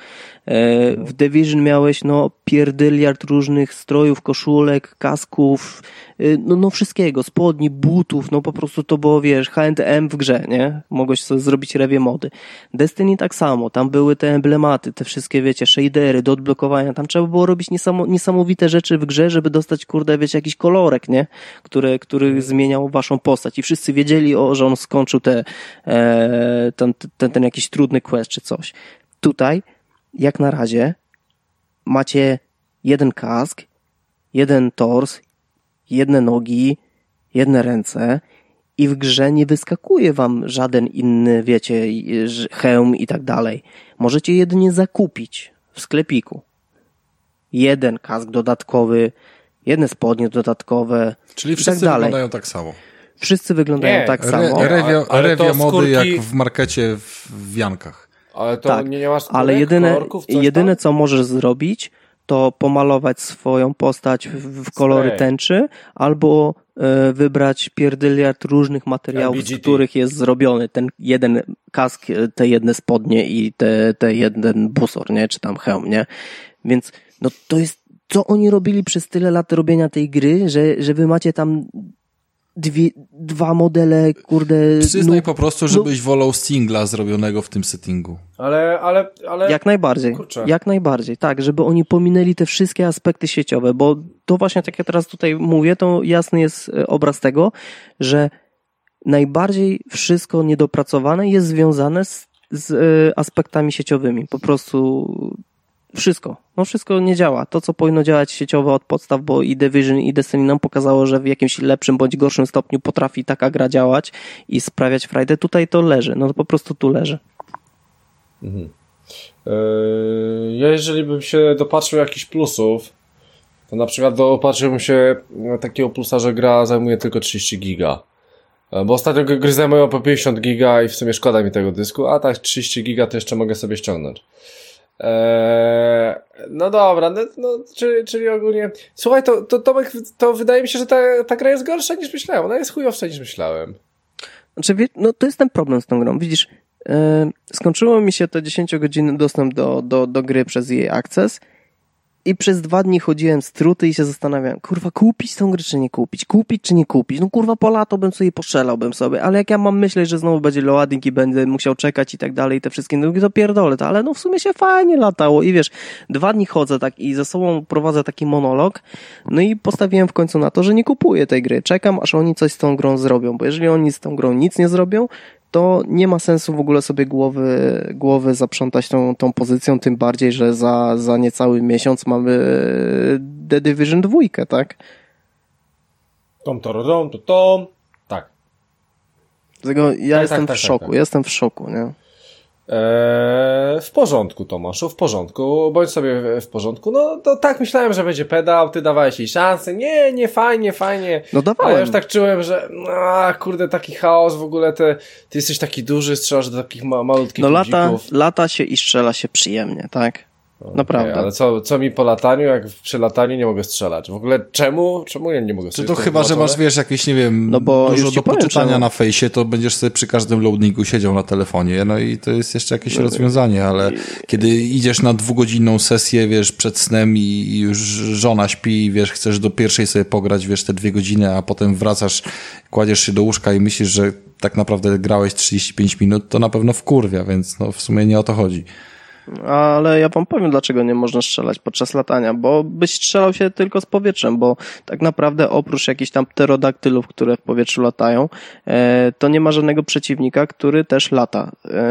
W Division miałeś, no, pierdyliard różnych strojów, koszulek, kasków, no, no wszystkiego, spodni, butów, no po prostu to było, wiesz, H and M w grze, nie? Mogłeś sobie zrobić rewie mody. Destiny tak samo, tam były te emblematy, te wszystkie, wiecie, shadery do odblokowania, tam trzeba było robić niesamo, niesamowite rzeczy w grze, żeby dostać, kurde, wiecie, jakiś kolorek, nie? Który, który zmieniał waszą postać i wszyscy wiedzieli, o, że on skończył te, e, ten, ten, ten jakiś trudny quest czy coś. Tutaj jak na razie macie jeden kask, jeden tors, jedne nogi, jedne ręce i w grze nie wyskakuje wam żaden inny, wiecie, hełm i tak dalej. Możecie jedynie zakupić w sklepiku. Jeden kask dodatkowy, jedne spodnie dodatkowe. Czyli i wszyscy tak dalej. wyglądają tak samo. Wszyscy wyglądają Nie, tak Re, samo. rewia, ale rewia to mody skórki- jak w markecie w, w Jankach. Ale to tak, nie, nie masz skórek, ale jedyne, kolorków, coś jedyne tam? co możesz zrobić, to pomalować swoją postać w, w kolory Spray. tęczy, albo e, wybrać pierdyliard różnych materiałów, L B G T. z których jest zrobiony ten jeden kask, te jedne spodnie i te, te jeden busor, nie? Czy tam hełm, nie? Więc no to jest, co oni robili przez tyle lat robienia tej gry, że, że wy macie tam dwie, dwa modele, kurde... Przyznaj no, po prostu, żebyś wolał singla zrobionego w tym settingu. Ale, ale, ale... Jak najbardziej, Kurczę. jak najbardziej, tak, żeby oni pominęli te wszystkie aspekty sieciowe, bo to właśnie, tak jak teraz tutaj mówię, to jasny jest obraz tego, że najbardziej wszystko niedopracowane jest związane z, z aspektami sieciowymi, po prostu wszystko, no wszystko nie działa, to co powinno działać sieciowo od podstaw, bo i Division i Destiny nam pokazało, że w jakimś lepszym bądź gorszym stopniu potrafi taka gra działać i sprawiać frajdę, tutaj to leży, no to po prostu tu leży. Mhm. Yy, ja jeżeli bym się dopatrzył jakichś plusów, to na przykład dopatrzyłbym się takiego plusa, że gra zajmuje tylko trzydzieści giga. Bo ostatnio gry zajmują po pięćdziesiąt giga i w sumie szkoda mi tego dysku, a tak trzydzieści giga to jeszcze mogę sobie ściągnąć. Eee, no dobra, no, no, czyli, czyli ogólnie... Słuchaj, to, to, Tomek, to wydaje mi się, że ta, ta gra jest gorsza niż myślałem. Ona jest chujowsza niż myślałem. Znaczy, no to jest ten problem z tą grą. Widzisz, yy, skończyło mi się to dziesięciogodzinny dostęp do, do, do gry przez E A Access i przez dwa dni chodziłem z truty i się zastanawiałem, kurwa, kupić tą grę czy nie kupić? Kupić czy nie kupić? No kurwa, po lato bym sobie postrzelałbym sobie, ale jak ja mam myśleć, że znowu będzie loading i będę musiał czekać i tak dalej, te wszystkie drugi, to pierdolę to, ale no w sumie się fajnie latało i wiesz, dwa dni chodzę tak i ze sobą prowadzę taki monolog, no i postawiłem w końcu na to, że nie kupuję tej gry, czekam aż oni coś z tą grą zrobią, bo jeżeli oni z tą grą nic nie zrobią, to nie ma sensu w ogóle sobie głowy, głowy zaprzątać tą, tą pozycją, tym bardziej, że za, za niecały miesiąc mamy The Division dwa, tak? Tom, tom, tom, tom, tom. Tak. Dlatego ja tak, jestem tak, tak, w szoku, tak, tak. jestem w szoku, nie? Eee, w porządku, Tomaszu, w porządku, bądź sobie w porządku. No to tak myślałem, że będzie pedał, ty dawałeś jej szansę. Nie, nie, fajnie, fajnie. No dawałem. A ja już tak czułem, że a, kurde, taki chaos w ogóle, te, ty jesteś taki duży, strzelasz do takich ma, malutkich No lata, ludzików. lata się i strzela się przyjemnie, tak? Naprawdę. Okay, ale co, co mi po lataniu, jak przy lataniu nie mogę strzelać? W ogóle czemu? Czemu ja nie mogę Czy strzelać? to chyba, że masz, wiesz, jakieś, nie wiem, No bo dużo już ci do powiem, poczytania czemu. na fejsie, to będziesz sobie przy każdym loadingu siedział na telefonie, no i to jest jeszcze jakieś rozwiązanie, ale kiedy idziesz na dwugodzinną sesję, wiesz, przed snem i już żona śpi i wiesz, chcesz do pierwszej sobie pograć, wiesz, te dwie godziny, a potem wracasz, kładziesz się do łóżka i myślisz, że tak naprawdę grałeś trzydzieści pięć minut, to na pewno wkurwia, więc no w sumie nie o to chodzi. Ale ja wam powiem, dlaczego nie można strzelać podczas latania, bo byś strzelał się tylko z powietrzem, bo tak naprawdę oprócz jakichś tam pterodaktylów, które w powietrzu latają, to nie ma żadnego przeciwnika, który też lata.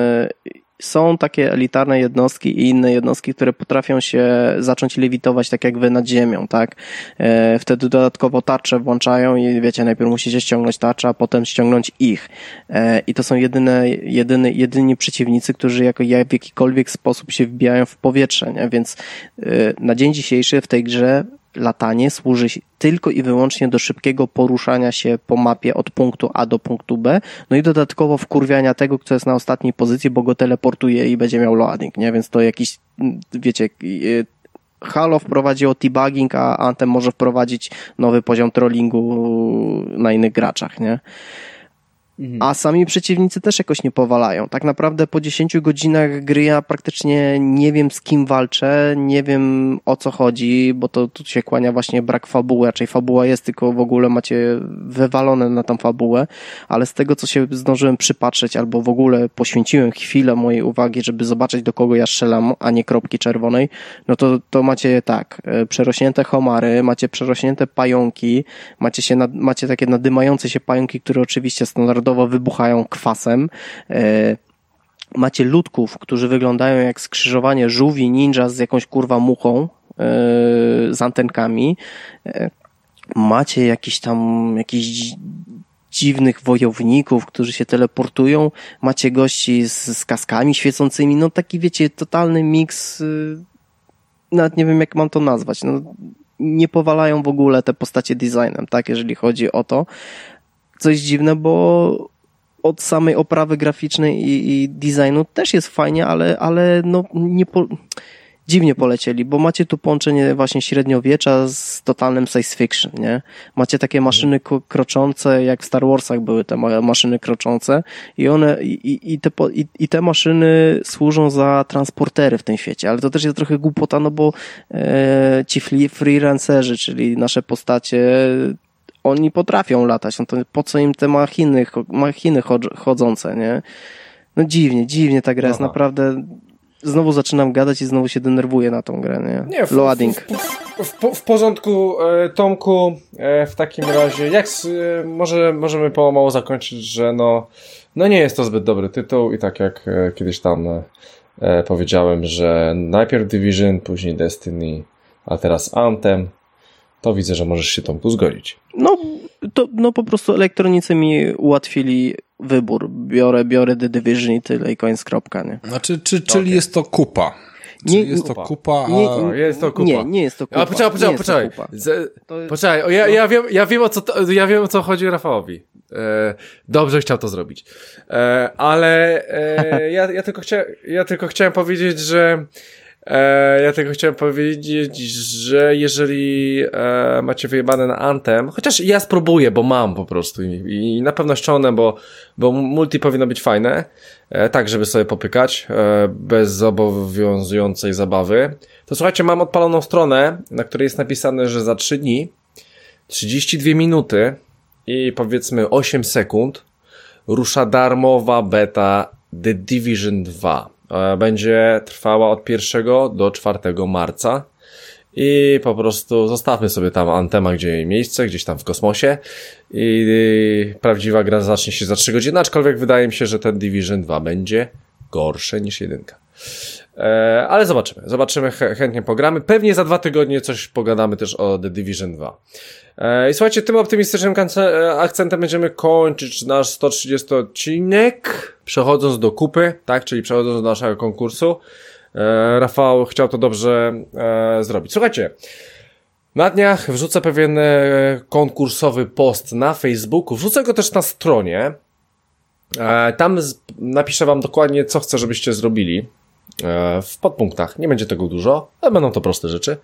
Są takie elitarne jednostki i inne jednostki, które potrafią się zacząć lewitować tak jak wy nad ziemią, tak? E, wtedy dodatkowo tarcze włączają i wiecie, najpierw musicie ściągnąć tarczę, a potem ściągnąć ich. E, I to są jedyne, jedyny, jedyni przeciwnicy, którzy jako, w jakikolwiek sposób się wbijają w powietrze, nie? Więc e, na dzień dzisiejszy w tej grze latanie służy tylko i wyłącznie do szybkiego poruszania się po mapie od punktu A do punktu B, no i dodatkowo wkurwiania tego, kto jest na ostatniej pozycji, bo go teleportuje i będzie miał loading, nie? Więc to jakiś, wiecie, Halo wprowadziło debugging, a Anthem może wprowadzić nowy poziom trollingu na innych graczach, nie? A sami przeciwnicy też jakoś nie powalają. Tak naprawdę po dziesięciu godzinach gry ja praktycznie nie wiem, z kim walczę, nie wiem, o co chodzi, bo to tu się kłania właśnie brak fabuły, raczej fabuła jest, tylko w ogóle macie wywalone na tą fabułę, ale z tego, co się zdążyłem przypatrzeć, albo w ogóle poświęciłem chwilę mojej uwagi, żeby zobaczyć, do kogo ja strzelam, a nie kropki czerwonej, no to, to macie tak, przerośnięte homary, macie przerośnięte pająki, macie, się nad, macie takie nadymające się pająki, które oczywiście standardowo wybuchają kwasem. E, macie ludków, którzy wyglądają jak skrzyżowanie żółwi ninja z jakąś kurwa muchą, e, z antenkami. E, macie jakiś tam, jakiś dziwnych wojowników, którzy się teleportują. Macie gości z, z kaskami świecącymi. No taki, wiecie, totalny miks. Y, nawet nie wiem, jak mam to nazwać. No, nie powalają w ogóle te postacie designem, tak, jeżeli chodzi o to. Coś dziwne, bo od samej oprawy graficznej i, i designu też jest fajnie, ale, ale no nie po, dziwnie polecieli, bo macie tu połączenie właśnie średniowiecza z totalnym science fiction, nie? Macie takie maszyny kroczące, jak w Star Warsach były te maszyny kroczące i one, i, i, te, i, i te maszyny służą za transportery w tym świecie, ale to też jest trochę głupota, no bo e, ci freelancerzy, czyli nasze postacie, oni potrafią latać, no to po co im te machiny, machiny chodzące, nie? No dziwnie, dziwnie ta gra jest, Aha. naprawdę. Znowu zaczynam gadać i znowu się denerwuję na tą grę, nie? Nie, w, Loading. W, w, w, w porządku, e, Tomku, e, w takim razie, jak e, może możemy pomału zakończyć, że no, no nie jest to zbyt dobry tytuł i tak jak e, kiedyś tam e, powiedziałem, że najpierw Division, później Destiny, a teraz Anthem, to widzę, że możesz się, Tomku, zgodzić. No, to, no po prostu elektronicy mi ułatwili wybór. Biorę, biorę The Division i tyle i koniec, kropka, nie? Znaczy, czy, czyli Okay. jest to kupa? Nie, Czyli jest kupa. to kupa, a... Nie, O, jest to kupa. Nie, nie jest to kupa. A poczekaj, poczekaj, poczekaj. Z, To jest- poczekaj, o, ja, ja wiem, ja wiem o co, to, ja wiem o co chodzi Rafałowi. E, dobrze chciał to zrobić. E, ale e, ja, ja, tylko chcia, ja tylko chciałem powiedzieć, że E, ja tylko chciałem powiedzieć, że jeżeli e, macie wyjebane na Anthem, chociaż ja spróbuję, bo mam po prostu i, i na pewno ściągnę, bo, bo multi powinno być fajne, e, tak żeby sobie popykać, e, bez zobowiązującej zabawy, to słuchajcie, mam odpaloną stronę, na której jest napisane, że za trzy dni, trzydzieści dwie minuty i powiedzmy osiem sekund rusza darmowa beta The Division dwa. Będzie trwała od pierwszego do czwartego marca i po prostu zostawmy sobie tam Anthema, gdzie jej miejsce, gdzieś tam w kosmosie i prawdziwa gra zacznie się za trzy godziny, aczkolwiek wydaje mi się, że ten Division dwa będzie gorsze niż jedynka. E, ale zobaczymy, zobaczymy, ch- chętnie pogramy. Pewnie za dwa tygodnie coś pogadamy też o The Division dwa. E, I słuchajcie, tym optymistycznym kance- akcentem będziemy kończyć nasz sto trzydziesty odcinek, przechodząc do kupy, tak, czyli przechodząc do naszego konkursu. E, Rafał chciał to dobrze e, zrobić. Słuchajcie, na dniach wrzucę pewien e, konkursowy post na Facebooku, wrzucę go też na stronie. E, tam z- napiszę wam dokładnie, co chcę, żebyście zrobili. W podpunktach. Nie będzie tego dużo, ale będą to proste rzeczy.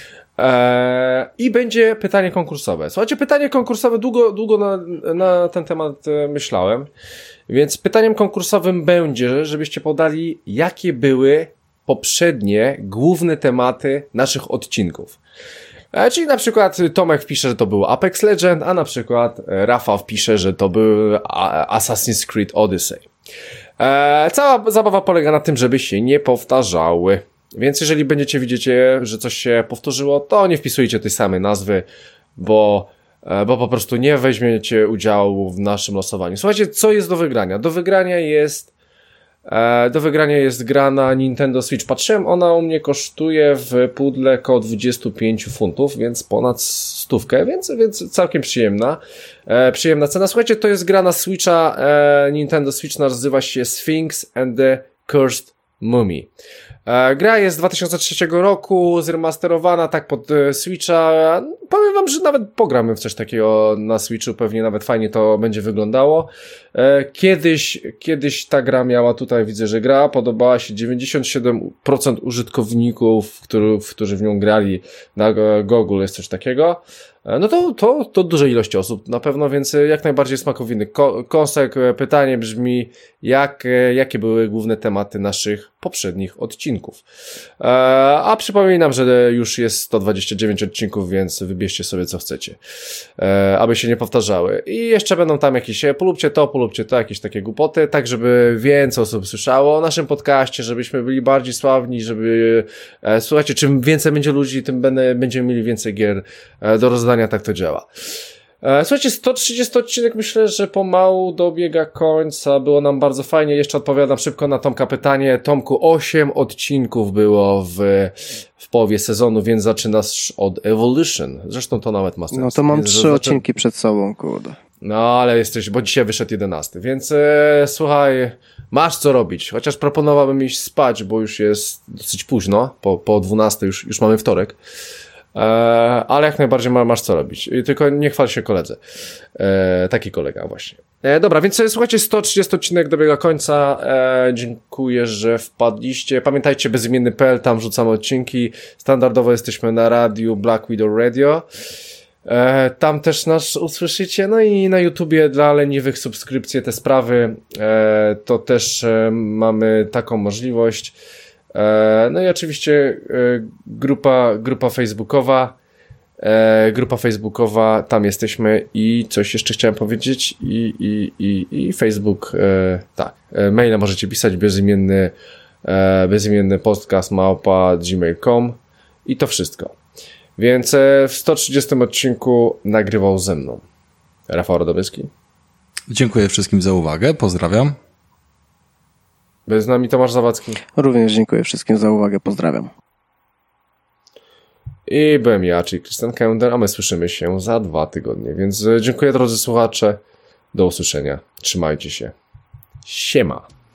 Eee, I będzie pytanie konkursowe. Słuchajcie, pytanie konkursowe, długo, długo na, na ten temat e, myślałem, więc pytaniem konkursowym będzie, żebyście podali, jakie były poprzednie, główne tematy naszych odcinków. E, czyli na przykład Tomek wpisze, że to był Apex Legend, a na przykład Rafał wpisze, że to był Assassin's Creed Odyssey. Eee, cała zabawa polega na tym, żeby się nie powtarzały. Więc jeżeli będziecie widzicie, że coś się powtórzyło, to nie wpisujcie tej samej nazwy, bo, e, bo po prostu nie weźmiecie udziału w naszym losowaniu. Słuchajcie, co jest do wygrania? Do wygrania jest e, do wygrania jest gra na Nintendo Switch. Patrzyłem, ona u mnie kosztuje w pudle około dwadzieścia pięć funtów, więc ponad stówkę, więc, więc całkiem przyjemna. E, przyjemna cena. Słuchajcie, to jest gra na Switcha, e, Nintendo Switch, nazywa się Sphinx and the Cursed Mummy. Gra jest z dwa tysiące trzeciego roku, zremasterowana tak pod Switcha. Powiem wam, że nawet pogramy w coś takiego na Switchu, pewnie nawet fajnie to będzie wyglądało. Kiedyś, kiedyś ta gra miała, tutaj widzę, że gra podobała się dziewięćdziesiąt siedem procent użytkowników, którzy, którzy w nią grali na Google, jest coś takiego. No to, to, to duża ilość osób na pewno, więc jak najbardziej smakowiny. Ko- Kąsek, pytanie brzmi, jak, jakie były główne tematy naszych poprzednich odcinków. E, a przypominam, że już jest sto dwadzieścia dziewięć odcinków, więc wybierzcie sobie co chcecie, e, aby się nie powtarzały. I jeszcze będą tam jakieś, polubcie to, polubcie to, jakieś takie głupoty, tak żeby więcej osób słyszało o naszym podcaście, żebyśmy byli bardziej sławni, żeby, e, słuchajcie, czym więcej będzie ludzi, tym będę, będziemy mieli więcej gier e, do rozdania. Tak to działa. E, słuchajcie, sto trzydziesty odcinek myślę, że pomału dobiega końca. Było nam bardzo fajnie. Jeszcze odpowiadam szybko na Tomka pytanie. Tomku, osiem odcinków było w, w połowie sezonu, więc zaczynasz od Evolution. Zresztą to nawet ma sens. No to mam więc trzy zaczę... odcinki przed sobą, kurde. No, ale jesteś, bo dzisiaj wyszedł jedenasty, więc e, słuchaj, masz co robić. Chociaż proponowałbym iść spać, bo już jest dosyć późno. Po, po dwunastej już, już mamy wtorek. E, ale jak najbardziej ma, masz co robić. I tylko nie chwal się koledze. E, taki kolega właśnie. E, dobra, więc słuchajcie, sto trzydziesty odcinek dobiega końca. E, dziękuję, że wpadliście. Pamiętajcie, bezimienny kropka p l, tam wrzucamy odcinki. Standardowo jesteśmy na radiu Black Widow Radio. E, tam też nas usłyszycie. No i na YouTubie dla leniwych subskrypcje, te sprawy, e, to też e, mamy taką możliwość. No i oczywiście grupa, grupa facebookowa, grupa facebookokowa, tam jesteśmy i coś jeszcze chciałem powiedzieć i, i, i, i Facebook, tak, maile możecie pisać, bezimienny, bezimienny podcast małpa gmail kropka com i to wszystko. Więc w sto trzydziestym odcinku nagrywał ze mną Rafał Radomyski. Dziękuję wszystkim za uwagę, pozdrawiam. Był z nami Tomasz Zawadzki. Również dziękuję wszystkim za uwagę, pozdrawiam. I byłem ja, czyli Krystian Kender, a my słyszymy się za dwa tygodnie. Więc dziękuję, drodzy słuchacze. Do usłyszenia. Trzymajcie się. Siema.